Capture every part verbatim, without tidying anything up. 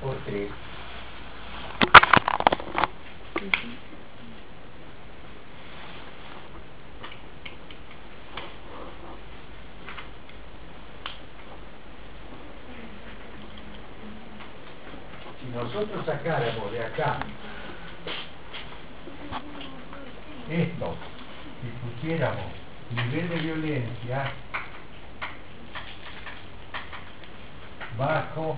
por tres. Si nosotros sacáramos de acá esto y pusiéramos nivel de violencia bajo,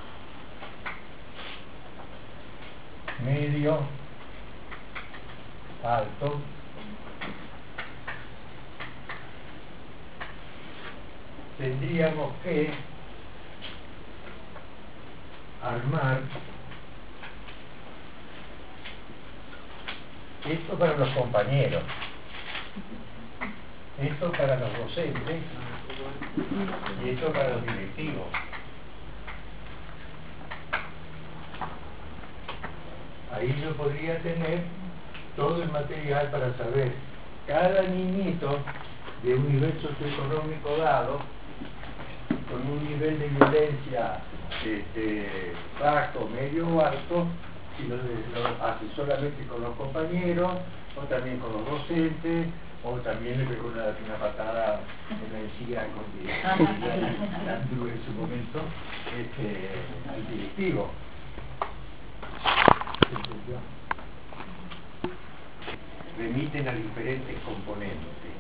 medio, alto, tendríamos que armar esto para los compañeros, esto para los docentes y esto para los directivos. Ahí yo podría tener todo el material para saber cada niñito de un nivel socioeconómico dado, con un nivel de violencia este, bajo, medio o alto, si lo, lo hace solamente con los compañeros, o también con los docentes, o también le pegó una, una patada en la encía con Andrew en su momento este, al directivo. Remiten a diferentes componentes.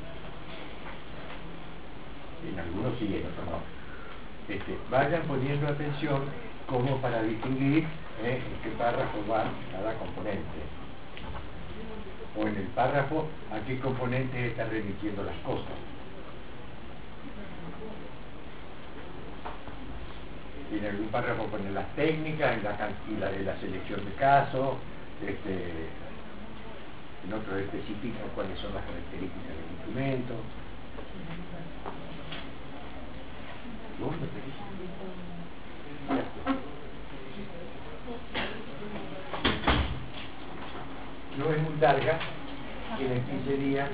En algunos sí, en otros no. Este, vayan poniendo atención como para distinguir eh, en qué párrafo va cada componente. O en el párrafo a qué componente está remitiendo las cosas. Y en algún párrafo ponen las técnicas, en la, y la de la selección de casos, este, en otro especifica cuáles son las características del instrumento. No es muy larga, tienen quince días.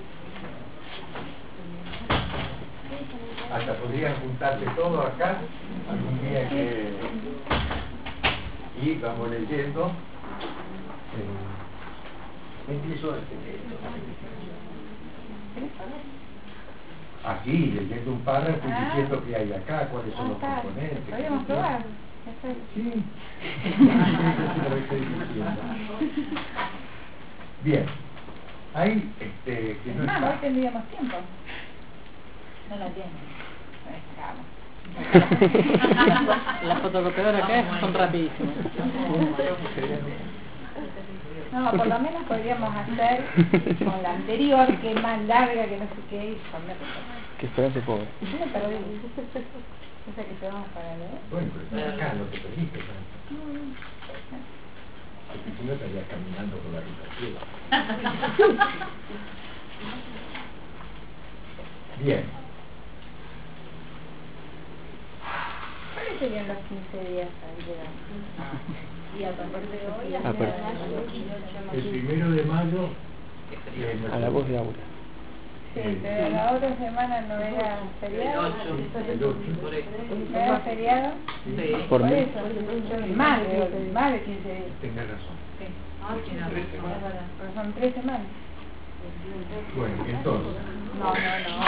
Hasta podrían juntarse todo acá algún día que y vamos leyendo eh, empiezo aquí leyendo un párrafo y diciendo qué hay acá, cuáles son los componentes. ¿Podríamos probar? Sí. Bien. Ahí este que no no, está. hoy tendríamos tiempo. No la tienen. Las fotocopiadoras acá son rapidísimas. No, por lo menos podríamos hacer con la anterior, que es más larga, que no sé qué, y poner. Que espérate, pobre. Yo me perdí. Esa que te vamos para leer. Bueno, pero está acá, no te perdiste tanto. Porque si no estarías caminando por la ruta ciega. Bien. ¿Cuáles serían los quince días al llegar? Y a partir de hoy, Ah, pero- El primero de mayo eh, A la voz de Aura. Sí, pero la otra semana no era feriado. el ocho. ¿No era feriado? Sí. Por Por mí. eso, más de, más de quince días. Tengas razón. Ah, sí, no. Pero son tres semanas. Bueno, entonces. No, no, no.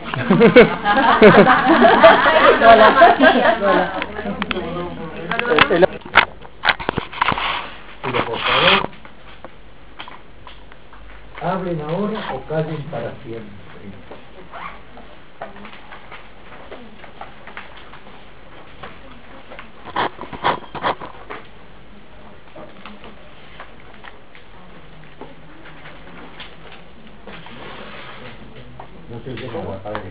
El- el- Pero por favor, hablen ahora o callen para siempre. No se oye nada, padre.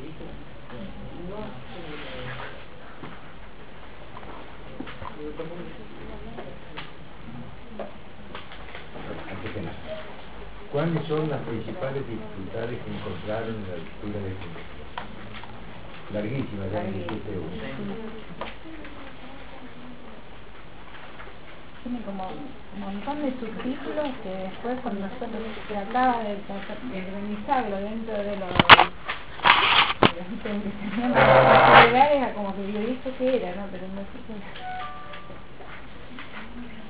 Antes que nada, ¿cuáles son las principales dificultades que encontraron en la lectura de este libro? Larguísima, ya me dijiste uno. Tiene como un montón de subtítulos que después cuando se trataba de organizarlo dentro de los de los ítems que teníamos que agregar era como que yo he visto que era, ¿no? Pero no sé qué era.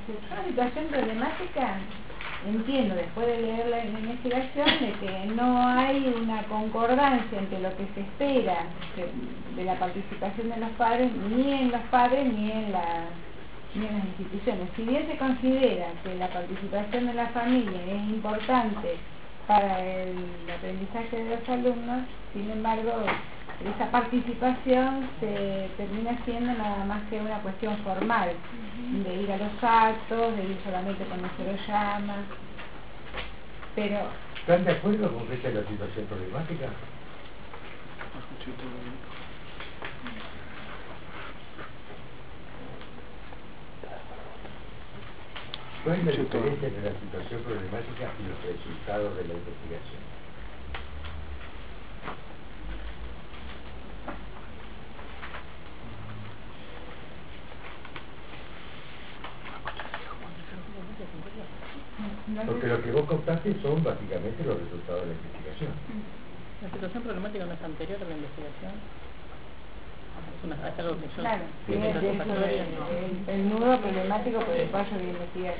una situación problemática, entiendo después de leer la, la investigación de que no hay una concordancia entre lo que se espera de, de la participación de los padres, ni en los padres ni en, la, ni en las instituciones. Si bien se considera que la participación de la familia es importante para el aprendizaje de los alumnos, sin embargo esa participación se termina siendo nada más que una cuestión formal, de ir a los actos, de ir solamente cuando se lo llama, pero... ¿Están de acuerdo con que esta es la situación problemática? ¿Cuál es la diferencia entre la situación problemática y los resultados de la investigación? Porque lo que vos contaste son básicamente los resultados de la investigación. La situación problemática no es anterior a la investigación. Es, una, es algo que yo... Claro, que sí, me es de eso, pasó el, el, el nudo problemático por el paso de investigar.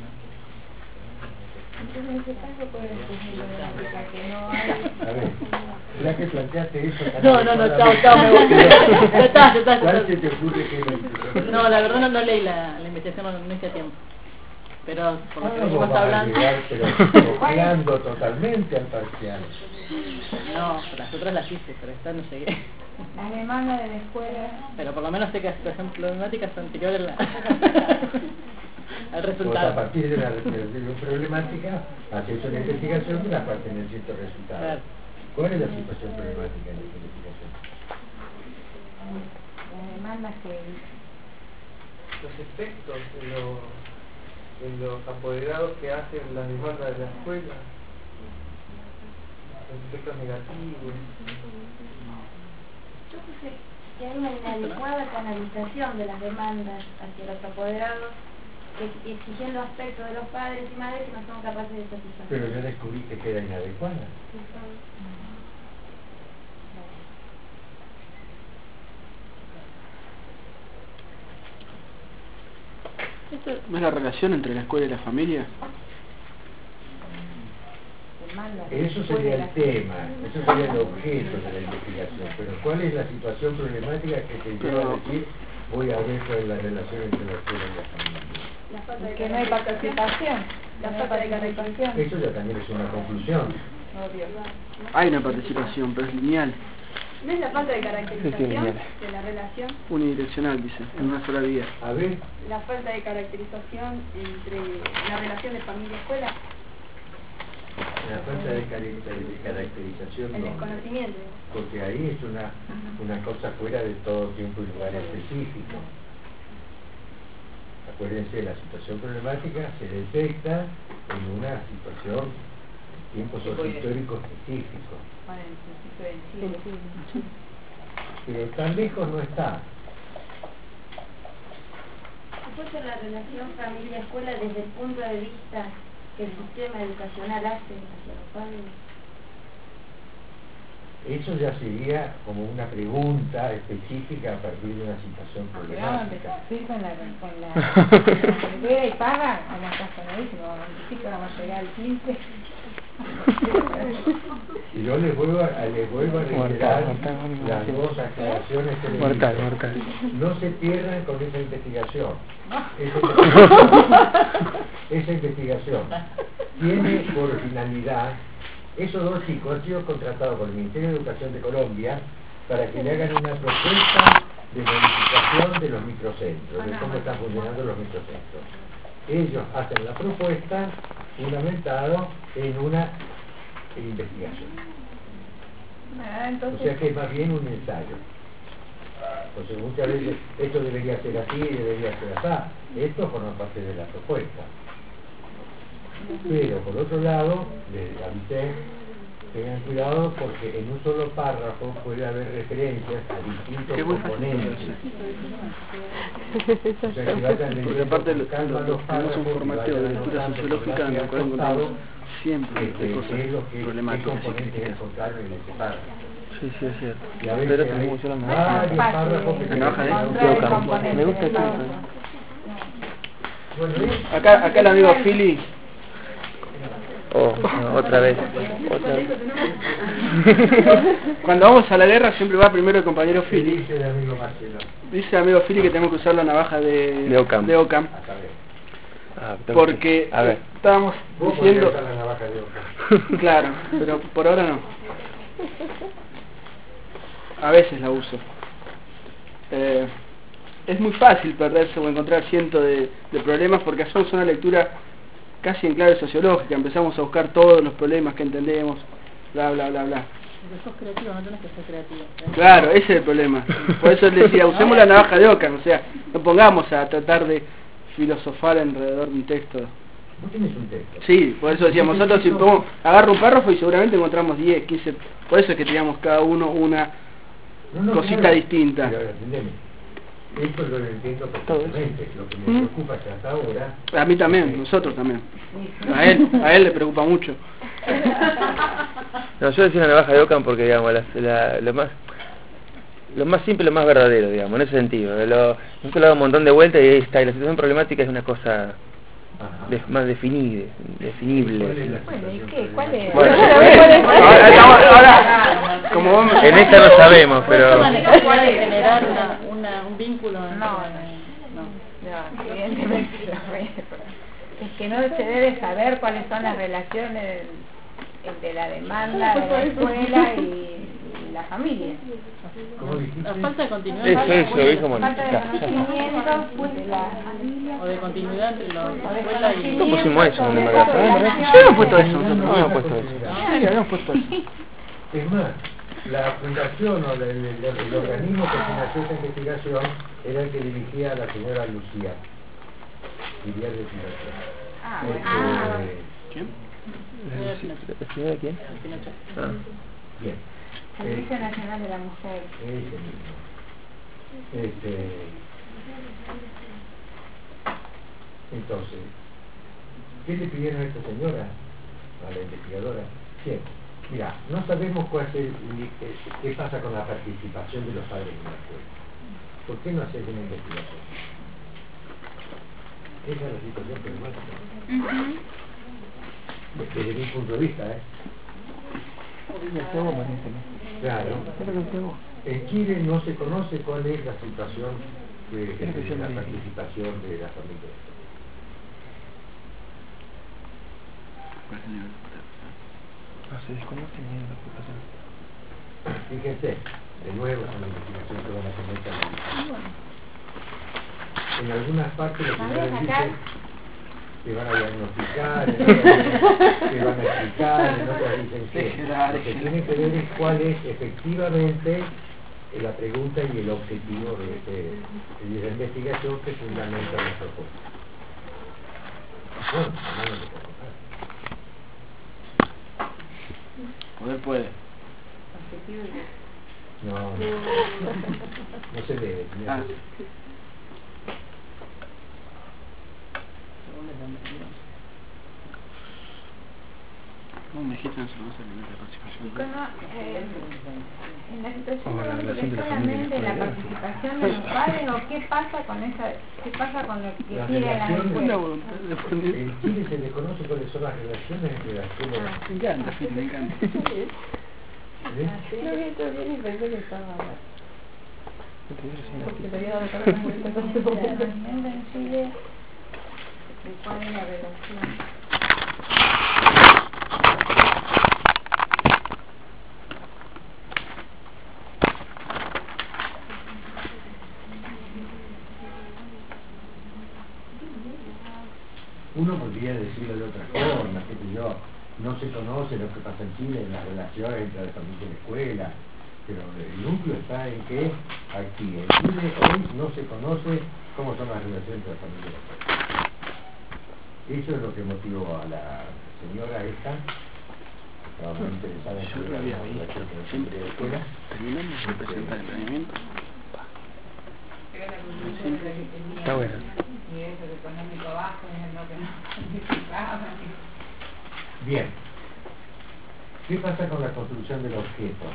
Entonces en ese caso puede ser problemática, que no hay... A ver, ya que planteaste eso... No, no, no, chao, chao, me voy. Ya está, ya está, ya ¿Cuál está. se te ocurre que es la institución? No, la verdad no, no leí la, la investigación, no, no hice a tiempo. Pero por lo que Ah, venimos vos vas a hablando... llegar, pero copiando totalmente al parcial. No, las otras las hice, pero esta no llegué. Las demandas de la escuela... Pero por lo menos sé que la situación problemática es anterior a la... al Vos a resultado. partir de la resolución problemática, haces una investigación y la cual tenés ciertos resultados. Claro. ¿Cuál es la situación problemática en esta investigación? Las demandas que... Los efectos de los, de los apoderados que hacen las demandas de la escuela, los efectos negativos. Yo puse que hay una inadecuada canalización de las demandas hacia los apoderados, que- exigiendo aspectos de los padres y madres que no son capaces de satisfacer. Pero ya descubriste que era inadecuada. ¿No es la relación entre la escuela y la familia? demandas de la Eso escuela y sería la- el tema, eso sería el objeto de la investigación. Pero ¿cuál es la situación problemática que te lleva a decir voy a ver cuál es la relación entre la escuela y la familia? La falta de Que no hay participación, La no hay falta de participación. Eso ya también es una conclusión. Obvio. Hay una participación, pero es lineal, ¿No es la falta de Sí, sí, caracterización lineal. de la relación? unidireccional, dice, en una sola vía. A ver, La falta de caracterización entre la relación de familia-escuela, la falta de, cari- de caracterización el no, desconocimiento. porque ahí es una, una cosa fuera de todo tiempo y lugar específico. Acuérdense, la situación problemática se detecta en una situación, en tiempos históricos específicos. Bueno, el principio del siglo. Pero tan lejos no está. ¿Puede ser la relación familia-escuela desde el punto de vista que el sistema educacional hace hacia los padres? Eso ya sería como una pregunta específica a partir de una situación Pero vamos a empezar problemática. sí, con la con la con la idea y paga, vamos a estar sonadísimo, vamos a decir que vamos a llegar al quince. Y yo les vuelvo a, les vuelvo a reiterar Mortal, mortal, las mortal. dos aclaraciones que les Mortal, hice. mortal. No se pierdan con esa investigación. Esa investigación, esa investigación tiene por finalidad, esos dos chicos han sido contratados por el Ministerio de Educación de Colombia para que le hagan una propuesta de modificación de los microcentros, de cómo están funcionando los microcentros. Ellos hacen la propuesta fundamentado en una investigación. Ah, O entonces, sea que es más bien un ensayo. Entonces muchas veces esto debería ser así, debería ser así. Esto forma parte de la propuesta. Pero por otro lado, les avisé, tengan cuidado porque en un solo párrafo puede haber referencias a distintos Qué bueno. componentes. O sea que vayan Porque leyendo aparte con lo, calma lo, los lo, tenemos párrafos un y formateo de vayan lectura anotando sociológica en el cual fotografías encontramos al siempre costado, de este, cosas qué es lo que, qué problemáticas y componentes críticas. encontraron en ese párrafo. Sí, sí, es cierto. Y a veces Pero hay tenemos que varios párrafos que Me enoja, ¿eh? encontrar el Equivocarme. componente Me gusta del esto. auto. Bueno, ¿eh? Acá, acá el amigo Philly. Oh, no, otra vez. Otra vez. Cuando vamos a la guerra siempre va primero el compañero ¿Qué Philly. dice el amigo Marcelo? Dice el amigo Philly que tenemos que usar la navaja de, De Ockham. de Ockham, A saber. Ah, tengo que- porque A ver. estábamos Vos podrías diciendo... usar la navaja de Ockham. Claro, pero por ahora no. A veces la uso. Eh, es muy fácil perderse o encontrar cientos de, de problemas porque hacemos una lectura casi en clave sociológica. Empezamos a buscar todos los problemas que entendemos, bla, bla, bla, bla. Porque sos creativo, no tenés que ser creativo. Claro, ese es el problema. Por eso él decía, usemos la navaja de Ockham, o sea, no pongamos a tratar de filosofar alrededor de un texto. Vos tenés un texto. Sí, por eso decíamos, nosotros si pongo, agarro un párrafo y seguramente encontramos diez, quince, por eso es que teníamos cada uno una No, no, cosita claro. distinta. Pero, entendeme. Esto lo entiendo perfectamente. Lo que me ¿Mm? preocupa es que hasta ahora... A mí también, nosotros también. A él, a él le preocupa mucho. No, yo decía una navaja de Ockham porque, digamos, la, la- lo más lo más simple, lo más verdadero, digamos, en ese sentido. Lo, nunca le da un montón de vueltas y ahí está. Y la situación problemática es una cosa Ajá. de- más definible, definible. ¿Cuál es la Bueno, ¿y situación qué? ¿Cuál es? Bueno, ¿Cuál ahora, estamos- ahora, como vos me- En esta no sabemos, Pero pero... la necesidad de generar una, una, un vínculo entre... No, no. No, evidentemente no. Es que no se debe saber cuáles son las relaciones entre la demanda de la escuela y, y la familia. ¿Cómo dijiste? La falta de continuidad Eso, entre la eso, escuela- es como... Falta de ya, ya. conocimiento pues, de la familia. o de continuidad entre la O de escuela y... conocimiento ¿Cómo pusimos eso en el sobre magazo? la Ah, relación. Sí, habíamos puesto eso nosotros. No habíamos puesto eso. Sí, habíamos puesto eso. Es más, la fundación o el, el- el- el organismo que financió esa investigación era el que dirigía a la señora Lucía. Filial de Fundación. Ah, Este, bueno. ¿Quién? ¿La señora de quién? Ah. Bien. Servicio Nacional de la Mujer. Ese mismo. Este, entonces, ¿qué le pidieron a esta señora, a la investigadora? Bien, mira, no sabemos cuál es el, el- qué pasa con la participación de los padres en la escuela. ¿Por qué no hacer una investigación? Esa es la situación problemática. Desde mi punto de vista, ¿eh? Claro. En Chile no se conoce cuál es la situación de, de- de la participación de la familia. No se desconoce ni la ocupación. Fíjense, de nuevo es una investigación que van a tener que analizar. En algunas partes los ¿Sabes señores acá? dicen que van a diagnosticar, en otras que van a explicar, en otras dicen que Déjela, lo que déjela. tiene que ver es cuál es efectivamente la pregunta y el objetivo de, este, de la investigación que fundamenta la propuesta. Bueno, no lo puedo contar. Poder puede. No, no, no se debe. No Ah. se debe. No, me dijiste no se conoce el nivel de participación. Y como, eh, en la situación Oh, la económica relación de la solamente familia la con la participación de los padres o qué pasa con esa, qué pasa con lo que Las quiere la relaciones- escuela. La voluntad de poner... En Chile se desconoce cuáles son las relaciones entre la escuela y la Me encanta, Phil, me encanta. ¿eh? Lo vi todo bien y pensé que estaba mal. Porque te había dado cuenta que está con el alimento en Chile, de cuál es la relación. Uno podría decirlo de otra forma, que yo, no se conoce lo que pasa en Chile en las relaciones entre la familia y la escuela, pero el núcleo está en que aquí en Chile hoy no se conoce cómo son las relaciones entre la familia y la escuela. Eso es lo que motivó a la señora esta, que estaba muy interesada en Yo saber lo había las visto. relaciones entre Siempre la después escuela. terminamos de presentar el planeamiento. Está bueno. Bien. ¿Qué pasa con la construcción del objeto?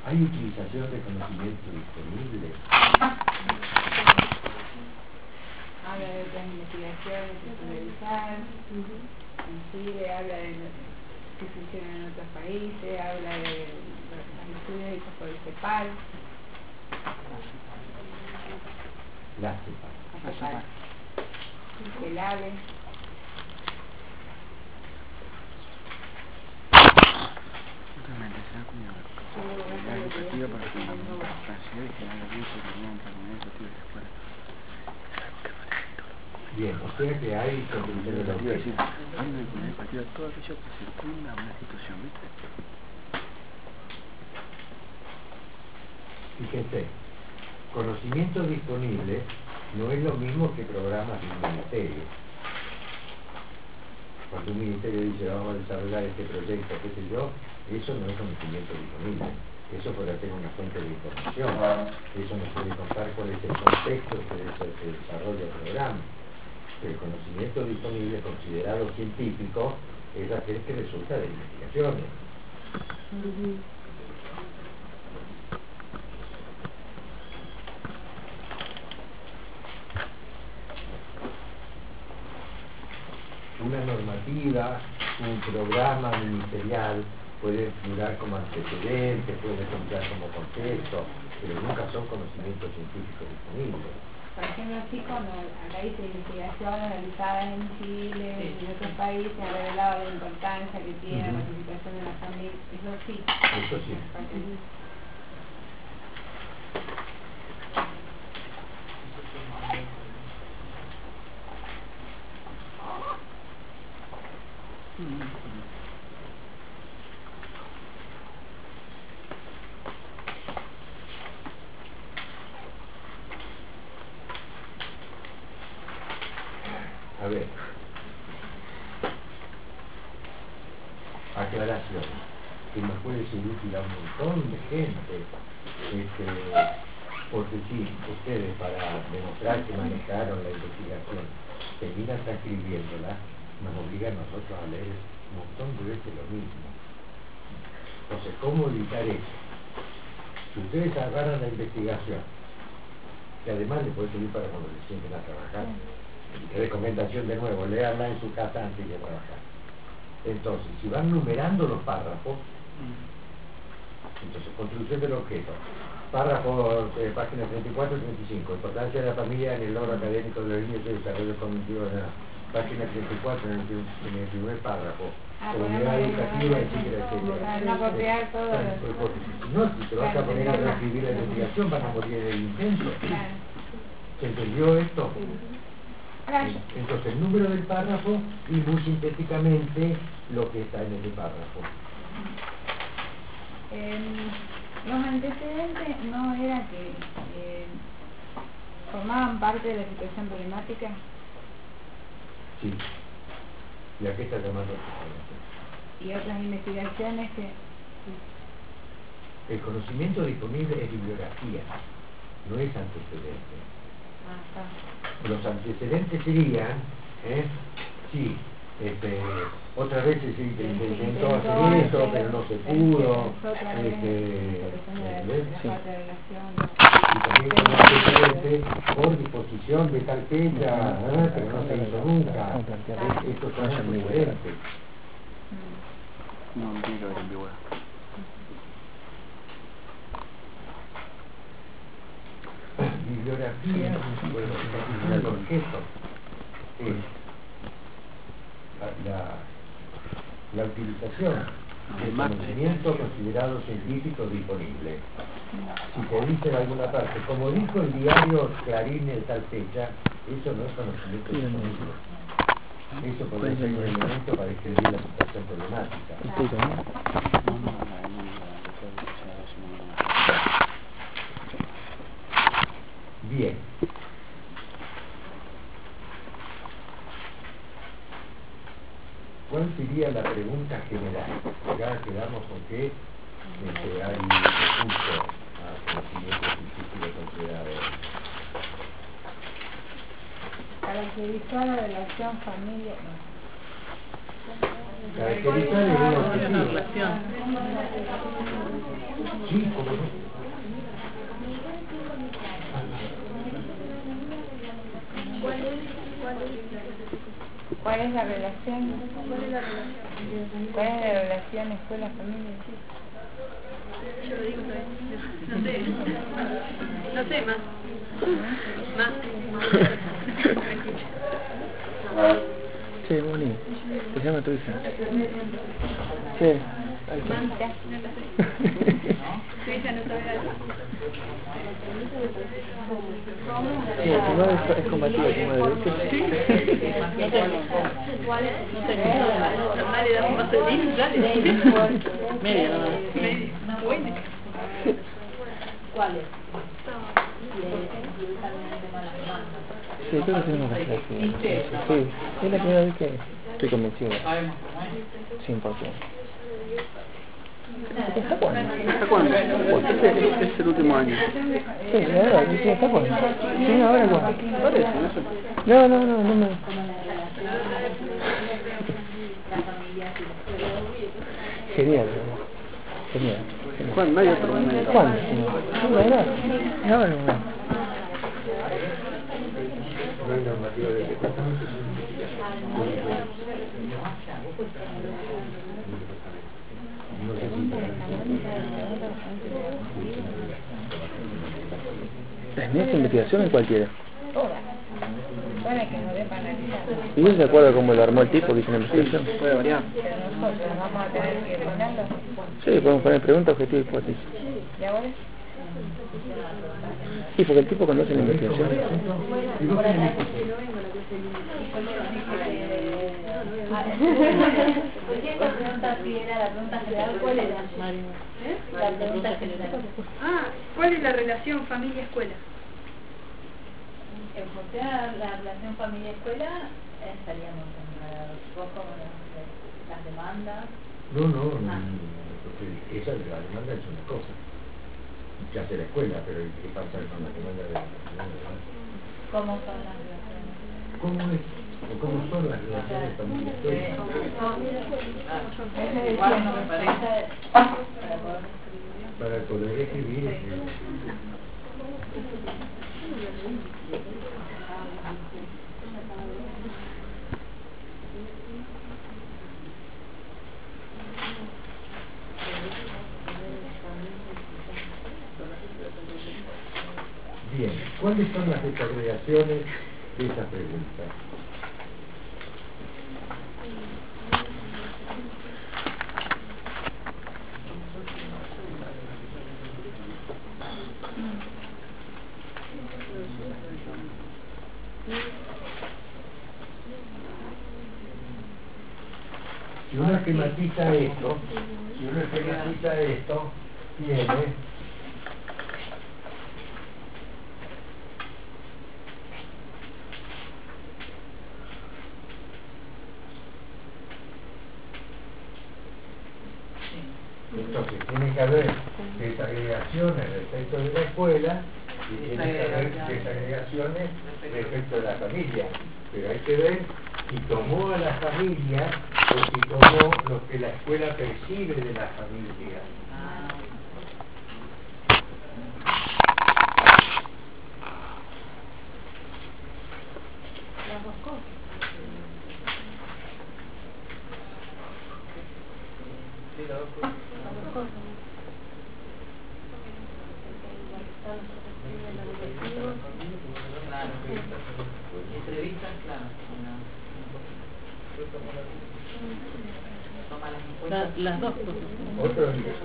¿Hay utilización de conocimiento disponible? Habla de otras investigaciones que realizar, en Chile habla de lo que se hicieron en otros países, habla de los estudios hechos por el CEPAL. La CEPAL. La CEPAL. El AVE. Realmente será como la educativa para fundamentar la capacidad de generar abuso de la entre comunidades educativas de escuela. Bien, o sea que hay contribución de la Iba a decir, hay una comunidad educativa, todo aquello que circunda una situación, ¿viste? Fíjense, conocimiento disponible no es lo mismo que programas de un ministerio. Cuando un ministerio dice vamos a desarrollar este proyecto, qué sé yo, eso no es conocimiento disponible. Eso podrá tener una fuente de información. Eso nos puede contar cuál es el contexto que se desarrolla el programa. El conocimiento disponible considerado científico es aquel que resulta de investigaciones. Uh-huh. Una normativa, un programa ministerial puede figurar como antecedente, puede contar como contexto, pero nunca son conocimientos científicos disponibles. Por ejemplo, sí, cuando acá dice investigaciones realizadas en Chile y sí. en otros países ha revelado la importancia que tiene uh-huh. la participación de la familia, eso sí. Eso sí. Uh-huh. A ver, aclaración, que nos puede ser útil a un montón de gente, este, porque si ustedes para demostrar que manejaron la investigación terminan transcribiéndola, nos obligan a nosotros a leer un montón de veces lo mismo. Entonces, ¿cómo evitar eso? Si ustedes agarran la investigación, que además les puede servir para cuando se sienten a trabajar, recomendación de nuevo, leanla en su casa antes de trabajar. Entonces, si van numerando los párrafos, entonces, contribución del objeto, párrafo, eh, páginas treinta y cuatro y treinta y cinco, importancia de la familia en el logro académico de los niños y el desarrollo cognitivo de la página treinta y cuatro en el, en el primer párrafo, ah, comunidad educativa, etcétera, etcétera. No copiar todo. Porque si no, si te vas a poner a reescribir la investigación, van a morir del intento. ¿Se entendió esto? Entonces, el número del párrafo y muy sintéticamente lo que está en ese párrafo. Eh, los antecedentes no era que eh, formaban parte de la situación problemática. Sí. ¿Y a qué está llamando? Y otras investigaciones que... El conocimiento disponible es bibliografía, no es antecedente. Los antecedentes serían, ¿eh? sí, este, otras veces se intentó hacer esto, pero no se pudo, este, y también como antecedente por disposición de tal fecha, ¿eh? pero no se hizo nunca. Estos son antecedentes. No entiendo la ambigüedad. Bibliografía, bueno, el objeto es la, la, la utilización del conocimiento considerado científico disponible. Si te dice en alguna parte, como dijo el diario Clarín en tal fecha, eso no es conocimiento disponible. Eso podría ser un elemento para describir la situación problemática. Bien. ¿Cuál sería la pregunta general? Ya quedamos con que este, hay recurso a conocimiento científico considerado. Caracterizar la relación familia. No. Caracterizar es un objetivo. relación. Sí, como no. ¿Cuál es la relación? ¿Cuál es la relación escuela-familia? Yo lo digo otra vez. No sé. No sé, más. Más. Che, Moni, te llama tu hija. Che, ahí está. Tu hija no sabe algo. Sí, tu madre es, es combativa, tu madre, ¿viste? Dale, da un paso de línea, dale. Media, no, no. Medio. Bueno. ¿Cuáles? Sí, creo que tenemos la clase. Sí, es la primera vez que estoy convencido. cien por ciento. ¿Hasta cuándo? ¿Hasta cuándo? Este es, es el último año. Sí, la verdad, ¿viste? ¿Hasta cuándo? Sí, ahora cuándo. Parece, no sé. No, no, no, no me... Genial, genial. genial. Juan, no hay otro momento. ¿Cuándo? No, la verdad. No, no, no. No hay normativa de departamento. No sé si ¿Tenés investigación en cualquiera? Todas. Todas que nos den para analizar. ¿Y no se acuerda cómo lo armó el tipo que hizo la investigación? Puede variar. Pero nosotros vamos a tener que ponerlo. Sí, podemos poner pregunta, objetivo y hipótesis. ¿Y ahora? Sí, porque el tipo conoce la investigación. La pregunta primera, la pregunta general, ¿cuál era? La pregunta general. Ah, ¿cuál es la relación familia-escuela? En función a la relación familia-escuela, estaríamos en la, vos como las, las demandas. No, no, no, porque esa la demanda es una cosa que hace la escuela, pero ¿qué pasa con la demanda de la escuela? ¿Cómo son las relaciones? ¿Cómo es? ¿O cómo son las relaciones familia-escuela? Para poder escribir. Bien, ¿cuáles son las desagregaciones de esa pregunta? Si uno esquematiza esto, si uno esquematiza esto, tiene entonces tiene que haber desagregaciones respecto de la escuela y tiene que haber desagregaciones respecto de la familia, pero hay que ver si tomó a la familia o si tomó lo que la escuela percibe de la familia. Las dos cosas. Sí, las dos cosas. Las dos cosas. Entrevistas, claro. Toma las encuestas. La, las dos cosas. Otro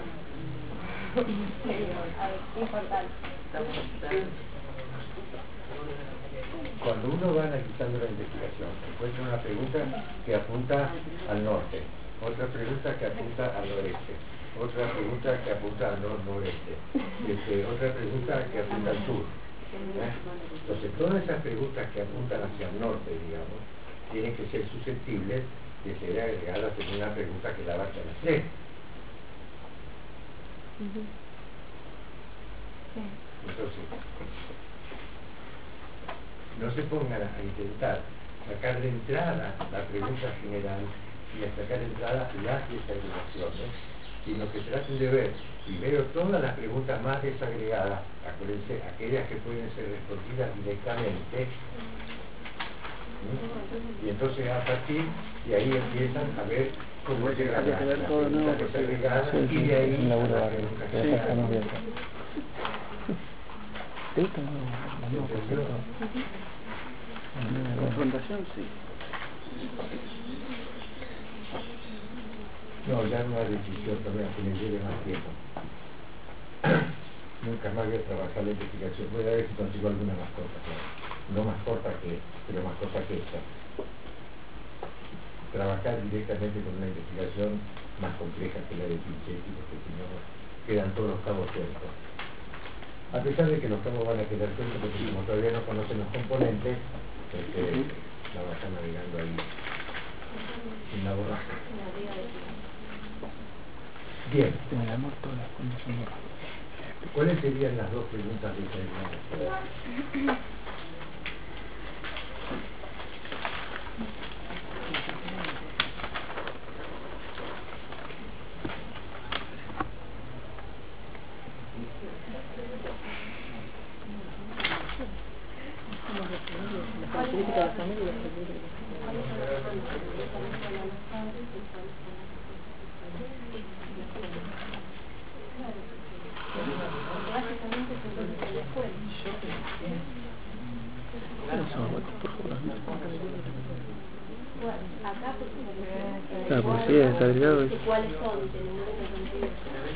cuando uno va analizando la investigación, encuentra una pregunta que apunta al norte, otra pregunta que apunta al oeste, otra pregunta que apunta al nor-noreste, este, otra pregunta que apunta al sur. ¿eh? Entonces, todas esas preguntas que apuntan hacia el norte, digamos, tienen que ser susceptibles de ser agregadas en una pregunta que la abarca las tres. Entonces, no se pongan a intentar sacar de entrada la pregunta general y a sacar entradas las desagregaciones, sino que traten de ver primero todas las preguntas más desagregadas, acuérdense, aquellas que pueden ser respondidas directamente, ¿sí? Y entonces a partir de ahí empiezan a ver cómo llegan las preguntas desagregadas y de ahí a las preguntas desagregadas. Confrontación, sí. No, ya no hay decisión también que me lleve más tiempo. Nunca más voy a trabajar la investigación. Voy a ver si consigo alguna más corta, claro. No más corta que, pero más corta que esta. Trabajar directamente con una investigación más compleja que la de Pinchetti, porque si no quedan todos los cabos sueltos. A pesar de que los cabos van a quedar sueltos, porque como todavía no conocen los componentes, este, la van a estar navegando ahí sin la borraja. Bien. ¿Cuáles serían las dos preguntas de esta? La policía está agregado. ¿Cuáles son? Tenemos que conseguir.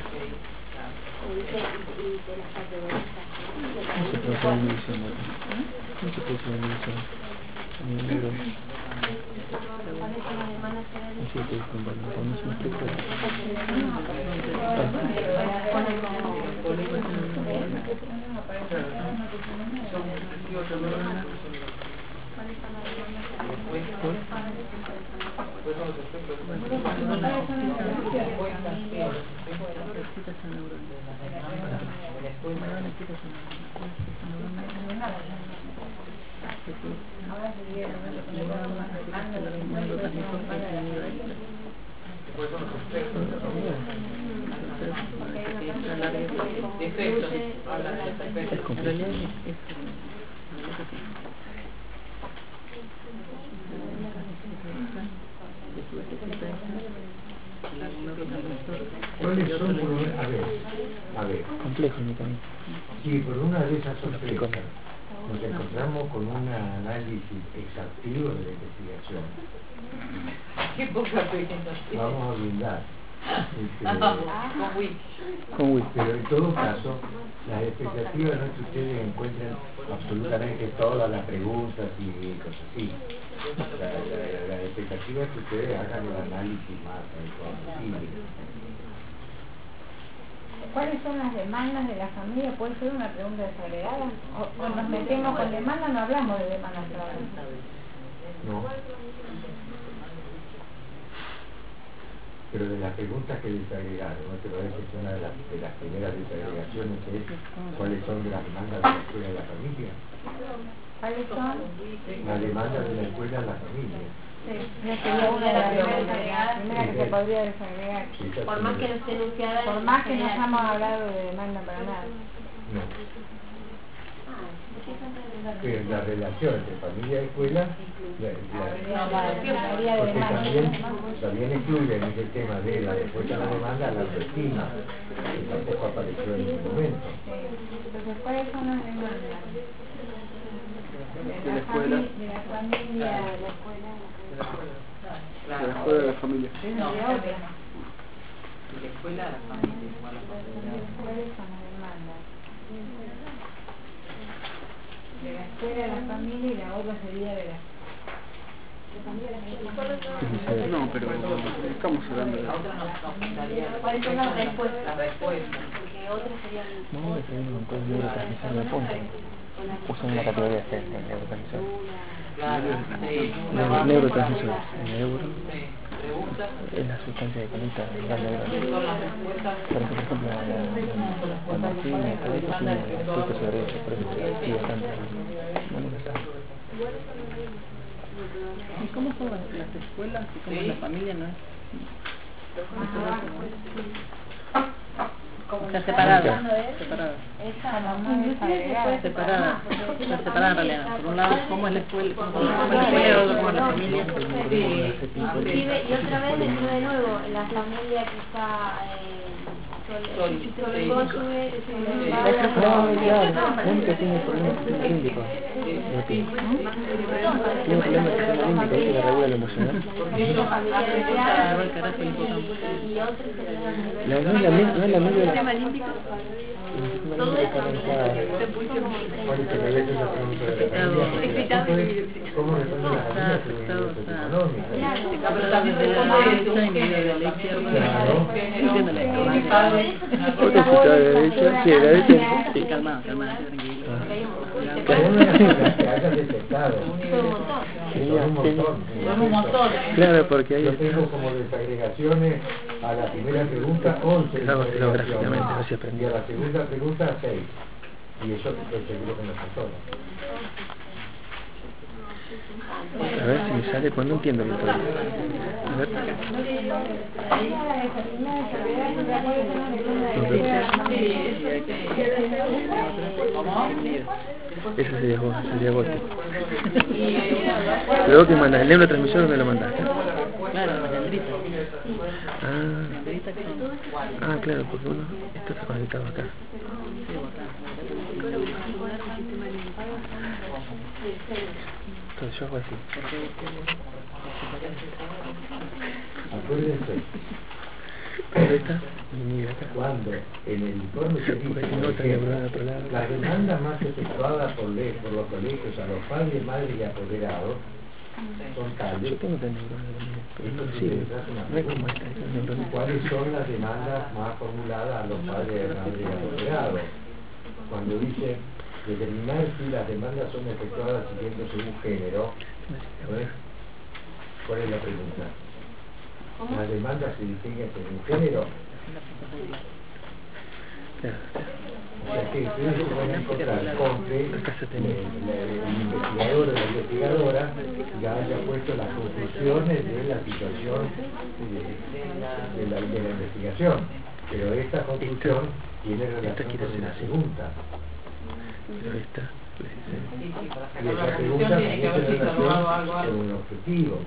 No se puede hacer medición, no se puede hacer medición. Sí, te compañero, con eso no te puedo. Es complejo. ¿Cuáles son, por un, a ver, a ver, complejo el mecanismo? si por una de esas sorpresas nos encontramos con un análisis exhaustivo de la investigación, Qué poca presentación. vamos a brindar. Este, Con Wix. Con Wix. pero en todo caso, las expectativas no es que ustedes encuentren absolutamente todas las preguntas y cosas así. La, la, la expectativa es que ustedes hagan el análisis más posible. ¿Cuáles son las demandas de la familia? ¿Puede ser una pregunta desagregada? ¿O cuando nos metemos con demanda no hablamos de demandas ahora? No. Pero de las preguntas que desagregaron, ¿no te parece que una de las, de las primeras desagregaciones es cuáles son las demandas de la escuela de la familia? ¿Cuáles son? La demanda de la escuela a la familia. Sí, no sería una de las primeras primera que se podría desagregar. Por más que no esté enunciada. Por más que no hayamos hablado de demanda para nada. No. Que la relación entre familia y escuela, la, la, porque también, también incluye en ese tema de la respuesta a la demanda la autoestima, que tampoco apareció en ese momento. Entonces, ¿cuáles son las demandas? De la escuela. De la familia, de la escuela. De la escuela de la familia. No, de la escuela a la familia. ¿Cuáles son las demandas? De la escuela a la familia y la otra sería de la... No, pero estamos hablando de... ¿Cuáles son las respuestas? Las respuestas. Porque otras serían... Vamos a tener un código de transmisión de puntos. Usan una categoría C de neurotransmisor. Claro, sí. Neurotransmisores. El neuro Sí. Preguntas. es la sustancia que conecta la ¿Cuáles neurona. son las respuestas? Por ejemplo, por ejemplo, la, la, la morfina y todo eso tiene efecto sobre eso, por eso se activa tanto. No me está. ¿Y cómo son las, las escuelas y cómo es la familia? ¿No es? O sea, separadas. Separadas. Separadas. Separadas en realidad. Por un lado, cómo es la escuela, cómo es la escuela, y otro, cómo es la familia. Inclusive, y otra vez dentro de nuevo, la familia que está eh, solo el cónyuge, solo el padre. Ah, ya, la única tiene problemas con el índico. No tiene. Tiene problemas con el índico, que la regula lo emocional. Y otros que No, no es la misma, no es la misma. ¿Sistema límbico? todo eso ¿Cuál es el derecho de la pregunta de la familia? Excitado y ¿Cómo responde la familia según el nivel socioeconómico? Pero también de la derecha y medio de la izquierda. Entiendo la izquierda. Otro citado de derecha, sí, de la derecha. Sí, calmado, calmado, tranquilo. Pero uno es que hayas detectado. Son un montón. Son un montón. Claro, porque hay... Yo tengo como desagregaciones a la primera pregunta once Lo hago gráficamente, desagregaciones así aprendí. y a la segunda pregunta seis. Y eso estoy seguro que no son todas. A ver si me sale cuando entiendo bien todo. A ver. Ese sería vos, sería vos. Luego que mandas el neurotransmisor, ¿dónde lo mandaste? Claro, la banderita. Ah, ah, claro, porque uno, esto está conectado acá. Entonces yo hago así. Acuérdense, ¿Dónde está? Mi acá. cuando en el informe se dice, Porque si no, por estaría ejemplo, por otro lado. la demanda más efectuada por, ley, por los colegios a los padres, madres y apoderados son Yo tales. tengo que neurona también, pero no Esto sirve. se hace una No es como pregunta. esta, esta es neurona. ¿Cuáles son las demandas más formuladas a los padres, madres y apoderados? Cuando dice determinar si las demandas son efectuadas siguiendo según género, ¿eh? ¿Cuál es la pregunta? ¿Las demandas se distinguen según género? Claro. O sea que ustedes se pueden encontrar con que el, el investigador o la investigadora ya haya puesto las conclusiones de la situación eh, de, la, de la investigación, pero esta conclusión tiene relación con la pregunta. Pero esta, pues, eh, Y esa pregunta tiene relación con un objetivo.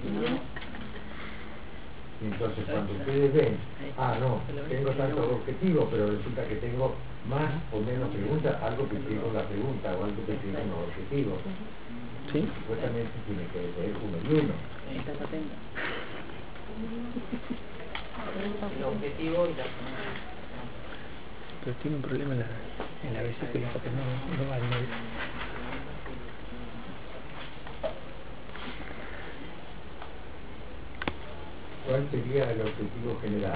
Entonces cuando ustedes ven, ah no, tengo tantos objetivos, pero resulta que tengo más o menos preguntas, algo que tiene con la pregunta o algo que tiene con los objetivos. ¿sí? Supuestamente tiene que ser uno y uno. Estás atento. El objetivo y la Pero tiene un problema en la, en la vesícula porque no, no va al medio. ¿Cuál sería el objetivo general?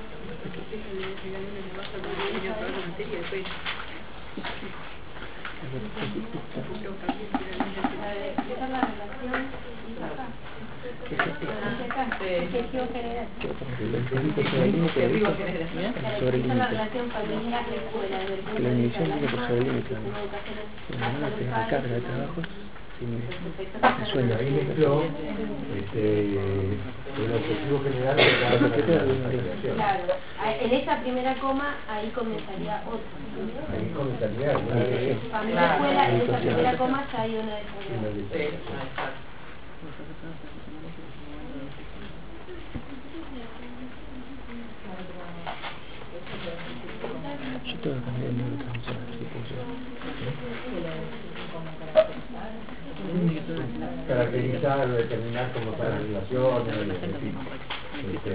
Esa es la relación objetivo general. Sobre el Esa es la límite. relación familiar-escuela. Que la inhibición viene por sobre el límite. La mamá te recarga de trabajos sin el sueño. Ahí mezcló este, el objetivo general de cada una de las investigaciones. Claro, en esa primera coma ahí comenzaría otro. Ahí comenzaría una de Familia-escuela, en esa primera coma ya hay una de una esas. investigación. Yo tengo que cambiar el neurotransmisor, así que Caracterizar o determinar cómo están las relaciones, en fin. Este,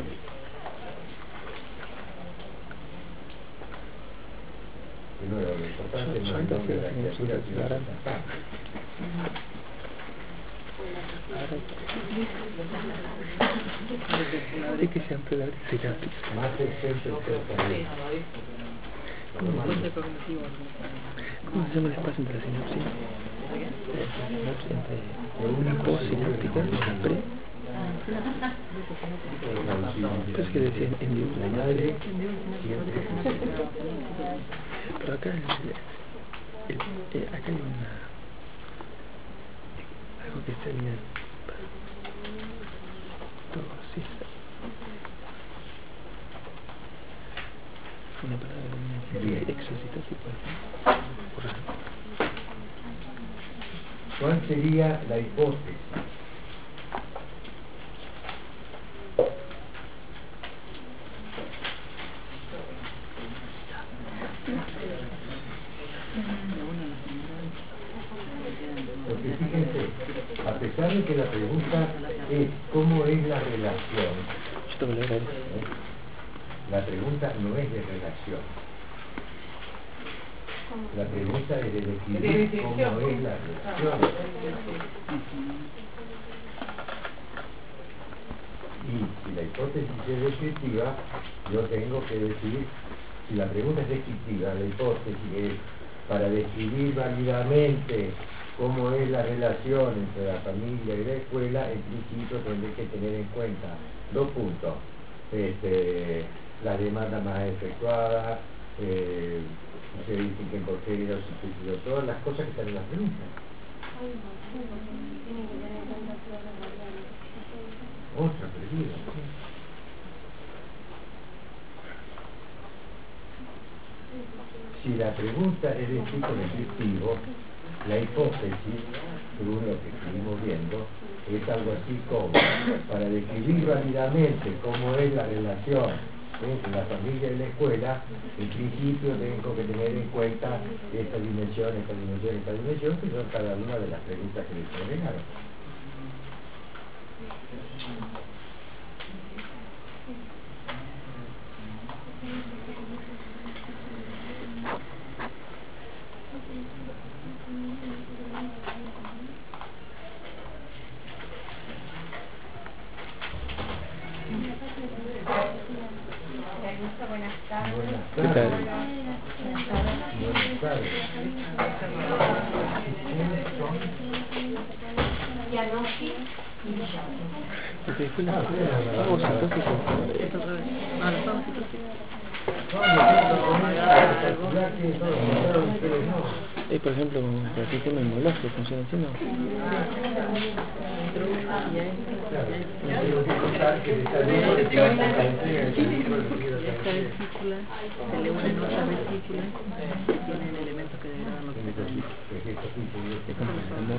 de nuevo, lo importante no es el nombre de la criatura, sino su cantante. Hay que siempre la terapia. Más exceso el ser también. ¿Cómo se llama el espacio entre la sinapsis? La sinapsis entre una postsináptica y la pre. Pues que decía en Dios. La madre siempre. Pero acá, el, el, eh, acá hay una, algo que está bien. Una palabra exorcitación. ¿Cuál sería la hipótesis? Porque fíjense, a pesar de que la pregunta es ¿cómo es la relación? ¿Eh? La pregunta no es de relación. La pregunta es de definir cómo es la relación. Y si la hipótesis es descriptiva, yo tengo que decir, si la pregunta es descriptiva, la hipótesis es para describir válidamente cómo es la relación entre la familia y la escuela, en principio tendré que tener en cuenta dos puntos. Este, la demanda más efectuada, eh, se verifiquen por género, sustituido, todas las cosas que están en la pregunta. Otra pregunta. Si la pregunta es de tipo descriptivo, la hipótesis, según lo que estuvimos viendo, es algo así como, para describir válidamente cómo es la relación entre la familia y la escuela, en principio tengo que tener en cuenta esta dimensión, esta dimensión, esta dimensión, que son cada una de las preguntas que les agregaron. Buenas tardes. ¿Qué tal? Buenas tardes. Porque fue la pausa, entonces esto otra vez. Ah, la pausa, entonces. Eh, por ejemplo, el sistema inmunológico funciona así, ¿no? Esta vesícula se le unen otras vesículas que tienen elementos que degradan los cetones. Es como entender.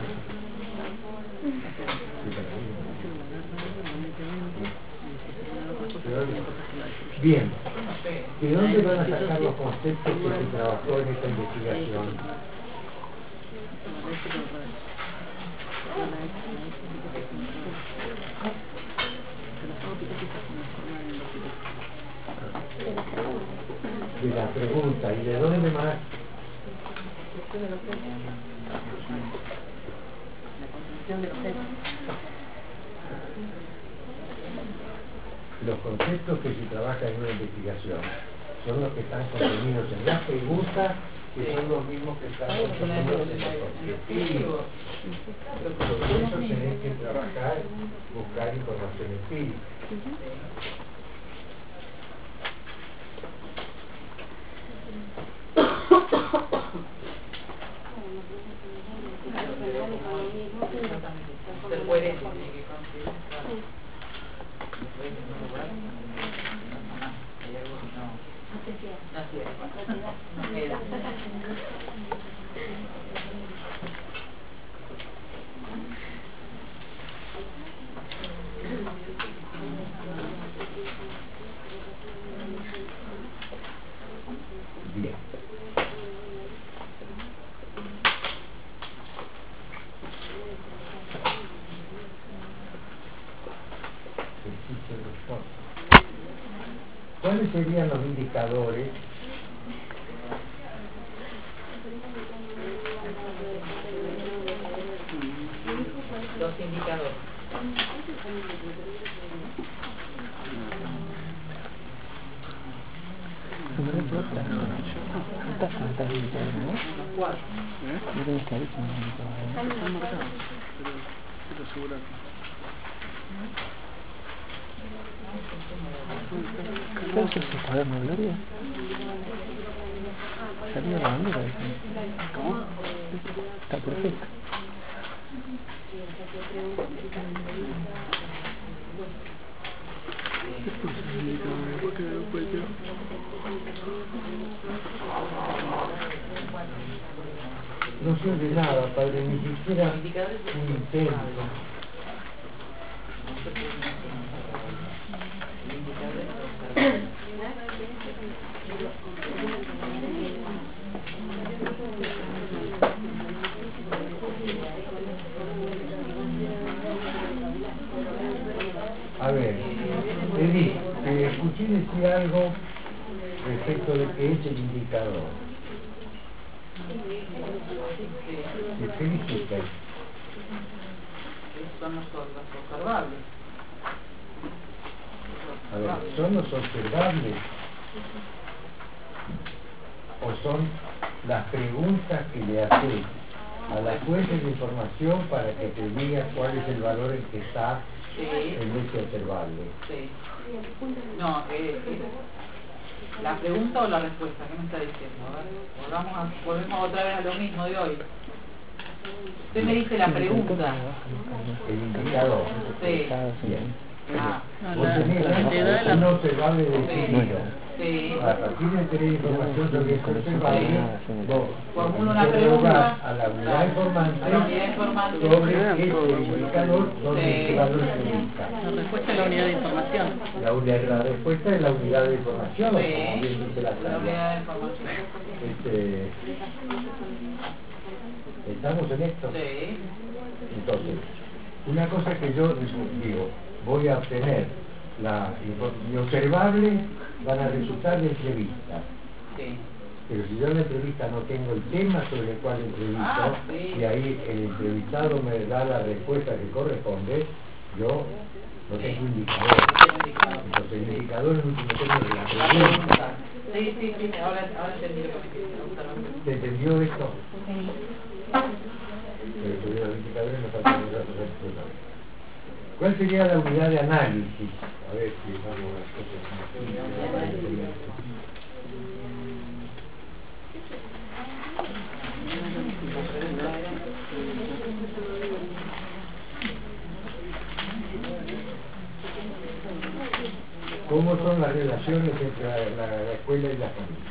Bien, ¿de dónde van a sacar los conceptos que se trabajó en esta investigación? De la pregunta, ¿y de dónde más? La construcción de los hechos. Los conceptos que se trabajan en una investigación son los que están contenidos en las preguntas, que son los mismos que están contenidos en los objetivos. Por eso tenés que trabajar, buscar información empírica. Se puede, tiene que considerar. Hay algo que no. Así es. No queda. Bien. ¿Cuáles serían los indicadores? Los indicadores. Estás fantástico, ¿no? ¿Cuál? No tenés clarísimo. Están marcados, pero quiero asegurar. ¿Qué es ese cuaderno, Gloria? Salía la bandera. ¿Cómo? Está perfecto. No sirve de nada, padre, ni siquiera un intento. A ver, Edith, te escuché decir algo respecto de que es el indicador. ¿Qué dijiste? Son los observables. A ver, ¿son los observables? ¿O son las preguntas que le haces a la fuente de información para que te diga cuál es el valor en que está Sí. en ese observable? Sí. No, eh, eh, ¿la pregunta o la respuesta? ¿Qué me está diciendo? A ver, volvamos a, volvemos otra vez a lo mismo de hoy. Usted me dice la pregunta. El indicador. Sí. Bien. Ah, Vos tenés un observable definido. sí. A partir de tener información sobre ese observable, vos Formulo una interrogás pregunta a la unidad informante a la unidad informante sobre ese indicador donde Sí. ese valor se ubica. La respuesta es la unidad de información. La, unidad, la respuesta es la unidad de información, como Sí. bien dice la La tabla. unidad de información. Este, ¿Estamos en esto? Sí. Entonces, una cosa que yo digo, voy a obtener la, mi observable, van a resultar de entrevistas. Sí. Pero si yo en la entrevista no tengo el tema sobre el cual entrevisto, Ah, sí. y ahí el entrevistado me da la respuesta que corresponde, yo no tengo indicador. Entonces el indicador es un último término de la La pregunta. pregunta. Sí, sí, sí, ahora, ahora entendí lo que me quiere preguntar. ¿Se entendió esto? Pero todavía los indicadores no faltan los datos respuestas. ¿Cuál sería la unidad de análisis? A ver si vamos a las cosas. ¿Cómo son las relaciones entre la, la, la escuela y la familia?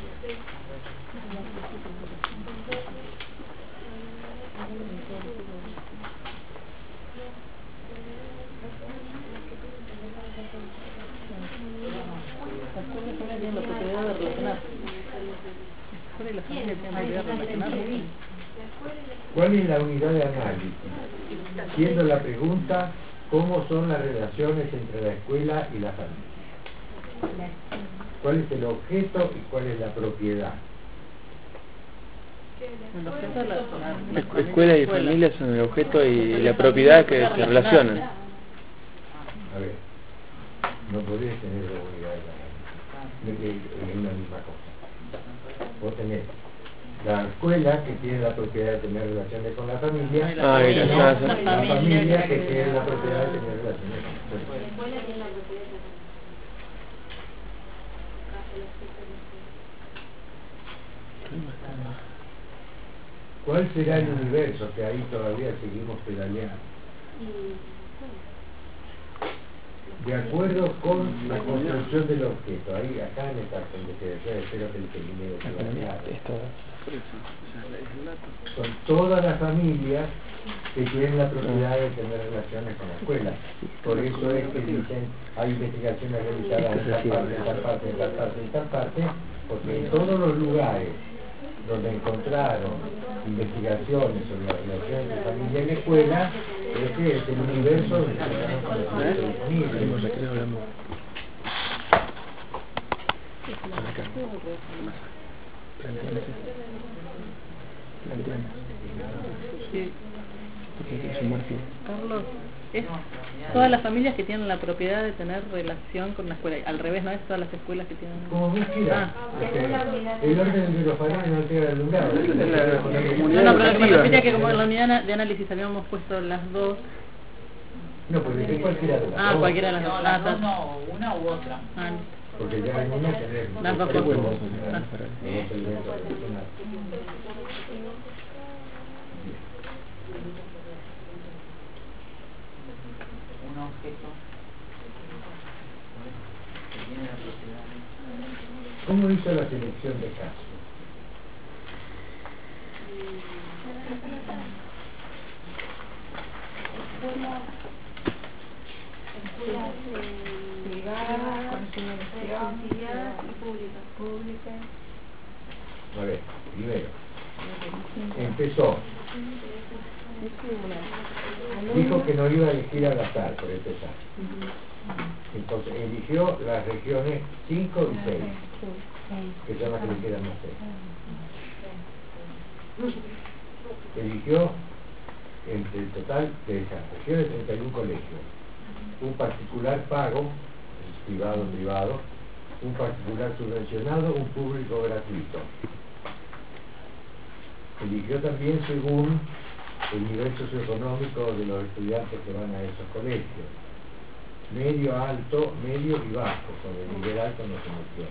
¿Cuál es la unidad de análisis? Siendo la pregunta, ¿cómo son las relaciones entre la escuela y la familia? ¿Cuál es el objeto y cuál es la propiedad? La escuela y familia son el objeto y la propiedad que se relacionan. A ver, no podés tener la unidad de análisis, es una misma cosa. Vos tenés la escuela que tiene la propiedad de tener relaciones con la familia, Ah, y la no, casa. la familia que tiene la propiedad de tener relaciones con la escuela. ¿Cuál será el universo? Que ahí todavía seguimos pedaleando. De acuerdo con la construcción del objeto. Ahí, acá en esta investigación, espero que el termine de son todas las familias que tienen la propiedad de tener relaciones con la escuela. Por eso es que dicen, hay investigaciones realizadas en tal parte, en tal parte, en tal parte, en tal parte, porque en todos los lugares donde encontraron investigaciones sobre las relaciones de familia y escuela, ese es el universo donde se encontraron conocimientos disponibles. Sí. Carlos, es todas las familias que tienen la propiedad de tener relación con la escuela. Al revés, no es todas las escuelas que tienen. Como vos quieras. Ah. El orden de los padres no altera el lugar. No, no, pero me refería que como en la unidad de análisis habíamos puesto las dos. No, puede ser cualquiera de las Ah, dos. cualquiera de las dos. No, Ah, las dos está. no, una u otra. Ah, Porque ya en una tenés Las dos tres cosas. huevos, Ah. los dos elementos adicionales. ¿Cómo hizo la selección de casos? privadas y públicas. A ver, primero, empezó. Dijo que no iba a elegir al azar, por empezar. Entonces eligió las regiones cinco y seis, que son las que le quedan más cerca. Eligió entre el total de esas regiones treinta y uno colegios, un particular pago, privado privado, un particular subvencionado, un público gratuito. Eligió también según el nivel socioeconómico de los estudiantes que van a esos colegios, medio, alto, medio y bajo. Con el nivel alto no se metió.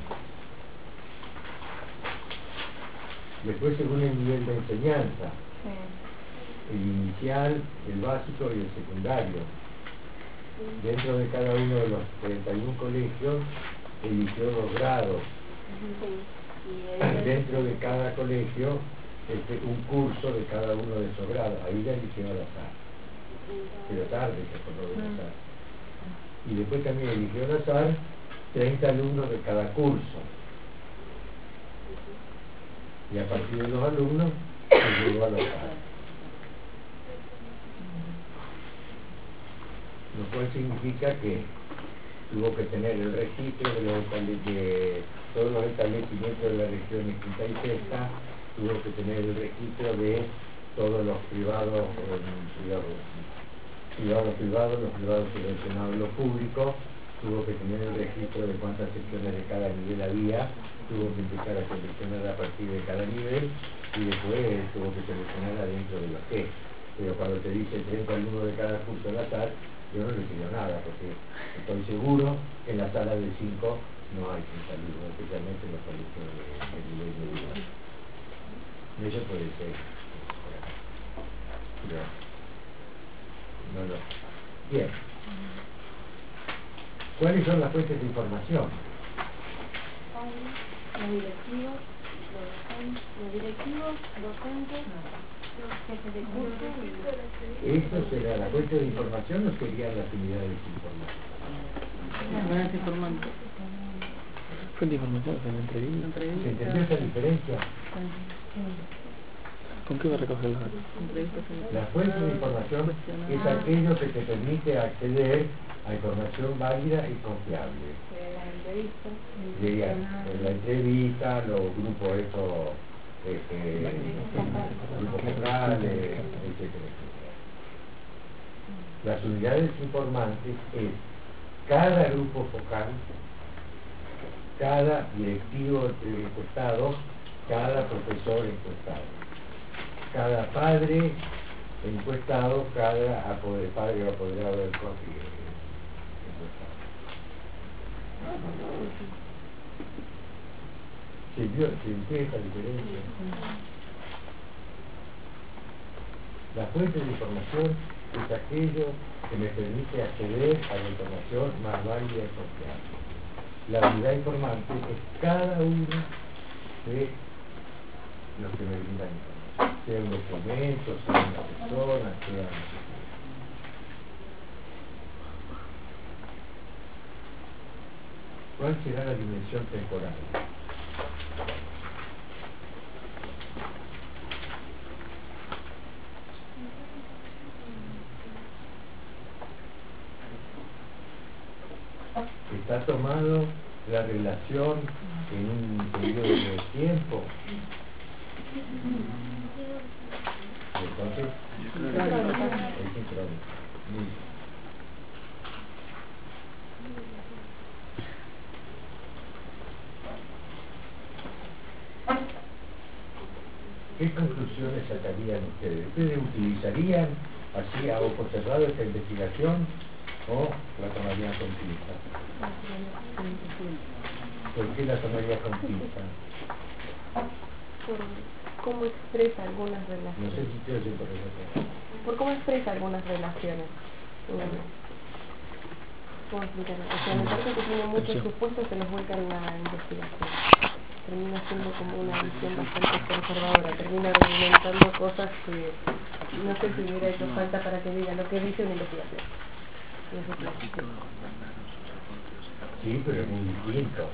Después según el nivel de enseñanza, el inicial, el básico y el secundario. Dentro de cada uno de los treinta y uno colegios eligió dos grados. Dentro de cada colegio este, un curso de cada uno de esos grados. Ahí ya eligió al azar, pero tarde se acordó del azar. Y después también eligió al azar treinta alumnos de cada curso, y a partir de los alumnos se llegó al azar, lo cual significa que tuvo que tener el registro de, los, de todos los establecimientos de las regiones quinta y sexta, tuvo que tener el registro de todos los privados, privados, privados, privados, los privados subvencionados, los públicos, tuvo que tener el registro de cuántas secciones de cada nivel había, tuvo que empezar a seleccionar a partir de cada nivel y después tuvo que seleccionar adentro de los que. Pero cuando te dice treinta alumnos de cada curso al azar, yo no le pido nada, porque estoy seguro que en la sala de cinco no hay treinta alumnos, especialmente en los colegios de, de nivel medio. Eso puede ser. Pero, no, no. Bien. ¿Cuáles son las fuentes de información? Los directivos, los docentes, los directivos, docentes, los jefes de curso. ¿Eso será la fuente de información o serían las unidades informáticas? Unidades informantes. Fuente de información, ¿se entrevista? ¿Se entendió esa diferencia? ¿Con qué va a recoger los datos? La fuente de información es aquello que te permite acceder a información válida y confiable. Diría, la entrevista, los grupos estos, este, grupos focales, etcétera, etcétera. Las unidades informantes es cada grupo focal, cada directivo encuestado, cada profesor encuestado, cada padre encuestado, cada apoder, padre o apoderado del código encuestado. ¿Se vio, se entiende esta diferencia? La fuente de información es aquello que me permite acceder a la información más válida y confiable. La unidad informante es cada uno de los que me brindan información, sea un documento, sea una persona, sea una... ¿Cuál será la dimensión temporal? Está tomado la relación en un periodo de tiempo. Entonces, es sincrónico. ¿Qué conclusiones sacarían ustedes? ¿Ustedes utilizarían así a ojo cerrado esta investigación o la tomarían con pinzas? ¿Por qué la tomaría con pinzas? Por cómo expresa algunas relaciones. No sé si te oye por eso. Por cómo expresa algunas relaciones. ¿Cómo explicarlo? O sea, me parece que tiene muchos supuestos que nos vuelcan la investigación. termina siendo como una visión bastante conservadora, termina argumentando cosas que no sé si hubiera hecho falta para que diga lo que dice una investigación. Sí, pero es muy distinto.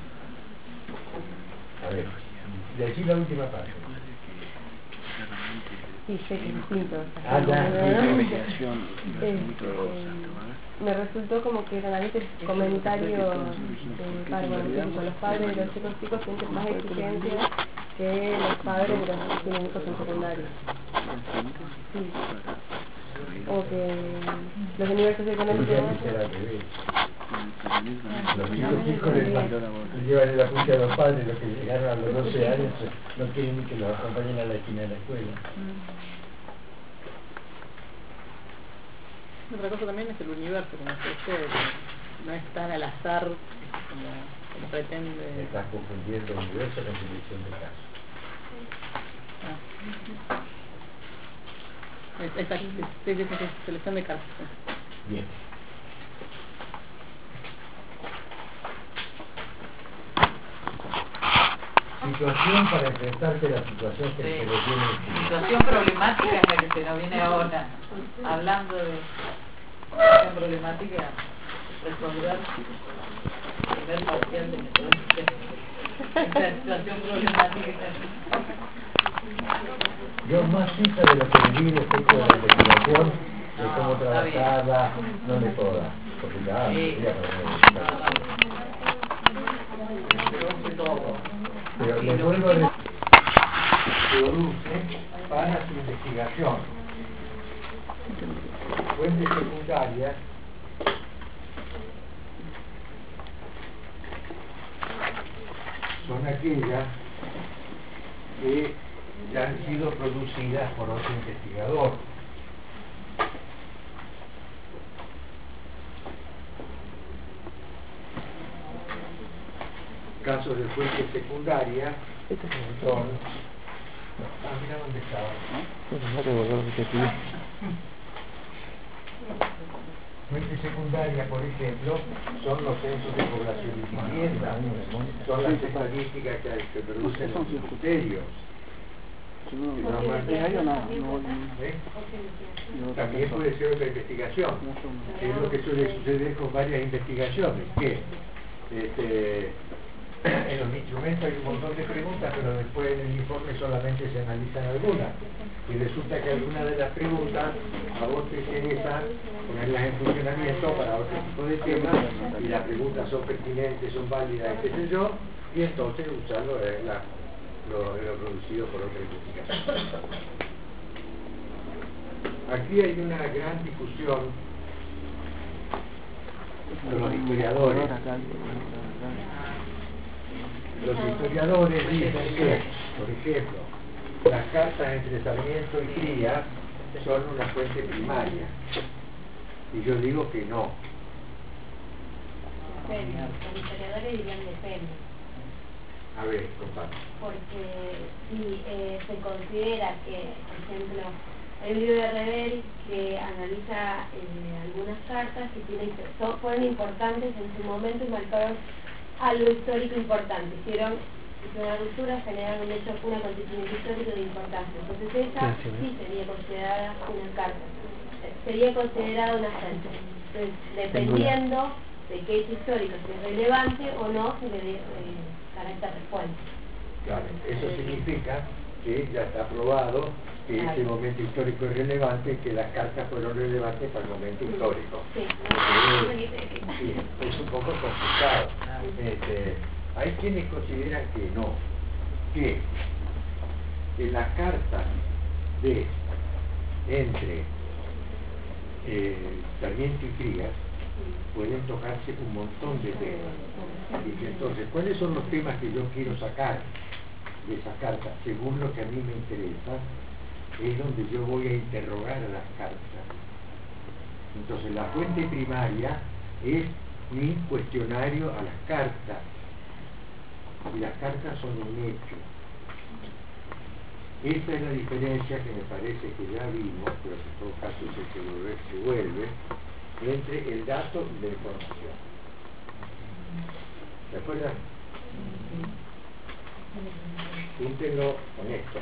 A ver, decí la última parte. Sí, sé que es distinto. Ah, ya, este, me resultó como que eran a veces comentarios eh, para bueno, con los padres de los chicos chicos sienten más exigencias que los padres de los que tienen hijos en secundaria. Sí. O que los universos económicos los chicos chicos llevan la pucha a los padres, los que llegaron a los doce años no quieren ni que los acompañen a la esquina de la escuela. Otra cosa también es el universo, como se dice, no es tan al azar como, como pretende. Estás confundiendo el universo con selección de casos. Ah. Esta es selección de casos. Bien. Situación para enfrentarte a la situación que sí. se le viene. Situación problemática es la que se nos viene ahora. Hablando de situación problemática, resolver el primer parcial de la situación problemática. Yo más cita de lo que viví respecto de la investigación, de no, cómo trabajarla, no le puedo dar. Porque ya, sí. ya pero le vuelvo a decir, produce para su investigación fuentes secundarias son aquellas que ya han sido producidas por otro investigador. Casos de fuentes secundarias son... Ah, mira dónde estaba. Fuentes secundarias, por ejemplo, son los censos de población y vivienda, son las estadísticas que se producen los ministerios. ¿Eh? También puede ser otra investigación, que es lo que suele suceder con varias investigaciones, que este, en los instrumentos hay un montón de preguntas, pero después en el informe solamente se analizan algunas. Y resulta que algunas de las preguntas a vos te interesa ponerlas en funcionamiento para otro tipo de temas, y las preguntas son pertinentes, son válidas, qué sé yo, y entonces usarlo en la, lo, lo producido por otra investigación. Aquí hay una gran discusión con los historiadores. Los historiadores dicen que, por ejemplo, las cartas entre Sarmiento y Frías son una fuente primaria. Y yo digo que no. Depende, los historiadores dirían depende. A ver, compadre. Porque si eh, se considera que, por ejemplo, hay un libro de Rebel que analiza eh, algunas cartas que tienen, son, fueron importantes en su momento y marcaron algo histórico importante. Hicieron, hicieron una ruptura, generaron un hecho, un acontecimiento histórico de importancia. Entonces esa sí sería considerada una carta. Sería considerada una fuente. Entonces, dependiendo de qué hecho histórico, si es relevante o no, se le dé eh, carácter de fuente. Claro, eso significa que ya está probado que ese momento histórico es relevante, que las cartas fueron relevantes para el momento histórico. Sí, eh, sí, es un poco complicado. Este, hay quienes consideran que no, que en las cartas de entre eh, Sarmiento y Frías pueden tocarse un montón de temas. Y entonces, ¿cuáles son los temas que yo quiero sacar de esas cartas? Según lo que a mí me interesa, es donde yo voy a interrogar a las cartas. Entonces, la fuente primaria es mi cuestionario a las cartas. Y las cartas son un hecho. Esa es la diferencia que me parece que ya vimos, pero que en todo caso se, se vuelve, entre el dato y la información. ¿Se acuerdan? Júntenlo con esto.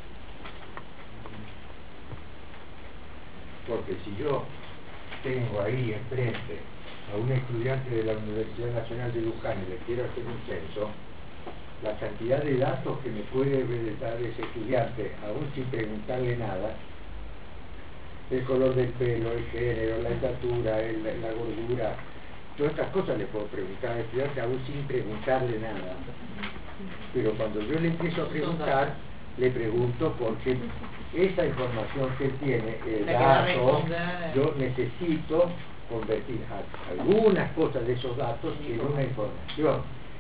Porque si yo tengo ahí enfrente a un estudiante de la Universidad Nacional de Luján y le quiero hacer un censo, la cantidad de datos que me puede dar ese estudiante, aún sin preguntarle nada, el color del pelo, el género, la estatura, el, la gordura, todas estas cosas le puedo preguntar al estudiante aún sin preguntarle nada. Pero cuando yo le empiezo a preguntar, le pregunto porque esa información que él tiene, el dato, yo necesito convertir algunas cosas de esos datos en una información.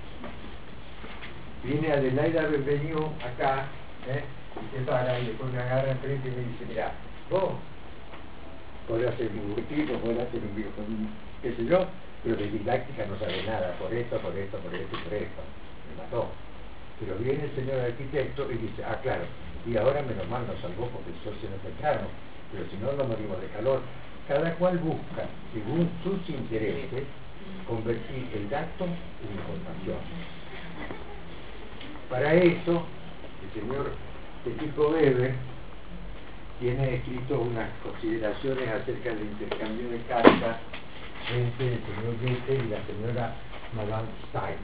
Viene Adelaida Benvenido acá, ¿eh? Y se para y después me agarra enfrente y me dice, mira, vos podés hacer un dibujito, podés hacer un video, qué sé yo, pero de didáctica no sabes nada, por esto, por esto, por esto y por esto. Me mató. Pero viene el señor arquitecto y dice, ah, claro, y ahora menos mal nos salvó porque el sol se nos temprano, pero si no nos morimos de calor. Cada cual busca, según sus intereses, convertir el dato en información. Para eso, el señor Federico Weber tiene escrito unas consideraciones acerca del intercambio de cartas entre el señor Goethe y la señora Madame Stein,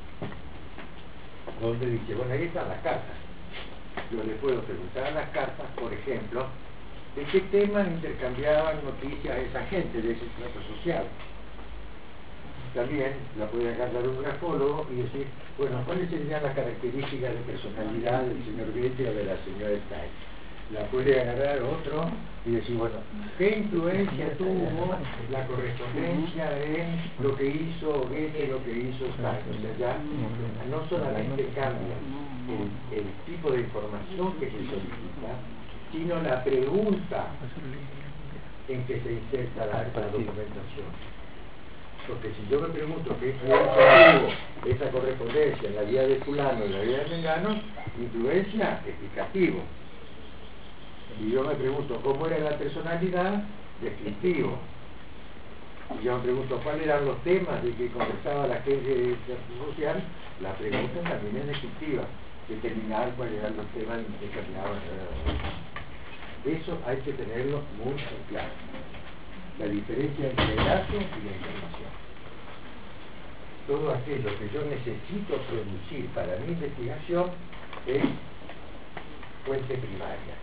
donde dice, bueno, ahí están las cartas. Yo le puedo preguntar a las cartas, por ejemplo, de qué temas intercambiaban noticias a esa gente de ese trato social. También la puede agarrar un grafólogo y decir, bueno, ¿cuáles serían las características de personalidad del señor Goethe o de la señora Stein? La puede agarrar otro y decir, bueno, ¿qué influencia tuvo la correspondencia en lo que hizo Goethe, lo que hizo Stein? O sea, ya no solamente cambia el, el tipo de información que se solicita, sino la pregunta en que se inserta la, la documentación. Porque si yo me pregunto qué influencia tuvo esa correspondencia en la vida de fulano y en la vida de mengano, influencia explicativo. Y yo me pregunto cómo era la personalidad, descriptivo. Y yo me pregunto cuáles eran los temas de que conversaba la gente de social, la pregunta también es descriptiva, determinar cuáles eran los temas que se hablaban. Eso hay que tenerlo muy claro. La diferencia entre el dato y la información. Todo aquello que yo necesito producir para mi investigación es fuente primaria.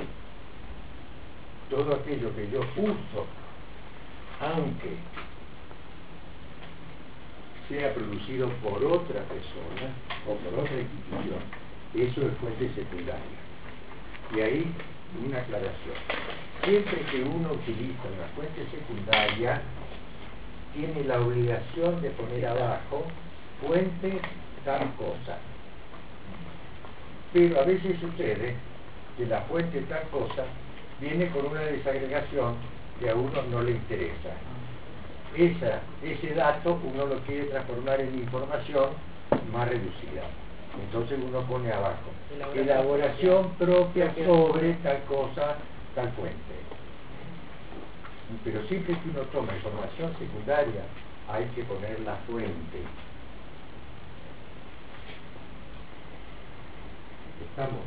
Todo aquello que yo uso, aunque sea producido por otra persona o por otra institución, eso es fuente secundaria. Y ahí una aclaración. Siempre que uno utiliza una fuente secundaria, tiene la obligación de poner abajo fuente tal cosa. Pero a veces sucede que la fuente tal cosa viene con una desagregación que a uno no le interesa. Esa, ese dato uno lo quiere transformar en información más reducida. Entonces uno pone abajo elaboración propia sobre tal cosa, tal fuente. Pero siempre que uno toma información secundaria hay que poner la fuente. ¿Estamos?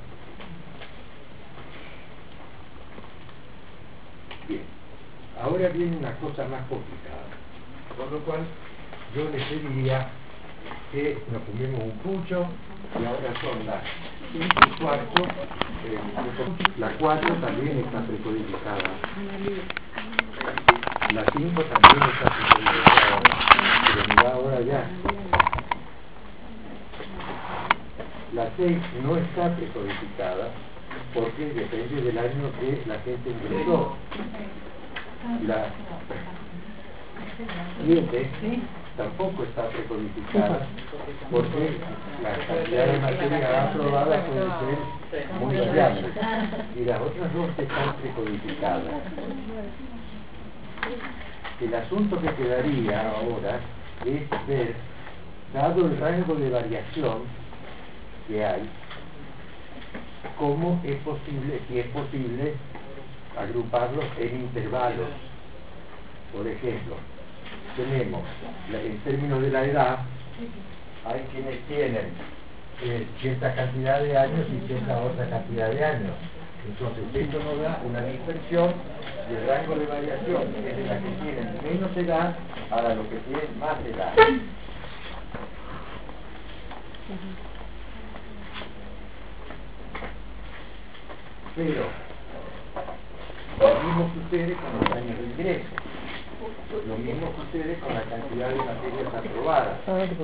Bien. Ahora viene una cosa más complicada. Por lo cual yo les pediría que nos fumemos un pucho, y ahora son las cinco y cuarto, eh, la cuatro también está precodificada, la cinco también está precodificada, pero mira ahora ya, la seis no está precodificada porque depende del año que la gente ingresó. La siete tampoco está precodificada porque la cantidad de materia aprobada puede ser muy variable y las otras dos están precodificadas. El asunto que quedaría ahora es ver, dado el rango de variación que hay, cómo es posible, si es posible agruparlos en intervalos. Por ejemplo, tenemos, en términos de la edad, hay quienes tienen eh, cierta cantidad de años y cierta otra cantidad de años. Entonces esto nos da una dispersión del rango de variación desde la que tienen menos edad a lo que tienen más edad. Pero lo mismo sucede con los años de ingreso, lo mismo sucede con la cantidad de materias aprobadas.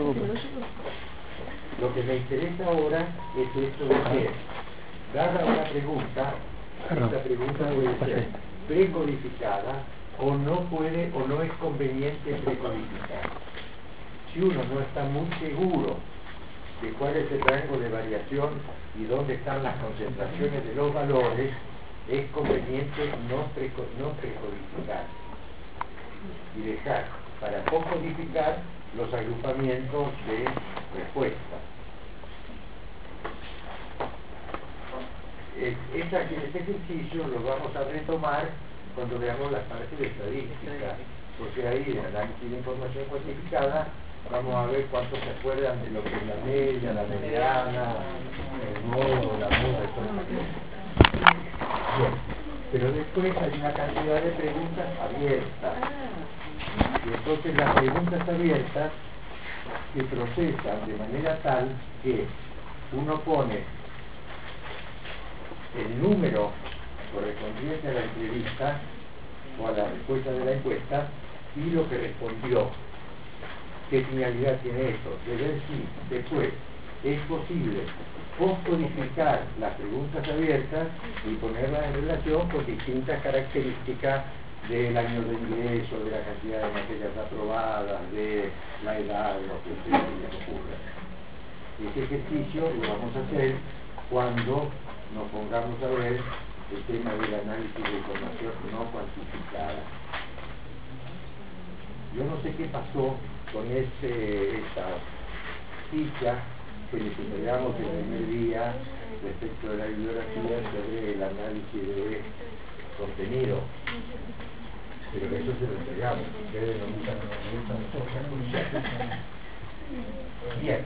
Lo que me interesa ahora es esto de que, dada una pregunta, esta pregunta puede ser precodificada o no puede o no es conveniente precodificar. Si uno no está muy seguro de cuál es el rango de variación y dónde están las concentraciones de los valores, es conveniente no, preco no precodificar y dejar para poscodificar los agrupamientos de respuestas. Esta, este ejercicio lo vamos a retomar cuando veamos la parte de estadística, porque ahí en el análisis de información cuantificada vamos a ver cuántos se acuerdan de lo que es la media, la mediana, el modo, la moda y todo eso. Bien, pero después hay una cantidad de preguntas abiertas. Y entonces las preguntas abiertas se procesan de manera tal que uno pone el número correspondiente a la entrevista o a la respuesta de la encuesta y lo que respondió. ¿Qué finalidad tiene esto? De ver si después es posible poscodificar las preguntas abiertas y ponerlas en relación con distintas características del año de ingreso, de la cantidad de materias aprobadas, de la edad, de lo que se les ocurra. Este ejercicio lo vamos a hacer cuando nos pongamos a ver el tema del análisis de información no cuantificada. Yo no sé qué pasó con ese, esta ficha que les entregamos el primer día respecto de la bibliografía sobre el análisis de contenido, pero eso se lo entregamos. Ustedes nos gustan o no nos gustan. Bien.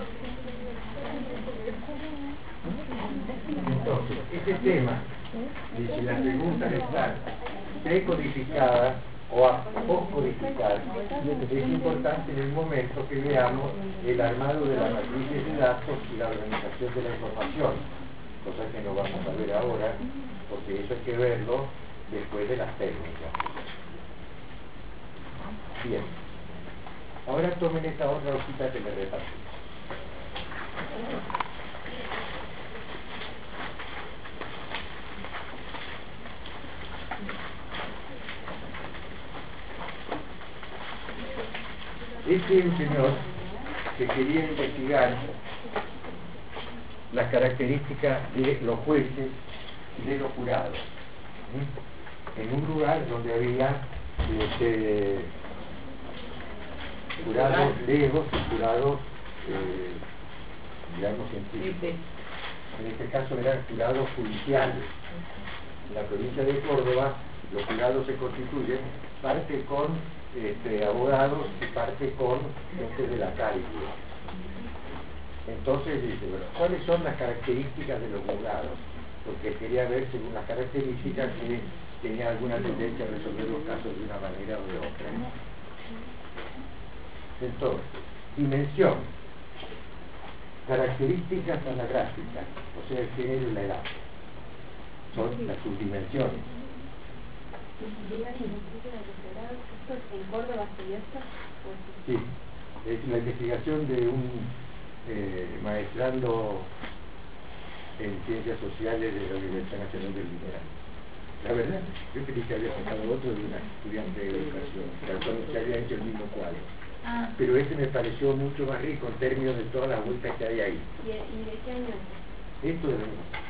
Entonces, este tema de si las preguntas están precodificadas o a poscodificar es importante en el momento que veamos el armado de las matrices de datos y la organización de la información, cosa que no vamos a ver ahora porque eso hay que verlo después de las técnicas. Bien, ahora tomen esta otra hojita que les repartí. Este es un señor que quería investigar las características de los jueces y de los jurados, ¿sí? En un lugar donde había este, jurados legos y jurados, eh, digamos, científicos. En este caso eran jurados judiciales. En la provincia de Córdoba los jurados se constituyen parte con Este, abogados y parte con gente de la calle. Entonces dice, bueno, ¿cuáles son las características de los juzgados? Porque quería ver según las características que tenía alguna tendencia a resolver los casos de una manera o de otra. Entonces, dimensión, características anagráficas, o sea, el género y la edad, son las subdimensiones. ¿En Córdoba se esto? Sí, es la investigación de un eh, maestrando en Ciencias Sociales de la Universidad Nacional del Litoral. La verdad, yo creí que había sacado otro de una estudiante de educación, que había hecho el mismo cuadro. Ah. Pero este me pareció mucho más rico en términos de todas las vueltas que hay ahí. ¿Y, y de qué año? Esto de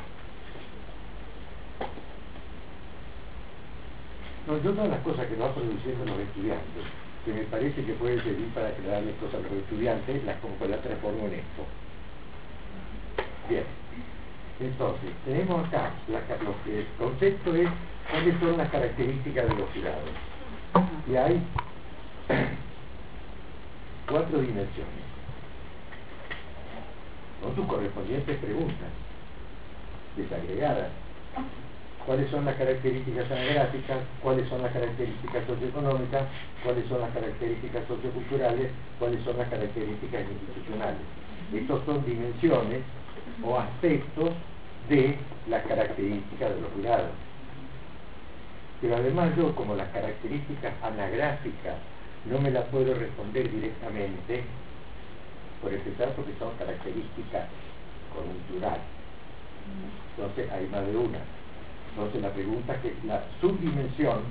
No, yo todas las cosas que van produciendo los estudiantes, que me parece que pueden servir para aclararles cosas a los estudiantes, las, las transformo en esto. Bien. Entonces, tenemos acá, la, lo que el concepto es cuáles son las características de los jurados. Y hay cuatro dimensiones. con sus correspondientes preguntas desagregadas. ¿Cuáles son las características anagráficas? ¿Cuáles son las características socioeconómicas? ¿Cuáles son las características socioculturales? ¿Cuáles son las características institucionales? Estos son dimensiones o aspectos de las características de los jurados. Pero además yo, como las características anagráficas no me las puedo responder directamente, por empezar porque son características conjunturales. Entonces hay más de una. Entonces la pregunta que es la subdimensión,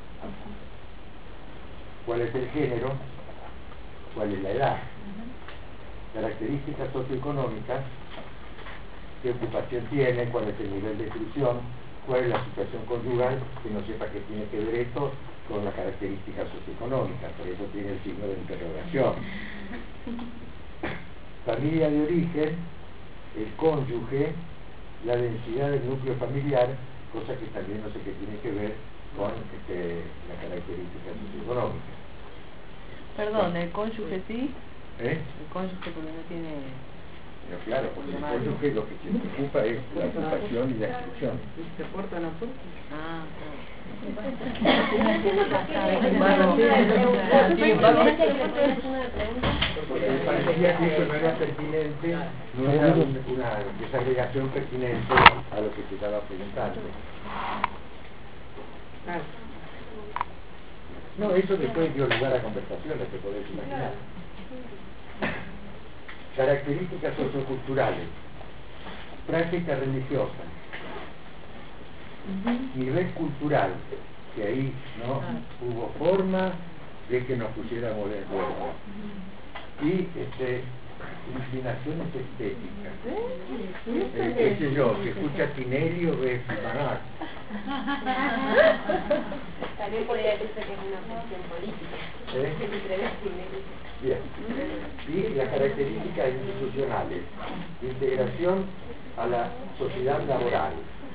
¿cuál es el género? ¿Cuál es la edad? Características socioeconómicas, ¿qué ocupación tiene? ¿Cuál es el nivel de instrucción? ¿Cuál es la situación conyugal? Que no sepa qué tiene que ver esto con las características socioeconómicas, por eso tiene el signo de interrogación. Familia de origen, el cónyuge, la densidad del núcleo familiar, cosa que también no sé qué tiene que ver con este, la característica socioeconómica. Perdón, ¿el cónyuge sí? ¿Eh? El cónyuge porque no tiene... Pero claro, porque el cónyuge lo que se preocupa es la ocupación y la instrucción. ¿Se porta o no porta? Ah, porque me parecía que eso no era pertinente, no era una, una desagregación pertinente a lo que se estaba preguntando. No, eso después dio lugar a conversaciones, te podés imaginar. Características socioculturales, prácticas religiosas, nivel cultural, que ahí no hubo forma de que nos pusiéramos de acuerdo, y este, inclinaciones estéticas, eh, qué sé yo, que escucha Tinelli o ve Marat. También podría decirse que es una cuestión política. ¿Eh? Bien. Y las características institucionales, integración a la sociedad laboral.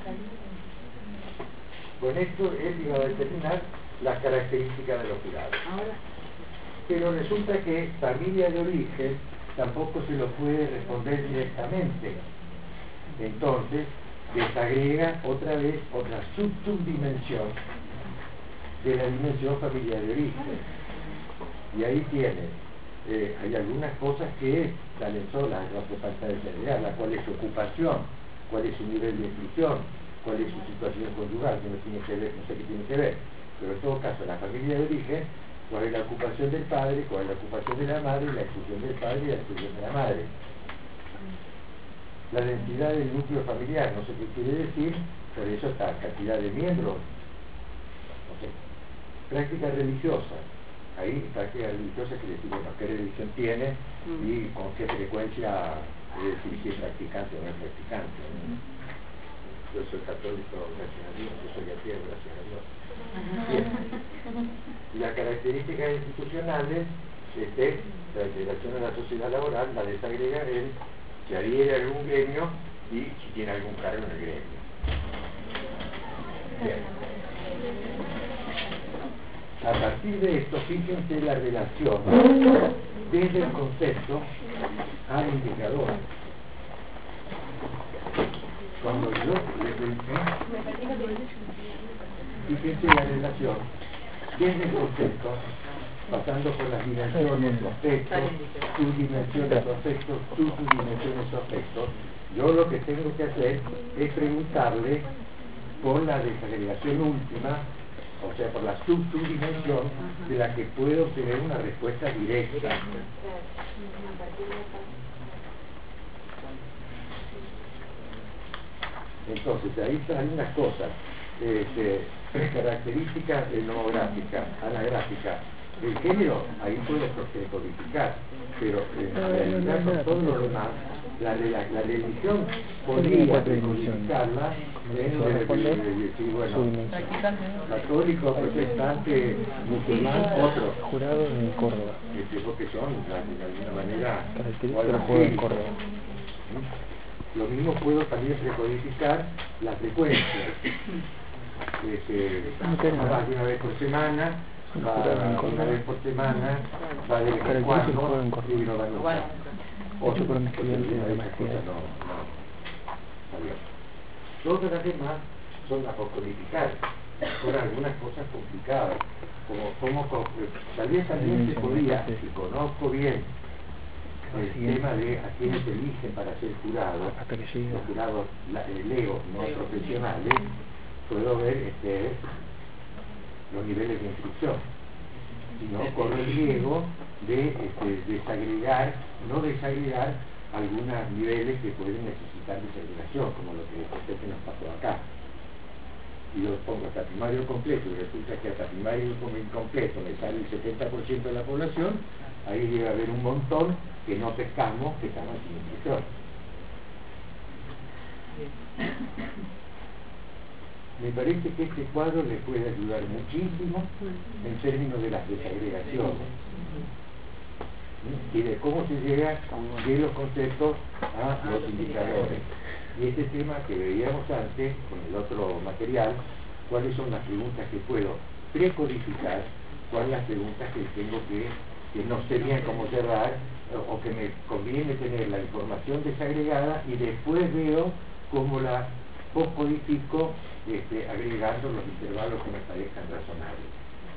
Con esto él iba a determinar las características de los jurados. Pero resulta que familia de origen tampoco se lo puede responder directamente. Entonces desagrega otra vez otra sub subdimensión de la dimensión familiar de origen. Y ahí tiene, eh, hay algunas cosas que salen solas, no hace falta desagregarlas, cuál es su ocupación, cuál es su nivel de instrucción, cuál es su situación conyugal, que no tiene que ver, no sé qué tiene que ver, pero en todo caso la familia de origen, cuál es la ocupación del padre, cuál es la ocupación de la madre, la exclusión del padre y la exclusión de la madre. La densidad del núcleo familiar, no sé qué quiere decir, por eso está cantidad de miembros. No sé. Prácticas religiosas, ahí prácticas religiosas quiere decir, bueno, qué religión tiene y con qué frecuencia, es decir, si es practicante o no es practicante, ¿no? Yo soy católico, gracias a Dios, yo soy ateo, gracias a Dios. Bien. Las características institucionales, este, la integración a la sociedad laboral, la desagrega él, si adhiere a algún gremio y si tiene algún cargo en el gremio. Bien. A partir de esto, fíjense la relación desde el concepto al indicador. Cuando yo le pensé, fíjense la relación desde el concepto, pasando por las dimensiones, los aspectos, subdimensiones, los aspectos, subdimensiones, los aspectos, yo lo que tengo que hacer es preguntarle por la desagregación última, o sea, por la sub-subdimensión de la que puedo obtener una respuesta directa. Entonces, ahí están unas cosas, este, características nomográficas, anagráficas. El género, ahí puedo codificar, pero en realidad con todo lo demás, la, la, la religión podría codificarla en decir, bueno, católico, protestante, musulmán, otro. Jurado en Córdoba. Que son, de alguna manera, características en Córdoba. Lo mismo puedo también recodificar la frecuencia. Este, va una vez por semana, va una vez por semana, va de vez en cuando y no va nunca. Otro por un estudiante de maestría. No, no. Adiós. Todas las demás son apocodificadas. Por algunas cosas complicadas. Como, como, como tal vez también se podía, si conozco bien el tema de a quienes eligen para ser jurados, los jurados legos, no profesionales, puedo ver este, los niveles de instrucción. Si no, corro el riesgo de este, desagregar, no desagregar algunos niveles que pueden necesitar desagregación, como lo que usted nos pasó acá. Y yo pongo hasta primario completo y resulta que hasta primario como incompleto me sale el setenta por ciento de la población, ahí debe haber un montón que no pescamos que estamos sin instrucción. Me parece que este cuadro le puede ayudar muchísimo en términos de las desagregaciones y de cómo se llega de los conceptos a los indicadores. Y este tema que veíamos antes con el otro material, cuáles son las preguntas que puedo precodificar, cuáles las preguntas que tengo que, que no sé bien cómo cerrar, o, o que me conviene tener la información desagregada y después veo cómo la postcodifico este, agregando los intervalos que me parezcan razonables.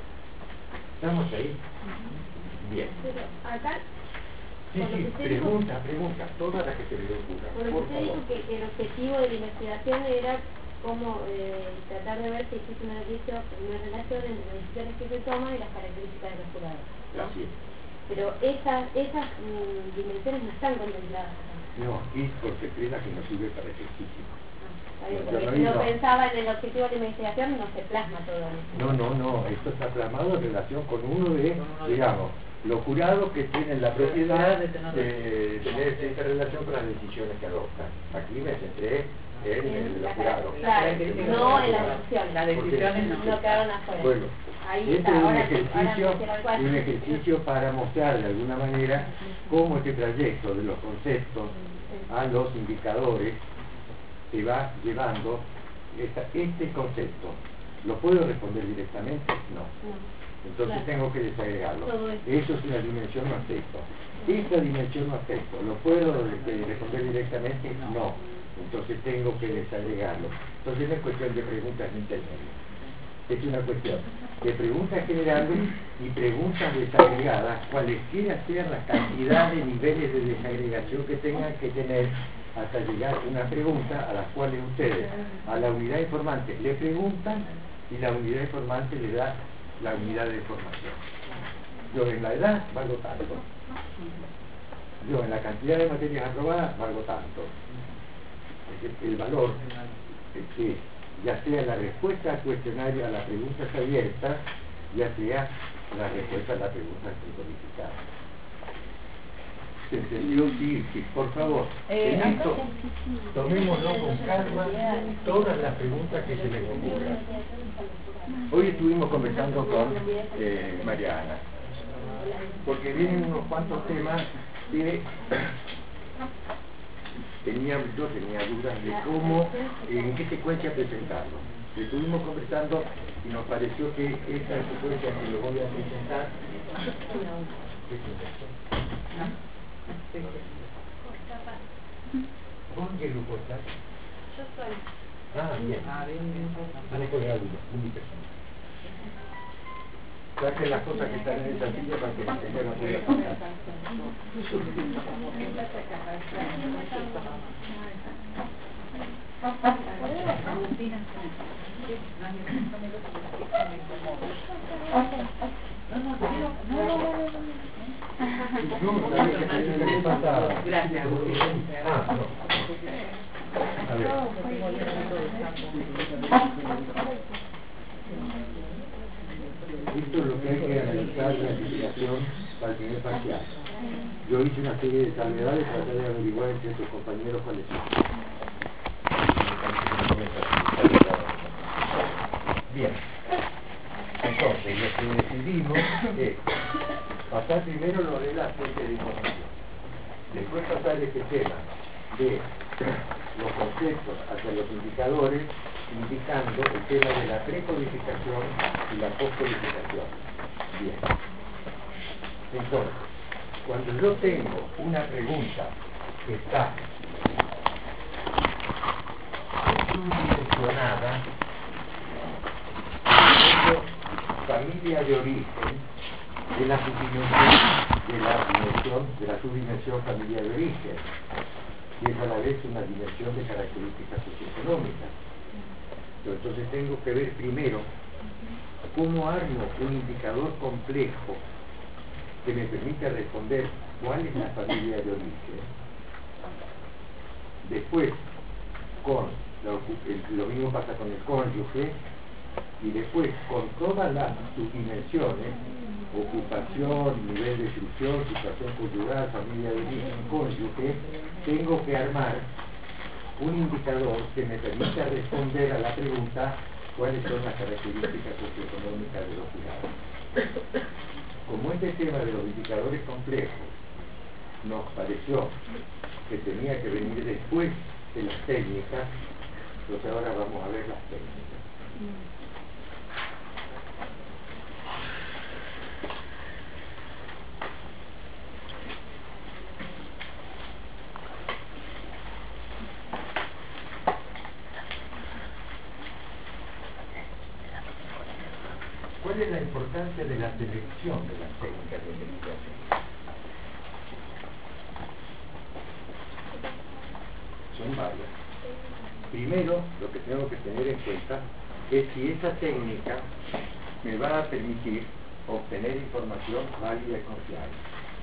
¿Estamos ahí? Bien. Pero acá, sí, sí, pregunta, pregunta, todas las que se le ocurran. Por lo que usted dijo que el objetivo de la investigación era cómo eh, tratar de ver si existe una, una relación entre las decisiones que se toman y las características de los jurados, ¿no? Así es. Pero esas, esas mm, dimensiones no están contempladas acá. No, aquí por secreta que nos sirve para ejercicio. Porque si no pensaba en el objetivo de la investigación, no se plasma todo eso. No, no, no, esto está plasmado en relación con uno de, digamos, los jurados que tienen la propiedad de tener cierta relación con las decisiones que adoptan. Aquí me centré en los jurados. Claro, no en las decisiones. Las decisiones no, no quedaron afuera. Bueno, ahí este está. es un Ahora, ejercicio, ahora un ejercicio para mostrar de alguna manera cómo este trayecto de los conceptos a los indicadores se va llevando esta, este concepto. ¿Lo puedo responder directamente? No. Entonces claro, tengo que desagregarlo. Eso es una dimensión no aspecto. Esta dimensión no aspecto, ¿lo puedo responder directamente? No. Entonces tengo que desagregarlo. Entonces no es cuestión de preguntas intermedias. Es una cuestión de preguntas generales y preguntas desagregadas, cualesquiera sean la cantidad de niveles de desagregación que tengan que tener hasta llegar a una pregunta a la cual ustedes a la unidad informante le preguntan y la unidad informante le da la unidad de información. Yo en la edad valgo tanto, yo en la cantidad de materias aprobadas valgo tanto. Es decir, el valor es que ya sea la respuesta al cuestionario a las preguntas abiertas, ya sea la respuesta a la pregunta codificada. ¿Se entendió? Sí, sí, por favor. Eh, en esto, tomémoslo con calma todas las preguntas que se les ocurran. Hoy estuvimos conversando con eh, Mariana, porque vienen unos cuantos temas que tenía, yo tenía dudas de cómo, en qué secuencia presentarlo. Estuvimos conversando y nos pareció que esta secuencia que lo voy a presentar. ¿Qué es esto? ¿Con qué grupo estás? Yo soy. Ah, bien. Vale, con el alumno, unipersonal. Saquen las cosas que están en esa silla para que la gente no pueda pasar. Gracias. Ah, no. A ver. Esto es lo que hay que analizar en la investigación para el primer parcial. Yo hice una serie de salvedades para tratar de averiguar entre tus compañeros cuáles son. Bien. Entonces, lo que decidimos es pasar primero lo de la fuente de información. Después pasar este tema de los conceptos hacia los indicadores, indicando el tema de la precodificación y la postcodificación. Bien. Entonces, cuando yo tengo una pregunta que está subdimensionada, tengo familia de origen de la subdimensión de la dimensión, de la subdimensión familiar de origen, y es a la vez una dimensión de características socioeconómicas. Entonces tengo que ver primero cómo armo un indicador complejo que me permita responder cuál es la familia de origen. Después, con lo, lo mismo pasa con el cónyuge, y después con todas las subdimensiones, ocupación, nivel de instrucción, situación cultural, familia de origen, cónyuge, tengo que armar un indicador que me permita responder a la pregunta cuáles son las características socioeconómicas de los cuidados. Como este tema de los indicadores complejos nos pareció que tenía que venir después de las técnicas, entonces ahora vamos a ver las técnicas. ¿Cuál es la importancia de la selección de las técnicas de investigación? Son varias. Primero, lo que tengo que tener en cuenta es si esa técnica me va a permitir obtener información válida y confiable.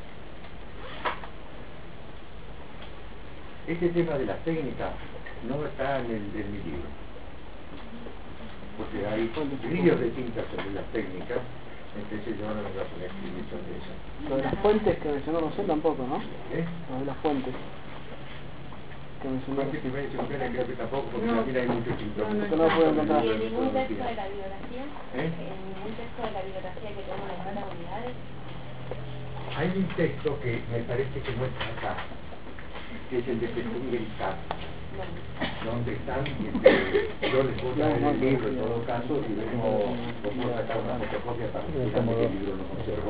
Este tema de las técnicas no está en, el, en mi libro, porque hay ríos de tinta sobre las técnicas, entonces yo no me voy a poner a escribir sobre eso. Lo de las fuentes que mencionó José tampoco, ¿no? ¿Eh? Lo de las fuentes que mencionó. Fuentes que mencioné creo que tampoco, porque no. También hay muchos símbolos. No, no, no puedo encontrar. ¿Y en ningún texto de la bibliografía? ¿Eh? ¿En ningún texto de la bibliografía que tengo las malas unidades? Hay un texto que me parece que no está acá, que es el de Jesús Grisat, donde están, este, yo les puedo dar el libro en todo caso, y luego puedo sacar una fotocopia para que vean que el libro lo conservo.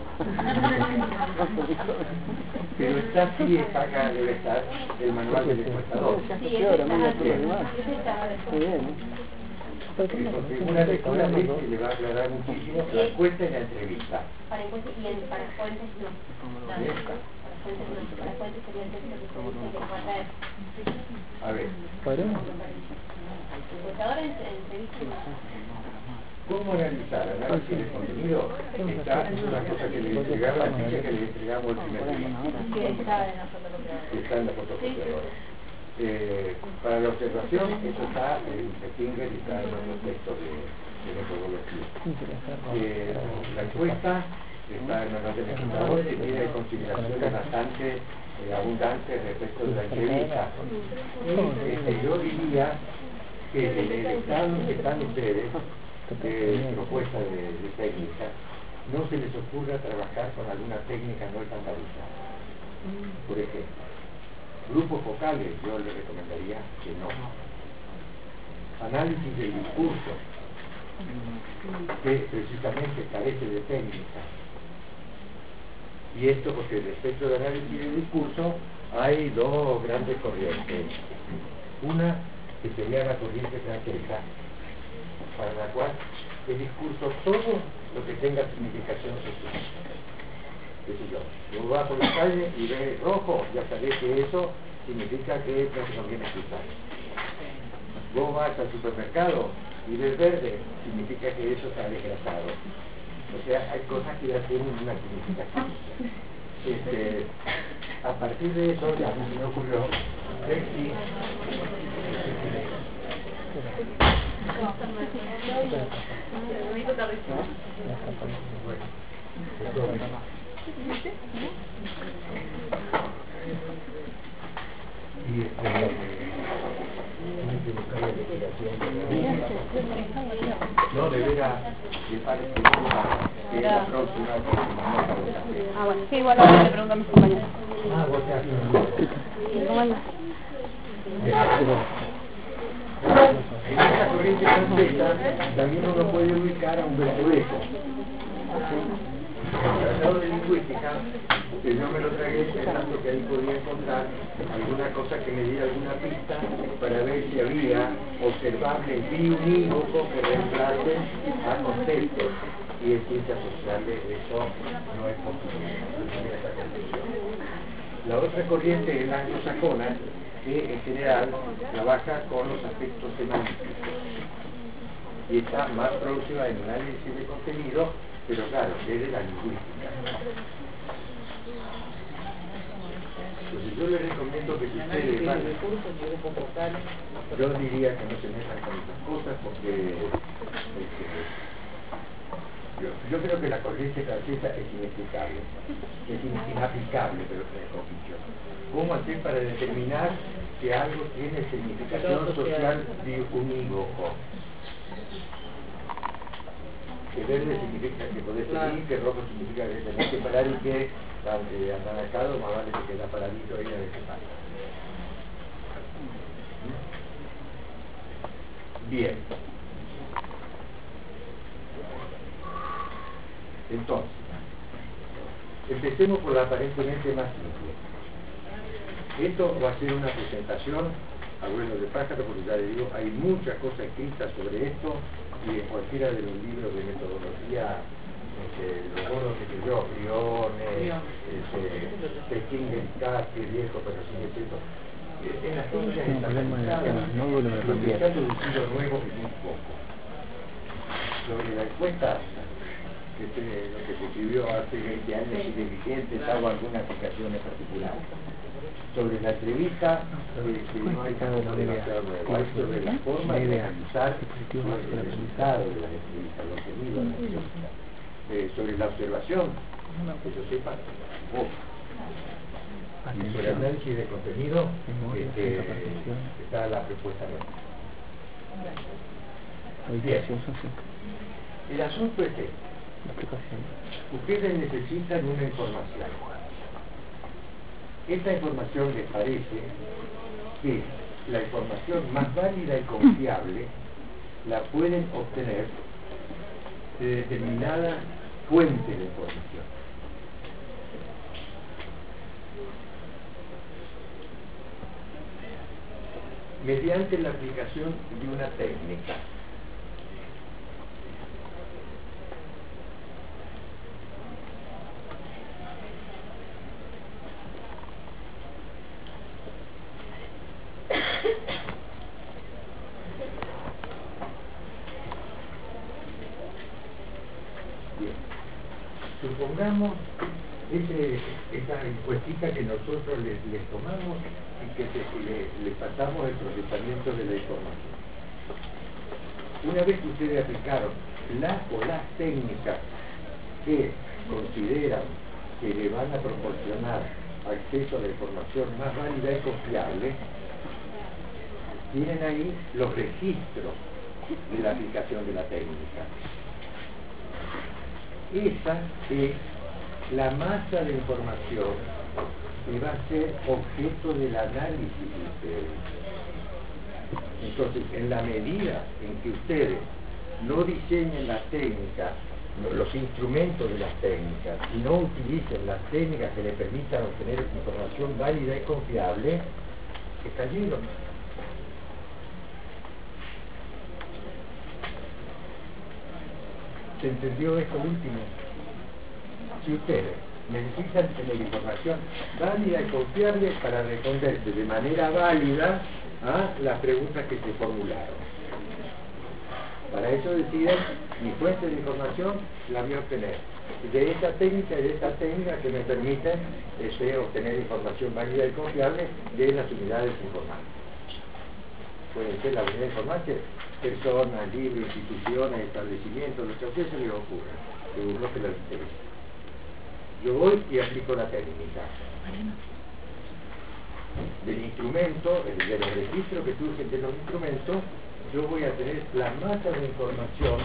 Pero está así, está acá, debe estar el manual del encuestador. Sí, ese está, ese está después. Porque una lectura de que le va a aclarar muchísimo la encuesta y la entrevista. Para encuestas y en, para fuentes no. No, ¿Eh? para fuentes no. Para fuentes sería el texto que se dice que va a traer. A ver. Encuestador en entrevista. ¿Cómo analizar análisis de contenido? Esta es una cosa que le entregaba la ficha que le entregamos el primer día. Que está en la fotocopiadora. Está en la fotocopiadora. Eh, para la observación, eso está en Stinger y está en otros textos de, de metodología. Eh, la encuesta está en el manual del encuestador y tiene consideraciones bastante eh, abundantes respecto de la entrevista. Este, yo diría que en el estado en que están ustedes, de propuesta de, de técnica, no se les ocurra trabajar con alguna técnica no estandarizada. Por ejemplo, grupos focales, yo les recomendaría que no. Análisis del discurso, que precisamente carece de técnica. Y esto porque respecto del análisis del discurso hay dos grandes corrientes. Una que sería la corriente francesa, para la cual el discurso, todo lo que tenga significación social. Qué sé yo, uno va por la calle y ve rojo, ya sabés que eso significa que no se conviene escuchar. Vos vas al supermercado y ves verde, significa que eso está desgrasado. O sea, hay cosas que ya tienen una significación. Este, a partir de eso ya se me ocurrió ver si y este, no, de veras, me parece que es la próxima. Ah, bueno, sí, igual ahora le pregunto a mis compañeros. Ah, vos te haces. ¿Cómo andas? En esta corriente francesa también uno puede ubicar a Humberto Eco. el tratado de lingüística, que yo me lo tragué pensando que ahí podía encontrar alguna cosa que me diera alguna pista para ver si había observables biunívoco que reemplace a conceptos. Y en ciencias sociales eso no es posible. No tiene esa conclusión. La otra corriente es la anglosajona, que en general trabaja con los aspectos semánticos y está más próxima en un análisis de contenido, pero claro, desde la lingüística. Entonces yo les recomiendo que si ustedes van, yo diría que no se metan con estas cosas porque este, yo, yo creo que la corriente francesa es inexplicable, es in- inaplicable, pero mejor dicho. ¿Cómo hacer para determinar que algo tiene significación social unívoco? Que verde significa que podés seguir, que rojo significa que tenés que parar y que aunque anaranjado, más vale que queda paradito ahí a ver qué pasa. Bien. Entonces, empecemos por la aparentemente más simple. Esto va a ser una presentación a vuelo de pájaro, porque ya le digo, hay muchas cosas escritas sobre esto y en cualquiera de los libros de metodología, este, los bonos que yo, Briones, Pekín, Casi, viejo, pero sigue siendo. En las técnicas estandarizadas, lo que se ha producido nuevo es muy poco. Sobre la encuesta, que es lo que se escribió hace veinte años y de vigente, salvo alguna aplicación en particular. Sobre la entrevista, eh, no hay demasiado nuevo, hay sobre la forma de analizar el resultado de las entrevistas, los contenidos de las entrevistas. Eh, sobre la observación, que yo sepa, poco. Y sobre el análisis de contenido, este, está la propuesta nuestra. Bien. El asunto es que ustedes necesitan una información. Esta información les parece que la información más válida y confiable la pueden obtener de determinada fuente de información. Mediante la aplicación de una técnica. Bien. Supongamos ese, esa encuestita que nosotros les, les tomamos y que te, le, le pasamos el procesamiento de la información. Una vez que ustedes aplicaron las o las técnicas que consideran que le van a proporcionar acceso a la información más válida y confiable, tienen ahí los registros de la aplicación de la técnica. Esa es la masa de información que va a ser objeto del análisis de ustedes. Entonces, en la medida en que ustedes no diseñen las técnicas, los instrumentos de las técnicas, y no utilicen las técnicas que les permitan obtener información válida y confiable, se cayeron. ¿Se entendió esto último? Si ustedes necesitan tener información válida y confiable para responderse de manera válida a las preguntas que se formularon. Para eso deciden, mi fuente de información la voy a obtener de esta técnica y de esta técnica que me permiten este, obtener información válida y confiable de las unidades informáticas. Pueden ser las unidades informáticas, personas, libros, instituciones, establecimientos, lo que a ustedes se les ocurra, según lo que les interesa. Yo voy y aplico la técnica. Del instrumento, el, del registro que surge de los instrumentos, yo voy a tener la masa de información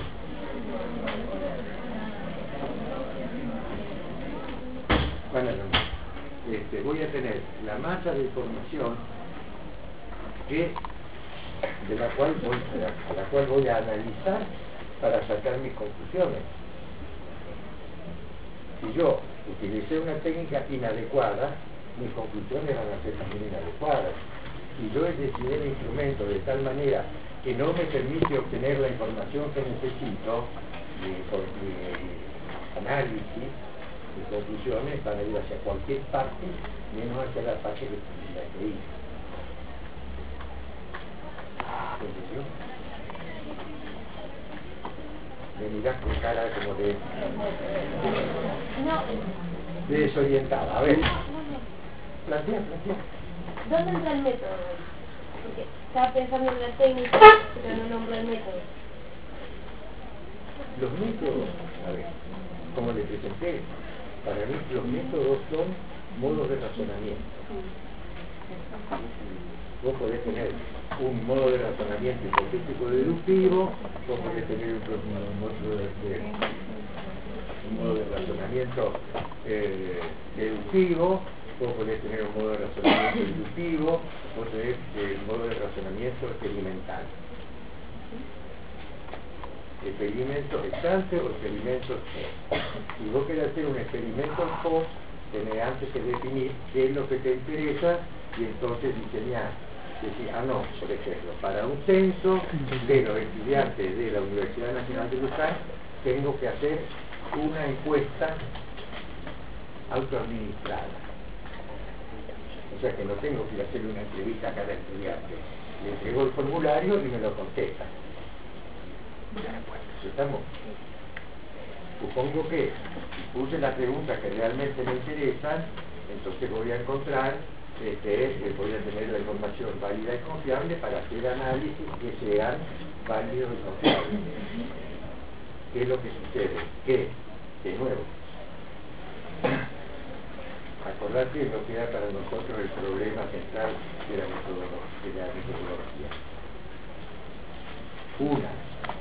bueno, este, voy a tener la masa de información que de la cual voy, a la cual voy a analizar para sacar mis conclusiones. Si yo utilicé una técnica inadecuada, mis conclusiones van a ser también inadecuadas. Si yo decidí el instrumento de tal manera que no me permite obtener la información que necesito, mi, mi análisis, mis conclusiones van a ir hacia cualquier parte, menos hacia la parte que la que hice. ¿Entendió? Me mirás con cara como de, de desorientada. A ver, plantea, plantea. ¿Dónde entra el método? Porque estaba pensando en la técnica, pero no nombro el método. Los métodos, a ver, como les presenté, para mí los métodos son modos de razonamiento. Vos podés tener un modo de razonamiento hipotético deductivo, vos podés tener un, un, modo, de, un modo de razonamiento eh, deductivo, vos podés tener un modo de razonamiento inductivo, vos tenés el modo de razonamiento experimental. Experimento ex ante o experimento post. Si vos querés hacer un experimento post, tenés antes que definir qué es lo que te interesa y entonces diseñar. Decir, ah no, por ejemplo, para un censo de los estudiantes de la Universidad Nacional de Luján tengo que hacer una encuesta autoadministrada. O sea que no tengo que hacerle una entrevista a cada estudiante. Le entrego el formulario y me lo contesta. ¿Estamos? Supongo que si puse las preguntas que realmente me interesan, entonces voy a encontrar este, que voy a tener la información válida y confiable para hacer análisis que sean válidos y confiables. ¿Qué es lo que sucede? Que, de nuevo, acordate lo que era para nosotros el problema central de la metodología. De la metodología. Una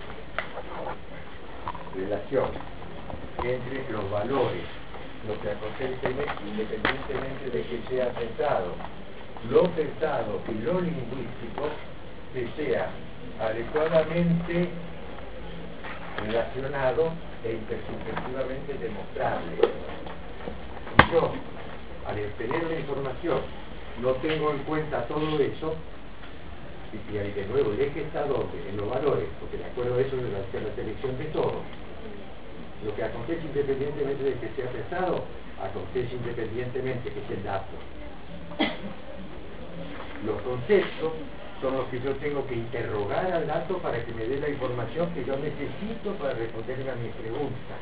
relación entre los valores, lo que acontece independientemente de que sea pensado, lo pensado y lo lingüístico, que sea adecuadamente relacionado e imperceptiblemente demostrable. Y yo, al obtener la información, no tengo en cuenta todo eso, y ahí de nuevo, ¿y es que está dónde? En los valores, porque de acuerdo a eso de la, de la selección de todo. Lo que acontece independientemente de que sea pesado, acontece independientemente que sea el dato. Los conceptos son los que yo tengo que interrogar al dato para que me dé la información que yo necesito para responderle a mis preguntas.